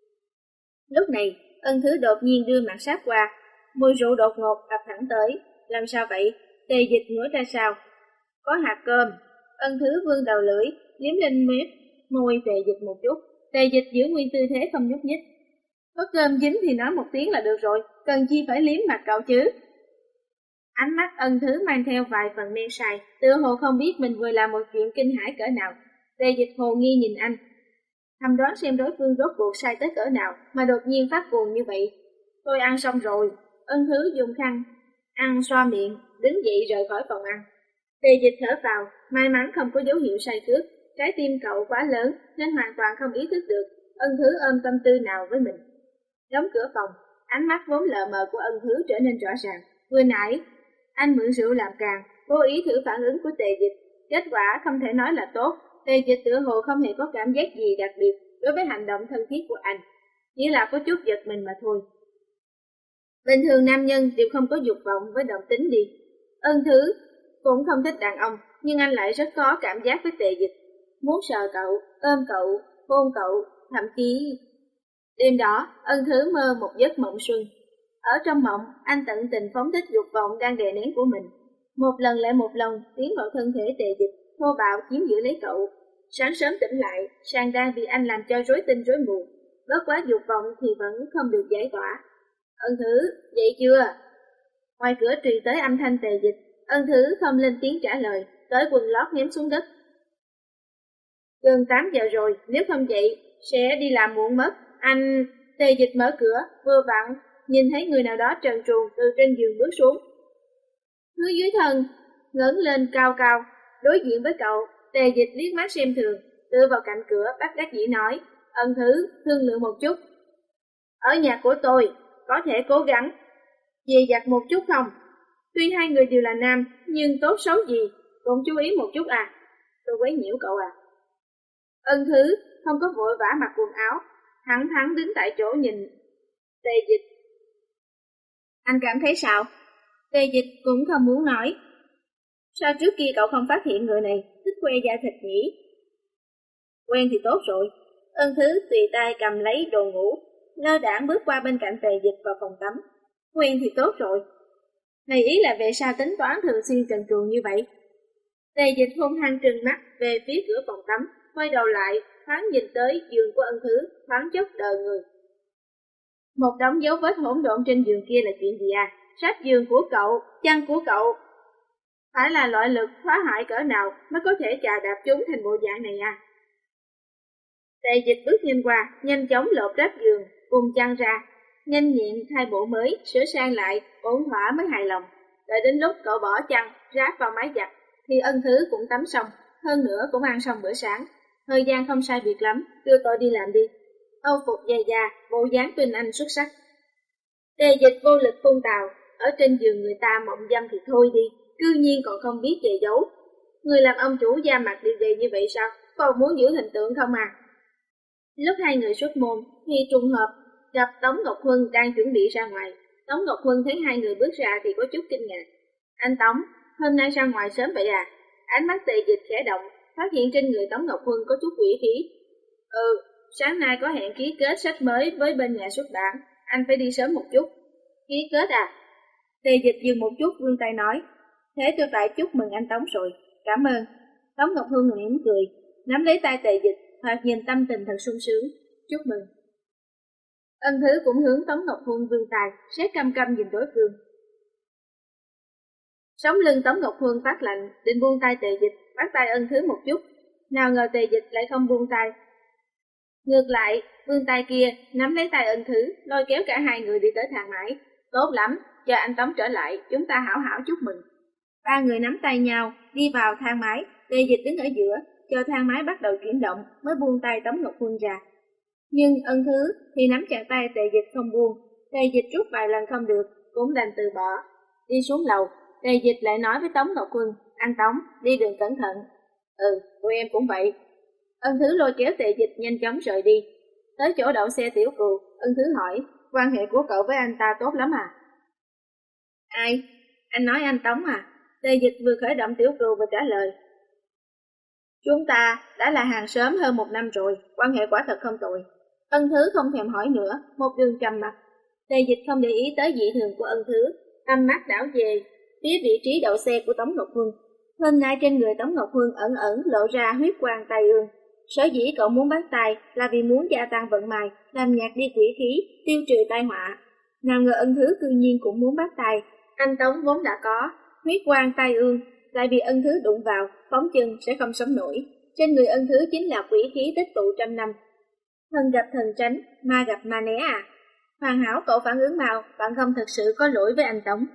Lúc này, Ân Thứ đột nhiên đưa mặt sát qua, mùi rượu đột ngột ập thẳng tới. Làm sao vậy? Tề Dịch ngửa ra sau. Có hạt cơm. Ân Thứ vươn đầu lưỡi, liếm lên mép môi Tề Dịch một chút. Tề Dịch giữ nguyên tư thế không nhúc nhích. Có cơm dính thì nói một tiếng là được rồi, cần chi phải liếm mặt cậu chứ? Ánh mắt Ân Thứ mang theo vài phần men say, tựa hồ không biết mình vừa làm một chuyện kinh hãi cỡ nào. Tề Dịch hồ nghi nhìn anh, thầm đoán xem đối phương rốt cuộc sai tới cỡ nào mà đột nhiên phát cuồng như vậy. Tôi ăn xong rồi. Ân Thứ dùng khăn ăn xoa miệng, đứng dậy rời khỏi phòng ăn. Tề Dịch thở vào, may mắn không có dấu hiệu say cướp. Trái tim cậu quá lớn nên hoàn toàn không ý thức được Ân Thứ ôm tâm tư nào với mình. Đóng cửa phòng, ánh mắt vốn lờ mờ của Ân Thứ trở nên rõ ràng. Vừa nãy anh mượn rượu làm càng, cố ý thử phản ứng của Tề Dịch, kết quả không thể nói là tốt. Tề Dịch tựa hồ không hề có cảm giác gì đặc biệt đối với hành động thân thiết của anh, chỉ là có chút giật mình mà thôi. Bình thường nam nhân đều không có dục vọng với động tính đi. Ân Thứ cũng không thích đàn ông, nhưng anh lại rất có cảm giác với Tề Dịch, muốn sờ cậu, ôm cậu, hôn cậu, thậm chí... Đêm đó, Ân Thứ mơ một giấc mộng xuân. Ở trong mộng, anh tận tình phóng thích dục vọng đang đè nén của mình. Một lần lại một lần tiến vào thân thể Tề Dịch, thô bạo chiếm giữ lấy cậu. Sáng sớm tỉnh lại, Sang đang bị anh làm cho rối tinh rối mù. Bất quá dục vọng thì vẫn không được giải tỏa. Ân Thứ, dậy chưa? Ngoài cửa truyền tới âm thanh Tề Dịch. Ân Thứ không lên tiếng trả lời, tới quần lót ném xuống đất. Gần tám giờ rồi, nếu không dậy, sẽ đi làm muộn mất. Anh... Tề Dịch mở cửa, vừa vặn, nhìn thấy người nào đó trần truồng từ trên giường bước xuống. Hứa dưới thân, ngẩng lên cao cao, đối diện với cậu, Tề Dịch liếc mắt xem thường, tựa vào cạnh cửa, bắt đắc dĩ nói, Ân Thứ, thương lượng một chút. Ở nhà của tôi, có thể cố gắng, dè dặt một chút không? Tuy hai người đều là nam, nhưng tốt xấu gì, cũng chú ý một chút à. Tôi quấy nhiễu cậu à. Ân Thứ không có vội vã mặc quần áo, thẳng thắn đứng tại chỗ nhìn Tề Dịch. Anh cảm thấy sao? Tề Dịch cũng không muốn nói. Sao trước kia cậu không phát hiện người này thích khoe da thịt nhỉ? Quen thì tốt rồi. Ân Thứ tùy tay cầm lấy đồ ngủ, lơ đãng bước qua bên cạnh Tề Dịch vào phòng tắm. Quen thì tốt rồi. Này ý là về sao tính toán thường xuyên trần truồng như vậy? Tề Dịch hung hăng trừng mắt về phía cửa phòng tắm, quay đầu lại, thoáng nhìn tới giường của Ân Thứ, thoáng chốc đờ người. Một đống dấu vết hỗn độn trên giường kia là chuyện gì à? Sách giường của cậu, chăn của cậu, phải là loại lực phá hại cỡ nào mới có thể chà đạp chúng thành bộ dạng này à? Tề Dịch bước nhanh qua, nhanh chóng lột ráp giường, cùng chăn ra, nhanh nhẹn thay bộ mới, sửa sang lại, ổn thỏa mới hài lòng. Đợi đến lúc cậu bỏ chăn, ráp vào máy giặt, thì Ân Thứ cũng tắm xong, hơn nữa cũng ăn xong bữa sáng. Thời gian không sai biệt lắm, đưa tôi đi làm đi. Âu phục dày da, bộ dáng tuyên anh xuất sắc. Tề Dịch vô lực phun tào, ở trên giường người ta mộng dâm thì thôi đi, cư nhiên còn không biết che giấu. Người làm ông chủ da mặt đi về như vậy sao? Còn muốn giữ hình tượng không à? Lúc hai người xuất môn, thì trùng hợp gặp Tống Ngọc Huân đang chuẩn bị ra ngoài. Tống Ngọc Huân thấy hai người bước ra thì có chút kinh ngạc. Anh Tống, hôm nay ra ngoài sớm vậy à? Ánh mắt Tề Dịch khẽ động, phát hiện trên người Tống Ngọc Huân có chút quỷ khí. Ừ, sáng nay có hẹn ký kết sách mới với bên nhà xuất bản, anh phải đi sớm một chút. Ký kết à? Tề Dịch dừng một chút vươn tay nói, thế tôi phải chúc mừng anh Tống rồi, cảm ơn. Tống Ngọc Huân mỉm cười, nắm lấy tay Tề Dịch, thoạt nhìn tâm tình thật sung sướng, chúc mừng. Ân Thứ cũng hướng Tống Ngọc Huân vươn tay, xét căm căm nhìn đối phương. Sống lưng Tống Ngọc Huân phát lạnh, định buông tay Tề Dịch, bắt tay Ân Thứ một chút, nào ngờ Tề Dịch lại không buông tay. Ngược lại, vươn tay kia nắm lấy tay Ân Thứ, lôi kéo cả hai người đi tới thang máy. Tốt lắm, chờ anh Tống trở lại, chúng ta hảo hảo chúc mừng. Ba người nắm tay nhau, đi vào thang máy, Tề Dịch đứng ở giữa, chờ thang máy bắt đầu chuyển động, mới buông tay Tống Ngọc Huân ra. Nhưng Ân Thứ thì nắm chặt tay Tề Dịch không buông, Tề Dịch rút vài lần không được, cũng đành từ bỏ. Đi xuống lầu, Tề Dịch lại nói với Tống Ngọc Huân, anh Tống, đi đường cẩn thận. Ừ, tụi em cũng vậy. Ân Thứ lôi kéo Tề Dịch nhanh chóng rời đi. Tới chỗ đậu xe Tiểu Cừu, Ân Thứ hỏi, quan hệ của cậu với anh ta tốt lắm à? Ai? Anh nói anh Tống à? Tề Dịch vừa khởi động Tiểu Cừu vừa trả lời. Chúng ta đã là hàng xóm hơn một năm rồi, quan hệ quả thật không tồi. Ân Thứ không thèm hỏi nữa, một đường trầm mặt. Tề Dịch không để ý tới dị thường của Ân Thứ, âm mắt đảo về phía vị trí đậu xe của Tống Ngọc Huân. Hôm nay trên người Tống Ngọc Huân ẩn ẩn lộ ra huyết quang tai ương. Sở dĩ cậu muốn bắt tay là vì muốn gia tăng vận may, làm nhạt đi quỷ khí, tiêu trừ tai họa. Nào ngờ Ân Thứ cư nhiên cũng muốn bắt tay. Anh Tống vốn đã có huyết quang tai ương, lại bị Ân Thứ đụng vào, phóng chân sẽ không sống nổi. Trên người Ân Thứ chính là quỷ khí tích tụ trăm năm. Thần gặp thần tránh, ma gặp ma né à? Hoàn hảo cậu phản ứng mau, bạn không thật sự có lỗi với anh Tống.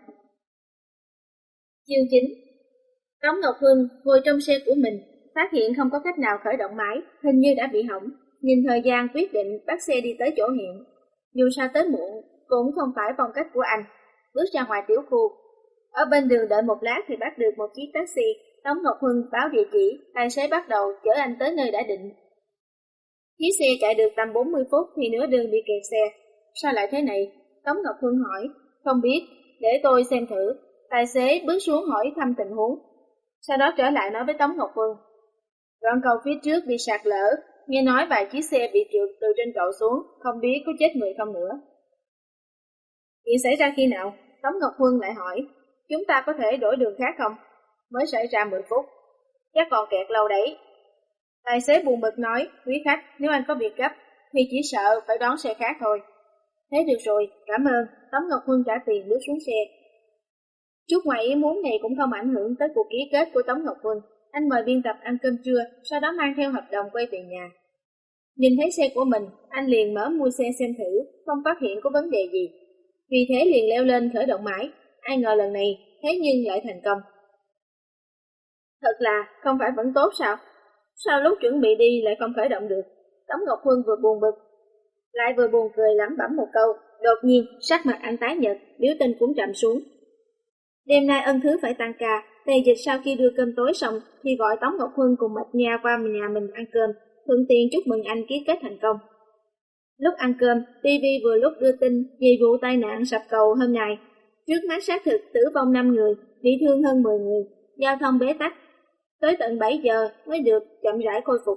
Chương chín. Tống Ngọc Huân ngồi trong xe của mình, phát hiện không có cách nào khởi động máy, hình như đã bị hỏng. Nhìn thời gian quyết định bắt xe đi tới chỗ hẹn. Dù sao tới muộn, cũng không phải phong cách của anh. Bước ra ngoài tiểu khu. Ở bên đường đợi một lát thì bắt được một chiếc taxi. Tống Ngọc Huân báo địa chỉ, tài xế bắt đầu chở anh tới nơi đã định. Chiếc xe chạy được tầm bốn mươi phút thì nửa đường bị kẹt xe. Sao lại thế này? Tống Ngọc Huân hỏi. Không biết, để tôi xem thử. Tài xế bước xuống hỏi thăm tình huống. Sau đó trở lại nói với Tống Ngọc Huân. Đoạn cầu phía trước bị sạt lở, nghe nói vài chiếc xe bị trượt từ trên cầu xuống, không biết có chết người không nữa. Chuyện xảy ra khi nào? Tống Ngọc Huân lại hỏi. Chúng ta có thể đổi đường khác không? Mới xảy ra mười phút. Chắc còn kẹt lâu đấy. Tài xế buồn bực nói, quý khách, nếu anh có việc gấp, thì chỉ sợ phải đón xe khác thôi. Thế được rồi, cảm ơn. Tống Ngọc Huân trả tiền bước xuống xe. Chút ngoài ý muốn này cũng không ảnh hưởng tới cuộc ký kết của Tống Ngọc Huân. Anh mời biên tập ăn cơm trưa, sau đó mang theo hợp đồng quay về nhà. Nhìn thấy xe của mình, anh liền mở mui xe xem thử, không phát hiện có vấn đề gì. Vì thế liền leo lên khởi động máy, ai ngờ lần này thế nhưng lại thành công. Thật là không phải vẫn tốt sao? Sao lúc chuẩn bị đi lại không khởi động được? Tống Ngọc Huân vừa buồn bực, lại vừa buồn cười lẩm bẩm một câu. Đột nhiên sắc mặt anh tái nhợt, biểu tình cũng trầm xuống. Đêm nay Ân Thứ phải tăng ca. Tề Dịch sau khi đưa cơm tối xong thì gọi Tống Ngọc Huân cùng Mạch Nha qua nhà mình ăn cơm, thuận tiện chúc mừng anh ký kết thành công. Lúc ăn cơm, ti vi vừa lúc đưa tin về vụ tai nạn sập cầu hôm nay. Trước mắt xác thực tử vong năm người, bị thương hơn mười người, giao thông bế tắc. Tới tận bảy giờ mới được chậm rãi khôi phục.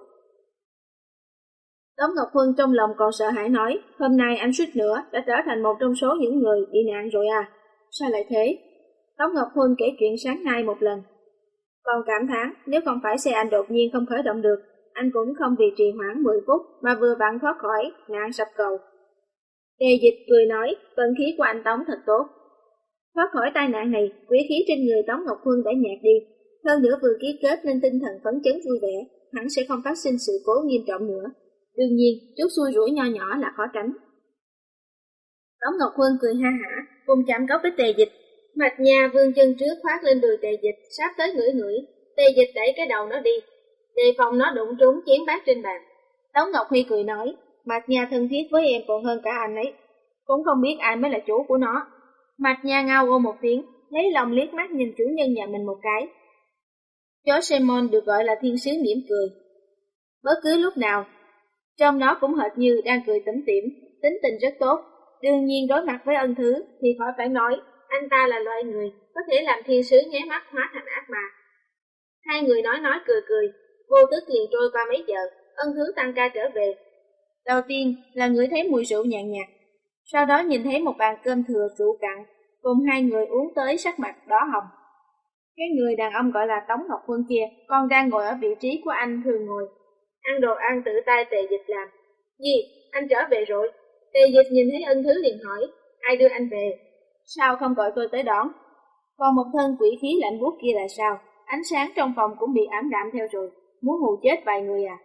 Tống Ngọc Huân trong lòng còn sợ hãi nói, hôm nay anh suýt nữa đã trở thành một trong số những người bị nạn rồi à? Sao lại thế? Tống Ngọc Huân kể chuyện sáng nay một lần. Còn cảm thán, nếu không phải xe anh đột nhiên không khởi động được, anh cũng không vì trì hoãn mười phút mà vừa vặn thoát khỏi nạn sập cầu. Tề Dịch cười nói, vận khí của anh Tống thật tốt. Thoát khỏi tai nạn này, quỷ khí trên người Tống Ngọc Huân đã nhạt đi. Hơn nữa vừa ký kết nên tinh thần phấn chấn vui vẻ, hẳn sẽ không phát sinh sự cố nghiêm trọng nữa. Đương nhiên, chút xui rủi nho nhỏ là khó tránh. Tống Ngọc Huân cười ha hả, cùng chạm cốc với Tề Dịch. Mạch Nha vươn chân trước khoác lên đùi Tề Dịch, sắp tới ngửi ngửi. Tề Dịch đẩy cái đầu nó đi, đề phòng nó đụng trúng chén bát trên bàn. Tống Ngọc Huy cười nói, Mạch Nha thân thiết với em còn hơn cả anh ấy, cũng không biết ai mới là chủ của nó. Mạch Nha ngao ô một tiếng, lấy lòng liếc mắt nhìn chủ nhân nhà mình một cái. Chó Simon được gọi là thiên sứ mỉm cười. Bất cứ lúc nào, trong nó cũng hệt như đang cười tủm tỉm, tính tình rất tốt. Đương nhiên đối mặt với Ân Thứ thì khỏi phải nói, anh ta là loài người, có thể làm thiên sứ nháy mắt hóa thành ác ma. Hai người nói nói cười cười, vô thức liền trôi qua mấy giờ, Ân Thứ tăng ca trở về. Đầu tiên là người thấy mùi rượu nhàn nhạt, sau đó nhìn thấy một bàn cơm thừa rượu cạn, cùng hai người uống tới sắc mặt đỏ hồng. Cái người đàn ông gọi là Tống Ngọc Huân kia còn đang ngồi ở vị trí của anh thường ngồi, ăn đồ ăn tự tay Tề Dịch làm. Gì, anh trở về rồi? Tề Dịch nhìn thấy Ân Thứ liền hỏi, ai đưa anh về? Sao không gọi tôi tới đón? Còn một thân quỷ khí lạnh buốt kia là sao? Ánh sáng trong phòng cũng bị ảm đạm theo rồi, muốn hù chết vài người à?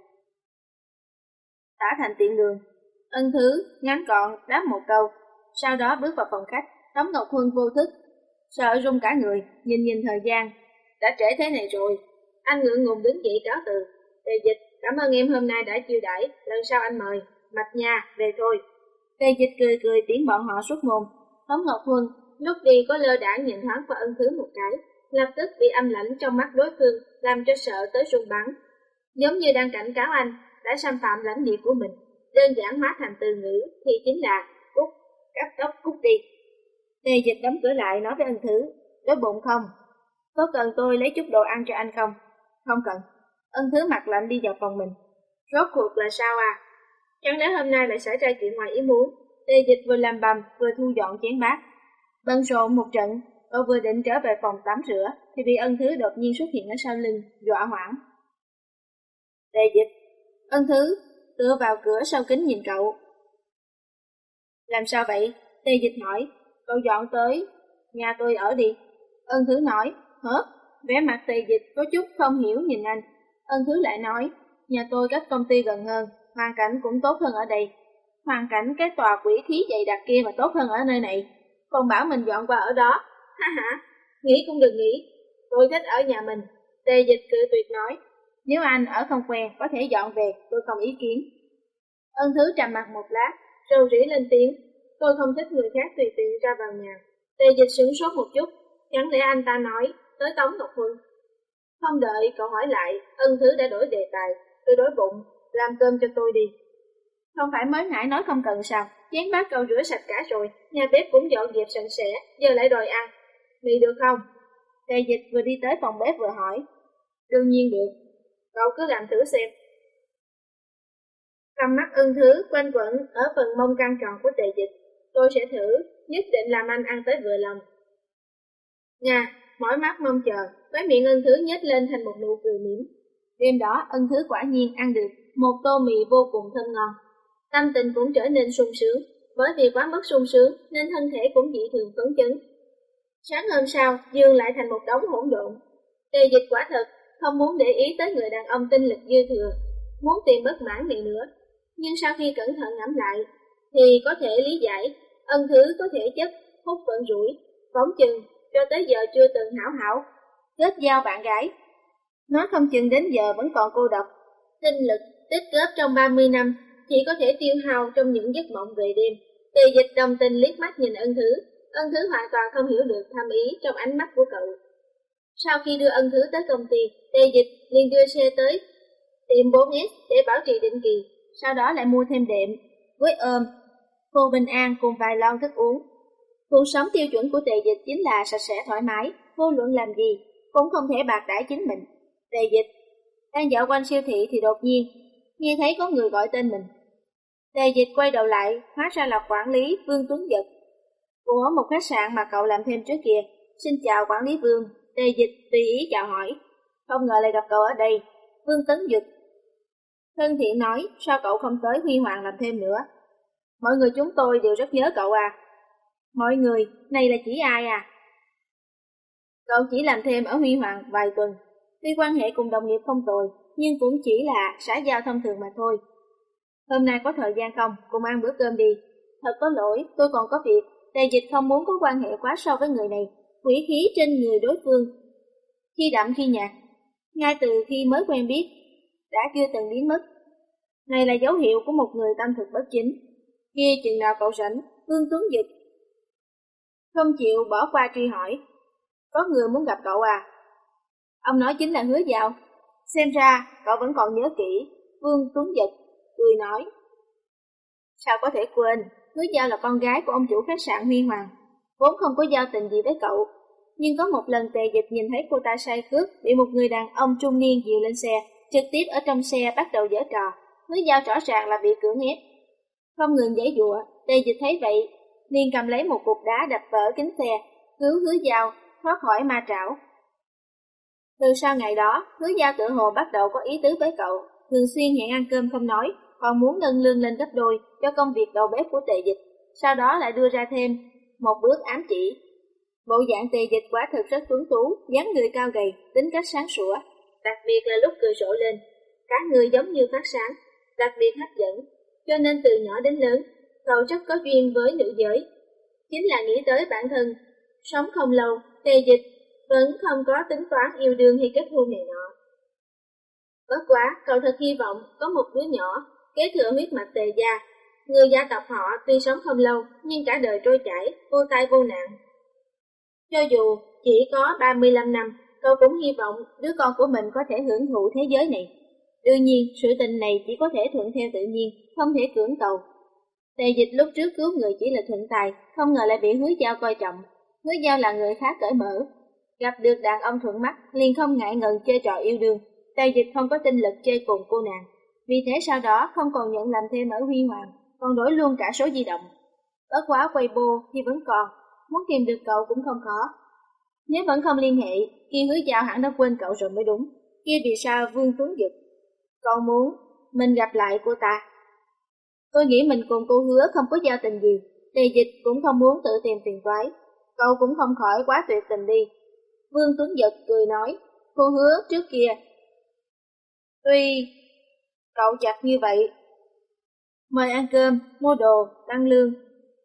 Tả thành tiện đường. Ân Thứ ngắn gọn đáp một câu, sau đó bước vào phòng khách. Tống Ngọc Huân vô thức, sợ run cả người, nhìn nhìn thời gian, đã trễ thế này rồi. Anh ngượng ngùng đứng dậy cáo từ. Tề Dịch, cảm ơn em hôm nay đã chiêu đãi, lần sau anh mời. Mạch Nha, về thôi. Tề Dịch cười cười tiễn bọn họ xuất môn. Tống Ngọc Huân lúc đi có lơ đãng nhìn thoáng qua Ân Thứ một cái, lập tức bị âm lãnh trong mắt đối phương làm cho sợ tới run bắn, giống như đang cảnh cáo anh đã xâm phạm lãnh địa của mình. Đơn giản hóa thành từ ngữ thì chính là cút, cấp tốc cút đi. Tề Dịch đóng cửa lại nói với Ân Thứ, đói bụng không? Có cần tôi lấy chút đồ ăn cho anh không? Không cần. Ân Thứ mặt lạnh đi vào phòng mình. Rốt cuộc là sao à? Chẳng lẽ hôm nay lại xảy ra chuyện ngoài ý muốn? Tề Dịch vừa làm bầm vừa thu dọn chén bát. Bận rộn một trận, cậu vừa định trở về phòng tắm rửa thì bị Ân Thứ đột nhiên xuất hiện ở sau lưng, dọa hoảng. Tề Dịch. Ân Thứ tựa vào cửa sau kính nhìn cậu. Làm sao vậy? Tề Dịch hỏi. Cậu dọn tới nhà tôi ở đi. Ân Thứ nói. Hả? Vẻ mặt Tề Dịch có chút không hiểu nhìn anh. Ân Thứ lại nói, nhà tôi cách công ty gần hơn, hoàn cảnh cũng tốt hơn ở đây. Hoàn cảnh cái tòa quỷ khí dày đặc kia mà tốt hơn ở nơi này, còn bảo mình dọn qua ở đó. Ha ha, nghĩ cũng đừng nghĩ, tôi thích ở nhà mình. Tề Dịch cự tuyệt nói, nếu anh ở không quen có thể dọn về, tôi không ý kiến. Ân Thứ trầm mặt một lát, rầu rĩ lên tiếng, tôi không thích người khác tùy tiện ra vào nhà. Tề Dịch sửng sốt một chút, chẳng lẽ anh ta nói tới Tống Ngọc Huân? Không đợi cậu hỏi lại, Ân Thứ đã đổi đề tài, tôi đói bụng, làm cơm cho tôi đi. Không phải mới nãy nói không cần sao, chén bát cậu rửa sạch cả rồi, nhà bếp cũng dọn dẹp sạch sẽ, giờ lại đòi ăn. Mì được không? Tề Dịch vừa đi tới phòng bếp vừa hỏi. Đương nhiên được, cậu cứ làm thử xem. Tầm mắt Ân Thứ quanh quẩn ở phần mông căng tròn của Tề Dịch. Tôi sẽ thử, nhất định làm anh ăn tới vừa lòng. Nga, mỏi mắt mong chờ, khóe miệng Ân Thứ nhếch lên thành một nụ cười mỉm. Đêm đó Ân Thứ quả nhiên ăn được một tô mì vô cùng thơm ngon. Tâm tình cũng trở nên sung sướng, bởi vì quá mức sung sướng nên thân thể cũng dị thường phấn chấn. Sáng hôm sau, giường lại thành một đống hỗn độn. Tề Dịch quả thật không muốn để ý tới người đàn ông tinh lực dư thừa, muốn tìm bất mãn này nữa. Nhưng sau khi cẩn thận ngẫm lại, thì có thể lý giải, Ân Thứ có thể chất, hút vận rủi, phóng chừng, cho tới giờ chưa từng hảo hảo kết giao bạn gái. Nó không chừng đến giờ vẫn còn cô độc. Tinh lực tích góp trong ba mươi năm chỉ có thể tiêu hao trong những giấc mộng về đêm. Tề Dịch đồng tình liếc mắt nhìn Ân Thứ. Ân Thứ hoàn toàn không hiểu được thâm ý trong ánh mắt của cậu. Sau khi đưa Ân Thứ tới công ty, Tề Dịch liền đưa xe tới tiệm bốn S để bảo trì định kỳ, sau đó lại mua thêm đệm, với ôm, cô bình an cùng vài lon thức uống. Cuộc sống tiêu chuẩn của Tề Dịch chính là sạch sẽ thoải mái, vô luận làm gì cũng không thể bạc đãi chính mình. Tề Dịch đang dạo quanh siêu thị thì đột nhiên nghe thấy có người gọi tên mình. Tề Dịch quay đầu lại, hóa ra là quản lý Vương Tuấn Dật của một khách sạn mà cậu làm thêm trước kia. Xin chào quản lý Vương. Tề Dịch tùy ý chào hỏi. Không ngờ lại gặp cậu ở đây. Vương Tuấn Dật thân thiện nói, sao cậu không tới Huy Hoàng làm thêm nữa? Mọi người chúng tôi đều rất nhớ cậu à. Mọi người, này là chỉ ai à? Cậu chỉ làm thêm ở Huy Hoàng vài tuần. Tuy quan hệ cùng đồng nghiệp không tồi, nhưng cũng chỉ là xã giao thông thường mà thôi. Hôm nay có thời gian không, cùng ăn bữa cơm đi. Thật có lỗi, tôi còn có việc. Tề Dịch không muốn có quan hệ quá sâu với người này. Quỷ khí trên người đối phương khi đậm khi nhạt, ngay từ khi mới quen biết đã chưa từng biến mất. Này là dấu hiệu của một người tâm thực bất chính. Kia chừng nào cậu rảnh? Vương Tuấn Dật không chịu bỏ qua truy hỏi. Có người muốn gặp cậu à? Ông nói chính là Hứa Giao. Xem ra cậu vẫn còn nhớ kỹ. Vương Tuấn Dật cười nói. Sao có thể quên? Hứa Giao là con gái của ông chủ khách sạn Huy Hoàng, vốn không có giao tình gì với cậu. Nhưng có một lần Tề Dịch nhìn thấy cô ta say khướt, bị một người đàn ông trung niên dìu lên xe, trực tiếp ở trong xe bắt đầu giở trò. Hứa Giao rõ ràng là bị cưỡng ép, không ngừng giãy giụa. Tề Dịch thấy vậy, liền cầm lấy một cục đá đập vỡ kính xe, cứu Hứa Giao thoát khỏi ma trảo. Từ sau ngày đó, Hứa Giao tự hồ bắt đầu có ý tứ với cậu, thường xuyên hẹn ăn cơm không nói, còn muốn nâng lương lên gấp đôi cho công việc đầu bếp của Tề Dịch, sau đó lại đưa ra thêm một bước ám chỉ. Bộ dạng Tề Dịch quả thực rất tuấn tú, dáng người cao gầy, tính cách sáng sủa, đặc biệt là lúc cười rộ lên, cả người giống như phát sáng, đặc biệt hấp dẫn. Cho nên từ nhỏ đến lớn, cậu rất có duyên với nữ giới. Chính là nghĩ tới bản thân, sống không lâu, Tề Dịch vẫn không có tính toán yêu đương hay kết hôn này nọ. Bất quá, cậu thật hy vọng có một đứa nhỏ kế thừa huyết mạch Tề gia. Người gia tộc họ tuy sống không lâu, nhưng cả đời trôi chảy, vô tai vô nạn. Cho dù chỉ có ba mươi lăm năm, cậu cũng hy vọng đứa con của mình có thể hưởng thụ thế giới này. Đương nhiên, sự tình này chỉ có thể thuận theo tự nhiên, không thể cưỡng cầu. Tề Dịch lúc trước cứu người chỉ là thuận tài, không ngờ lại bị Hứa Giao coi trọng. Hứa Giao là người khá cởi mở, gặp được đàn ông thuận mắt, liền không ngại ngần chơi trò yêu đương. Tề Dịch không có tinh lực chơi cùng cô nàng, vì thế sau đó không còn nhận làm thêm ở Huy Hoàng, còn đổi luôn cả số di động. Bất quá Weibo thì vẫn còn, muốn tìm được cậu cũng không khó. Nếu vẫn không liên hệ, kia Hứa Giao hẳn đã quên cậu rồi mới đúng. Kia vì sao Vương Tuấn Dật cậu muốn mình gặp lại cô ta? Tôi nghĩ mình cùng cô Hứa không có giao tình gì. Tề Dịch cũng không muốn tự tìm phiền toái, cậu cũng không khỏi quá tuyệt tình đi. Vương Tuấn Dật cười nói, cô Hứa trước kia tuy cậu chặt như vậy, mời ăn cơm, mua đồ, tăng lương,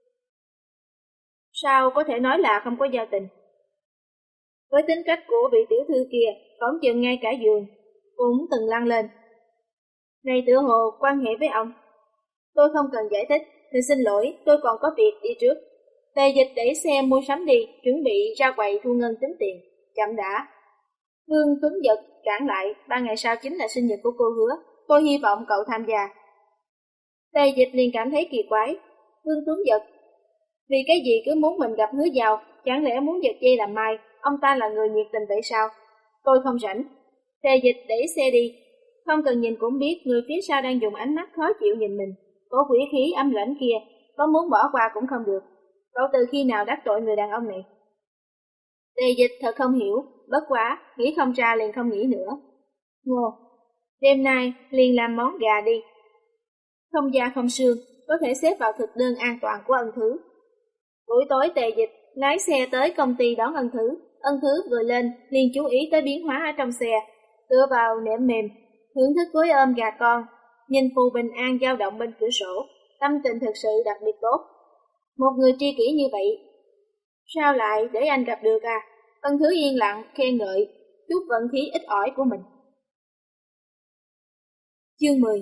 sao có thể nói là không có giao tình? Với tính cách của vị tiểu thư kia, phóng chừng ngay cả giường cũng từng lăn lên. Này tựa hồ quan hệ với ông. Tôi không cần giải thích, thì xin lỗi, tôi còn có việc đi trước. Tề Dịch đẩy xe mua sắm đi, chuẩn bị ra quầy thu ngân tính tiền. Chậm đã. Vương Tuấn Dật cản lại, ba ngày sau chính là sinh nhật của cô Hứa, tôi hy vọng cậu tham gia. Tề Dịch liền cảm thấy kỳ quái. Vương Tuấn Dật, vì cái gì cứ muốn mình gặp Hứa Giao, chẳng lẽ muốn giật dây làm mai, ông ta là người nhiệt tình vậy sao? Tôi không rảnh. Tề Dịch đẩy xe đi, không cần nhìn cũng biết người phía sau đang dùng ánh mắt khó chịu nhìn mình. Cổ quỷ khí âm lãnh kia, có muốn bỏ qua cũng không được. Cậu từ khi nào đắc tội người đàn ông này? Tề Dịch thật không hiểu, bất quá, nghĩ không ra liền không nghĩ nữa. Ngô, đêm nay liền làm món gà đi. Không da không xương, có thể xếp vào thực đơn an toàn của Ân Thứ. Buổi tối Tề Dịch lái xe tới công ty đón Ân Thứ. Ân Thứ vừa lên liền chú ý tới biến hóa ở trong xe. tựa vào nệm mềm, thưởng thức gối ôm gà con, nhìn phù bình an dao động bên cửa sổ, tâm tình thực sự đặc biệt tốt. Một người tri kỷ như vậy, sao lại để anh gặp được à? Ân Thứ yên lặng, khen ngợi, chút vận khí ít ỏi của mình. Chương mười.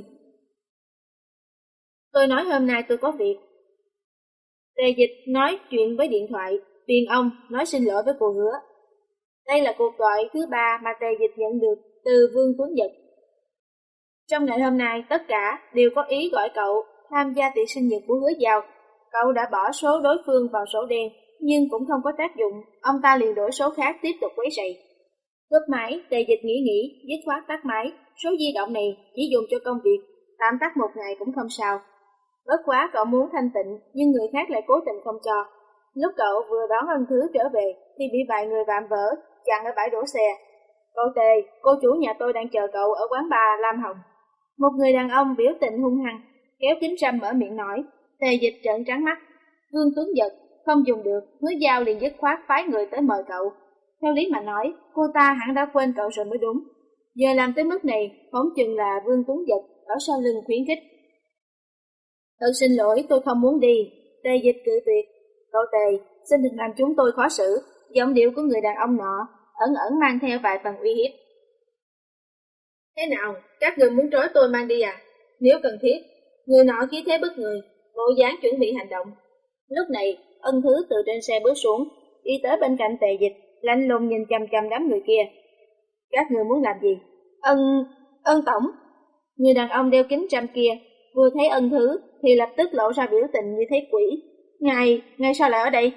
Tôi nói hôm nay tôi có việc. Tề Dịch nói chuyện với điện thoại, phiền ông nói xin lỗi với cô Hứa. Đây là cuộc gọi thứ ba mà Tề Dịch nhận được từ Vương Tuấn Dật. Trong ngày hôm nay, tất cả đều có ý gọi cậu tham gia tiệc sinh nhật của Hứa Giao. Cậu đã bỏ số đối phương vào sổ đen, nhưng cũng không có tác dụng, ông ta liền đổi số khác tiếp tục quấy rầy. Cúp máy, Tề Dịch nghĩ nghĩ, dứt khoát tắt máy. Số di động này chỉ dùng cho công việc, tạm tắt một ngày cũng không sao. Bất quá cậu muốn thanh tịnh, nhưng người khác lại cố tình không cho. Lúc cậu vừa đón Ân Thứ trở về, thì bị vài người vạm vỡ chặn ở bãi đổ xe. Cậu Tề, cô chủ nhà tôi đang chờ cậu ở quán bar Lam Hồng. Một người đàn ông biểu tình hung hăng, kéo kính râm mở miệng nói. Tề Dịch trợn trắng mắt. Vương Tuấn Dật không dùng được, Hứa Giao liền dứt khoát phái người tới mời cậu. Theo lý mà nói, cô ta hẳn đã quên cậu rồi mới đúng. Giờ làm tới mức này, phóng chừng là Vương Tuấn Dật ở sau lưng khuyến khích. Thật xin lỗi, tôi không muốn đi. Tề Dịch cự tuyệt. Cậu Tề, xin đừng làm chúng tôi khó xử. Giọng điệu của người đàn ông nọ ẩn ẩn mang theo vài phần uy hiếp. Thế nào, các người muốn trói tôi mang đi à? Nếu cần thiết, người nọ khí thế bức người, bộ dáng chuẩn bị hành động. Lúc này, Ân Thứ từ trên xe bước xuống, đi tới bên cạnh Tề Dịch, lạnh lùng nhìn chằm chằm đám người kia. Các người muốn làm gì? Ân... Ân tổng. Người đàn ông đeo kính râm kia, vừa thấy Ân Thứ thì lập tức lộ ra biểu tình như thấy quỷ. Ngài, ngài sao lại ở đây?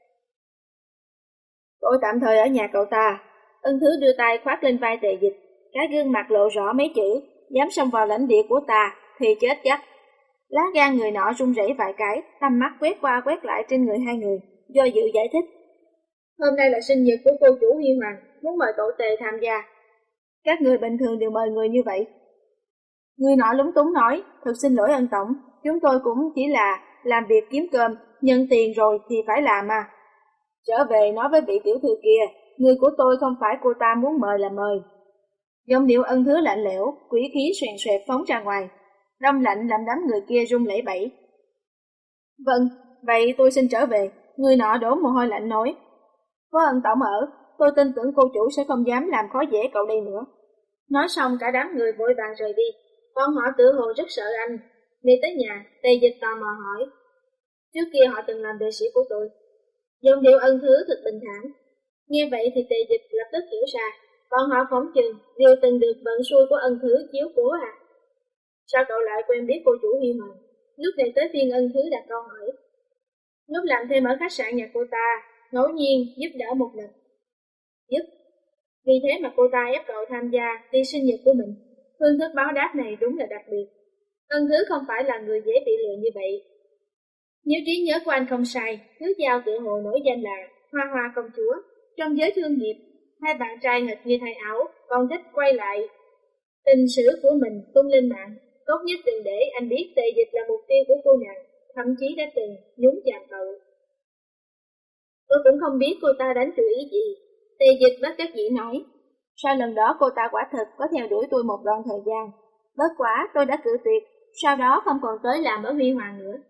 Tôi tạm thời ở nhà cậu ta. Ân Thứ đưa tay khoác lên vai Tề Dịch, cái gương mặt lộ rõ mấy chữ, dám xông vào lãnh địa của ta thì chết chắc. Lá gan người nọ run rẩy vài cái, tầm mắt quét qua quét lại trên người hai người, do dự giải thích. Hôm nay là sinh nhật của cô chủ Huy Hoàng, muốn mời cậu Tề tham gia. Các người bình thường đều mời người như vậy. Người nọ lúng túng nói, thật xin lỗi Ân tổng, chúng tôi cũng chỉ là làm việc kiếm cơm, nhận tiền rồi thì phải làm mà. Trở về nói với vị tiểu thư kia, người của tôi không phải cô ta muốn mời là mời. Giọng điệu Ân Thứ lạnh lẽo, quỷ khí xoèn xoẹt phóng ra ngoài, đông lạnh làm đám người kia run lẩy bẩy. Vâng, vậy tôi xin trở về. Người nọ đổ mồ hôi lạnh nói. Có Ân tổng ở, tôi tin tưởng cô chủ sẽ không dám làm khó dễ cậu đây nữa. Nói xong cả đám người vội vàng rời đi, còn họ tự hồ rất sợ anh. Về tới nhà, Tề Dịch tò mò hỏi. Trước kia họ từng làm vệ sĩ của tôi. Giọng điệu Ân Thứ thật bình thản. Nghe vậy thì Tề Dịch lập tức hiểu ra, bọn họ phóng chừng đều từng được vận xuôi của Ân Thứ chiếu cố à. Sao cậu lại quen biết cô chủ Huy Hoàng? Lúc này tới phiên Ân Thứ đặt câu hỏi. Lúc làm thêm ở khách sạn nhà cô ta, ngẫu nhiên giúp đỡ một lần. Giúp? Vì thế mà cô ta ép cậu tham gia đi sinh nhật của mình. Phương thức báo đáp này đúng là đặc biệt. Ân Thứ không phải là người dễ bị lừa như vậy. Nếu trí nhớ của anh không sai, Hứa Giao tự hồ nổi danh là Hoa Hoa công chúa. Trong giới thương nghiệp, hai bạn trai nghịch như thay áo, còn thích quay lại tình sử của mình tung lên mạng. Tốt nhất đừng để anh biết Tề Dịch là mục tiêu của cô nàng, thậm chí đã từng nhúng chạm cậu. Tôi cũng không biết cô ta đánh chủ ý gì. Tề Dịch bất đắc dĩ nói. Sau lần đó cô ta quả thực có theo đuổi tôi một đoạn thời gian. Bất quả tôi đã cự tuyệt, sau đó không còn tới làm ở Huy Hoàng nữa.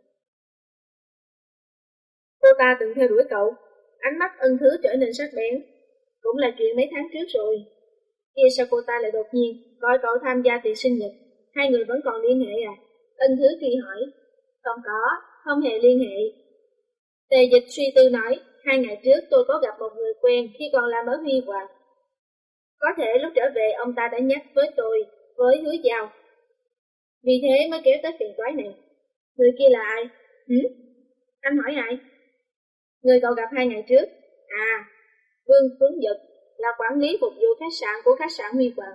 Cô ta từng theo đuổi cậu. Ánh mắt Ân Thứ trở nên sắc bén. Cũng là chuyện mấy tháng trước rồi. Kia sao cô ta lại đột nhiên gọi cậu tham gia tiệc sinh nhật? Hai người vẫn còn liên hệ à? Ân Thứ kỳ hỏi. Không có, không hề liên hệ. Tề Dịch suy tư nói. Hai ngày trước tôi có gặp một người quen khi còn làm ở Huy Hoàng. Có thể lúc trở về ông ta đã nhắc với tôi, với Hứa Giao. Vì thế mới kéo tới phiền toái này. Người kia là ai? Hử? Anh hỏi ai? Người cậu gặp hai ngày trước. À, Vương Tuấn Dật là quản lý phục vụ khách sạn của khách sạn Huy Hoàng.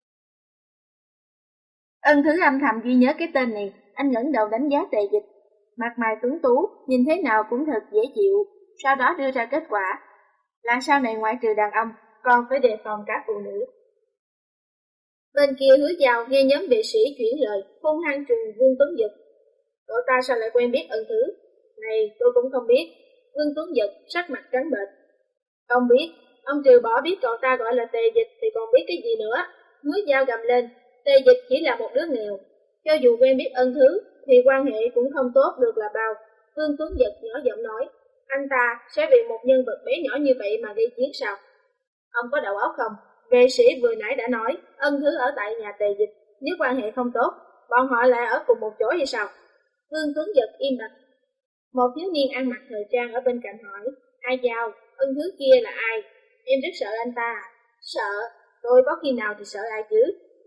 Ân Thứ âm thầm ghi nhớ cái tên này, anh ngẩng đầu đánh giá Tề Dịch. Mặt mày tuấn tú, nhìn thế nào cũng thật dễ chịu, sau đó đưa ra kết quả. Là sau này ngoại trừ đàn ông, còn phải đề phòng các phụ nữ. Bên kia Hứa Giao nghe nhóm vệ sĩ chuyển lời, hung hăng trừng Vương Tuấn Dật. Cậu ta sao lại quen biết Ân Thứ? Này, tôi cũng không biết. Vương Tuấn Dật sắc mặt trắng bệch. Không biết, ông trừ bỏ biết cậu ta gọi là Tề Dịch thì còn biết cái gì nữa. Hứa Giao gầm lên, Tề Dịch chỉ là một đứa nghèo. Cho dù quen biết Ân Thứ, thì quan hệ cũng không tốt được là bao. Vương Tuấn Giật nhỏ giọng nói, anh ta sẽ vì một nhân vật bé nhỏ như vậy mà gây chiến sao? Ông có đầu óc không? Vệ sĩ vừa nãy đã nói, Ân Thứ ở tại nhà Tề Dịch, nếu quan hệ không tốt, bọn họ lại ở cùng một chỗ hay sao? Vương Tuấn Giật im bặt. Một thiếu niên ăn mặc thời trang ở bên cạnh hỏi, Ai Giao, Ân Thứ kia là ai? Em rất sợ anh ta. Sợ? Tôi có khi nào thì sợ ai chứ?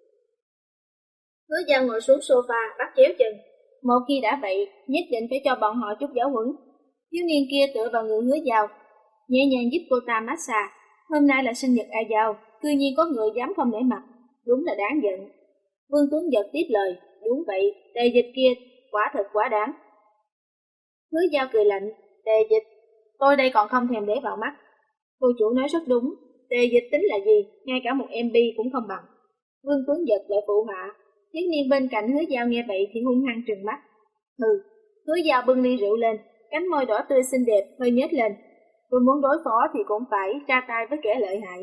Hứa Giao ngồi xuống sofa, bắt chéo chân. Một khi đã vậy, nhất định phải cho bọn họ chút giáo huấn. Thiếu niên kia tựa vào người Hứa Giao, nhẹ nhàng giúp cô ta massage. Hôm nay là sinh nhật Ai Giao, cư nhiên có người dám không nể mặt, đúng là đáng giận. Vương Tuấn Giật tiếp lời, đúng vậy, Tề Dịch kia quả thật quá đáng. Hứa Giao cười lạnh, Tề Dịch, tôi đây còn không thèm để vào mắt. Cô chủ nói rất đúng, Tề Dịch tính là gì, ngay cả một em bê cũng không bằng. Vương Tuấn Giật lại phụ họa. Thiếu niên bên cạnh Hứa Giao nghe vậy thì hung hăng trừng mắt. Hừ, Hứa Giao bưng ly rượu lên, cánh môi đỏ tươi xinh đẹp hơi nhếch lên. Tôi muốn đối phó thì cũng phải ra tay với kẻ lợi hại.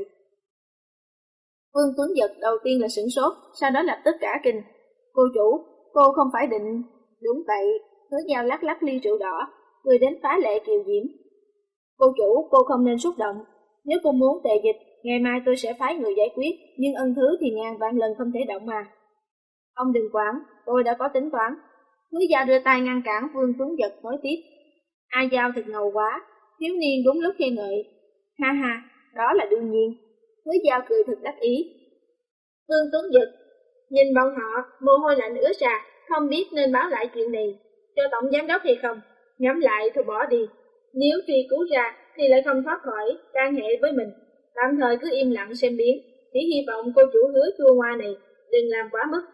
Vương Tuấn Giật đầu tiên là sửng sốt, sau đó lập tức cả kinh. Cô chủ, cô không phải định... Đúng vậy, Hứa Giao lắc lắc ly rượu đỏ, cười đến phá lệ kiều diễm. Cô chủ, cô không nên xúc động. Nếu cô muốn Tề Dịch, ngày mai tôi sẽ phái người giải quyết, nhưng Ân Thứ thì ngàn vạn lần không thể động mà. Ông đừng quản, tôi đã có tính toán. Hứa Giao đưa tay ngăn cản Vương Tuấn Giật nói tiếp. Ai Giao thật ngầu quá, thiếu niên đúng lúc khen ngợi. Ha ha, đó là đương nhiên. Hứa Giao cười thật đắc ý. Vương Tuấn Giật nhìn bọn họ, mồ hôi lạnh ứa ra, không biết nên báo lại chuyện này cho tổng giám đốc hay không. Ngắm lại thôi bỏ đi. Nếu truy cứu ra thì lại không thoát khỏi can hệ với mình. Tạm thời cứ im lặng xem biến. Chỉ hy vọng cô chủ Hứa chua ngoa này đừng làm quá mức.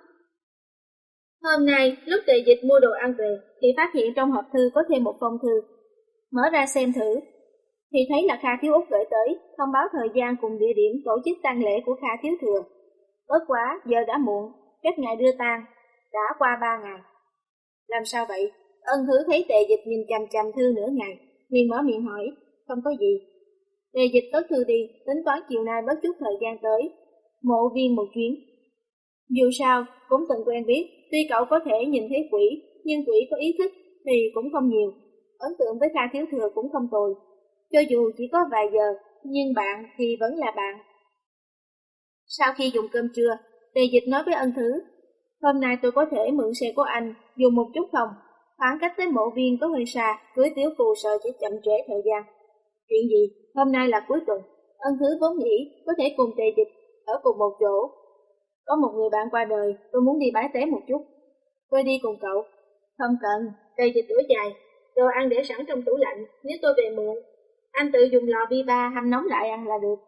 Hôm nay, lúc Tề Dịch mua đồ ăn về, thì phát hiện trong hộp thư có thêm một phong thư. Mở ra xem thử, thì thấy là Kha Thiếu Úc gửi tới, thông báo thời gian cùng địa điểm tổ chức tang lễ của Kha Thiếu Thừa. Bất quá, giờ đã muộn, cách ngày đưa tang đã qua ba ngày. Làm sao vậy? Ân Thứ thấy Tề Dịch nhìn chằm chằm thư nửa ngày, liền mở miệng hỏi, không có gì. Tề Dịch cất thư đi, tính toán chiều nay bớt chút thời gian tới mộ viên một chuyến. Dù sao, cũng từng quen biết, tuy cậu có thể nhìn thấy quỷ, nhưng quỷ có ý thức thì cũng không nhiều. Ấn tượng với Kha Thiếu Thừa cũng không tồi. Cho dù chỉ có vài giờ, nhưng bạn thì vẫn là bạn. Sau khi dùng cơm trưa, Tề Dịch nói với Ân Thứ, hôm nay tôi có thể mượn xe của anh, dùng một chút không? Khoảng cách tới mộ viên có hơi xa, cưới Tiếu Phù sợ chỉ chậm trễ thời gian. Chuyện gì? Hôm nay là cuối tuần. Ân Thứ vốn nghĩ có thể cùng Tề Dịch ở cùng một chỗ. Có một người bạn qua đời, tôi muốn đi bái tế một chút. Tôi đi cùng cậu. Không cần, Tề Dịch đuổi dài. Đồ ăn để sẵn trong tủ lạnh, nếu tôi về muộn, anh tự dùng lò vi ba hâm nóng lại ăn là được.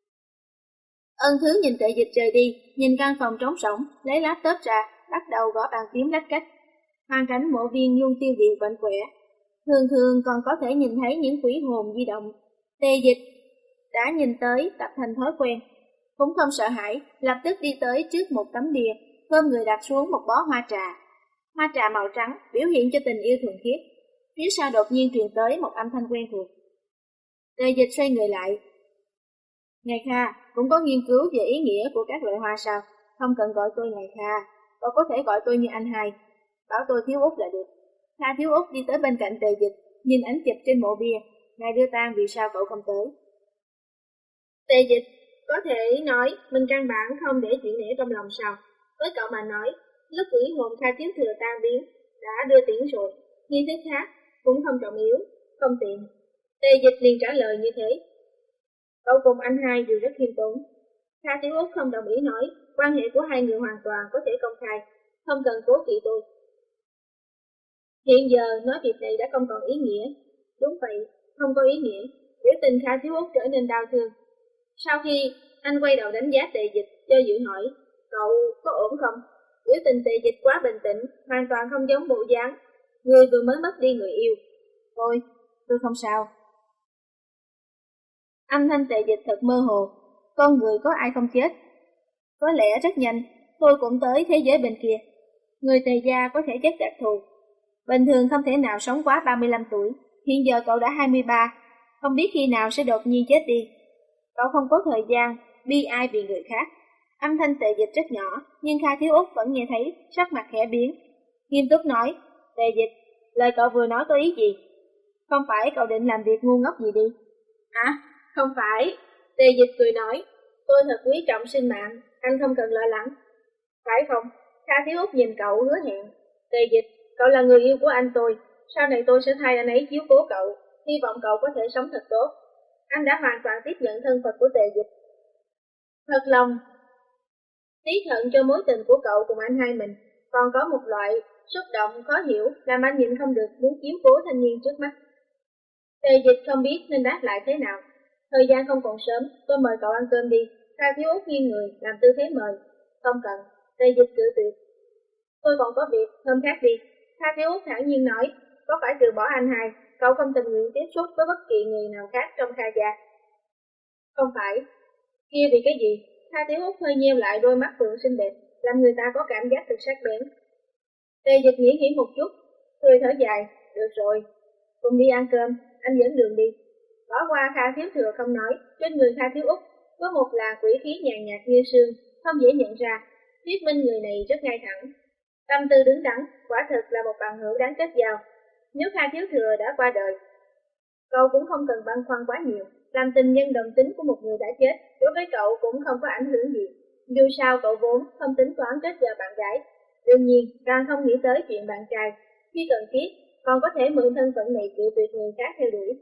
Ân Thứ nhìn Tề Dịch rời đi, nhìn căn phòng trống rỗng, lấy laptop ra, bắt đầu gõ bàn phím lách cách. Hoàn cảnh mộ viên luôn tiêu điện quạnh quẻ. Thường thường còn có thể nhìn thấy những quỷ hồn di động. Tề Dịch đã nhìn tới tập thành thói quen. Cũng không sợ hãi, lập tức đi tới trước một tấm bia, khom người đặt xuống một bó hoa trà. Hoa trà màu trắng biểu hiện cho tình yêu thuần khiết. Phía sau đột nhiên truyền tới một âm thanh quen thuộc. Tề Dịch xoay người lại. Ngài Kha, cũng có nghiên cứu về ý nghĩa của các loại hoa sao? Không cần gọi tôi Ngài Kha, cậu có thể gọi tôi như anh hai. Bảo tôi Thiếu Úc là được. Kha Thiếu Úc đi tới bên cạnh Tề Dịch, nhìn ảnh chụp trên mộ bia. Ngài đưa tang vì sao cậu không tới? Tề Dịch có thể nói mình căn bản không để chuyện này trong lòng sao. Với cậu mà nói, lúc quỷ hồn Kha Thiếu Thừa tan biến đã đưa tiễn rồi, nghi thức khác cũng không trọng yếu, không tiện. Tề Dịch liền trả lời như thế. Cậu cùng anh hai đều rất khiêm tốn. Kha Thiếu Úc không đồng ý nói, quan hệ của hai người hoàn toàn có thể công khai, không cần cố kỵ tôi. Hiện giờ nói việc này đã không còn ý nghĩa. Đúng vậy, không có ý nghĩa. Biểu tình Kha Thiếu Úc trở nên đau thương. Sau khi anh quay đầu đánh giá Tề Dịch, cho dự hỏi, cậu có ổn không? Biểu tình Tề Dịch quá bình tĩnh, hoàn toàn không giống bộ dáng người vừa mới mất đi người yêu. Thôi, tôi không sao. Âm thanh Tề Dịch thật mơ hồ. Con người có ai không chết? Có lẽ rất nhanh, tôi cũng tới thế giới bên kia. Người Tề gia có thể chất đặc thù. Bình thường không thể nào sống quá ba mươi lăm tuổi. Hiện giờ cậu đã hai mươi ba. Không biết khi nào sẽ đột nhiên chết đi. Cậu không có thời gian bi ai vì người khác. Âm thanh Tề Dịch rất nhỏ, nhưng Kha Thiếu Út vẫn nghe thấy, sắc mặt khẽ biến. Nghiêm túc nói, Tề Dịch, lời cậu vừa nói có ý gì? Không phải cậu định làm việc ngu ngốc gì đi? À, không phải. Tề Dịch cười nói, tôi thật quý trọng sinh mạng, anh không cần lo lắng. Phải không? Kha Thiếu Út nhìn cậu hứa hẹn. Tề Dịch, cậu là người yêu của anh tôi, sau này tôi sẽ thay anh ấy chiếu cố cậu, hy vọng cậu có thể sống thật tốt. Anh đã hoàn toàn tiếp nhận thân phận của Tề Dịch. Thật lòng, tí thận cho mối tình của cậu cùng anh hai mình, còn có một loại xúc động khó hiểu làm anh nhịn không được muốn chiếm cố thanh niên trước mắt. Tề Dịch không biết nên đáp lại thế nào. Thời gian không còn sớm, tôi mời cậu ăn cơm đi. Kha Thiếu Út nghiêng người, làm tư thế mời. Không cần, Tề Dịch cự tuyệt. Tôi còn có việc, hôm khác đi. Kha Thiếu Út thản nhiên nói, có phải trừ bỏ anh hai, cậu không tình nguyện tiếp xúc với bất kỳ người nào khác trong Kha gia? Không phải. Kia vì cái gì? Kha Thiếu Út hơi nheo lại đôi mắt phượng xinh đẹp, làm người ta có cảm giác thực sắc bén. Tề Dịch nghĩ nghĩ một chút, cười thở dài, được rồi, cùng đi ăn cơm, anh dẫn đường đi. Bỏ qua Kha Thiếu Thừa không nói, trên người Kha Thiếu Út có một làn quỷ khí nhàn nhạt như sương, không dễ nhận ra, thuyết minh người này rất ngay thẳng. Tâm tư đứng đắn, quả thực là một bằng hữu đáng kết giao. Nếu Kha Thiếu Thừa đã qua đời, cậu cũng không cần băn khoăn quá nhiều. Làm tình nhân đồng tính của một người đã chết, đối với cậu cũng không có ảnh hưởng gì. Dù sao cậu vốn không tính toán kết giao bạn gái. Đương nhiên, càng không nghĩ tới chuyện bạn trai. Khi cần thiết, còn có thể mượn thân phận này cự tuyệt người khác theo đuổi.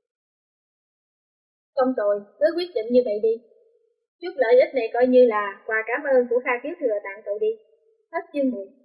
Không tồi, cứ quyết định như vậy đi. Chút lợi ích này coi như là quà cảm ơn của Kha Thiếu Thừa tặng cậu đi. Hết chương mười.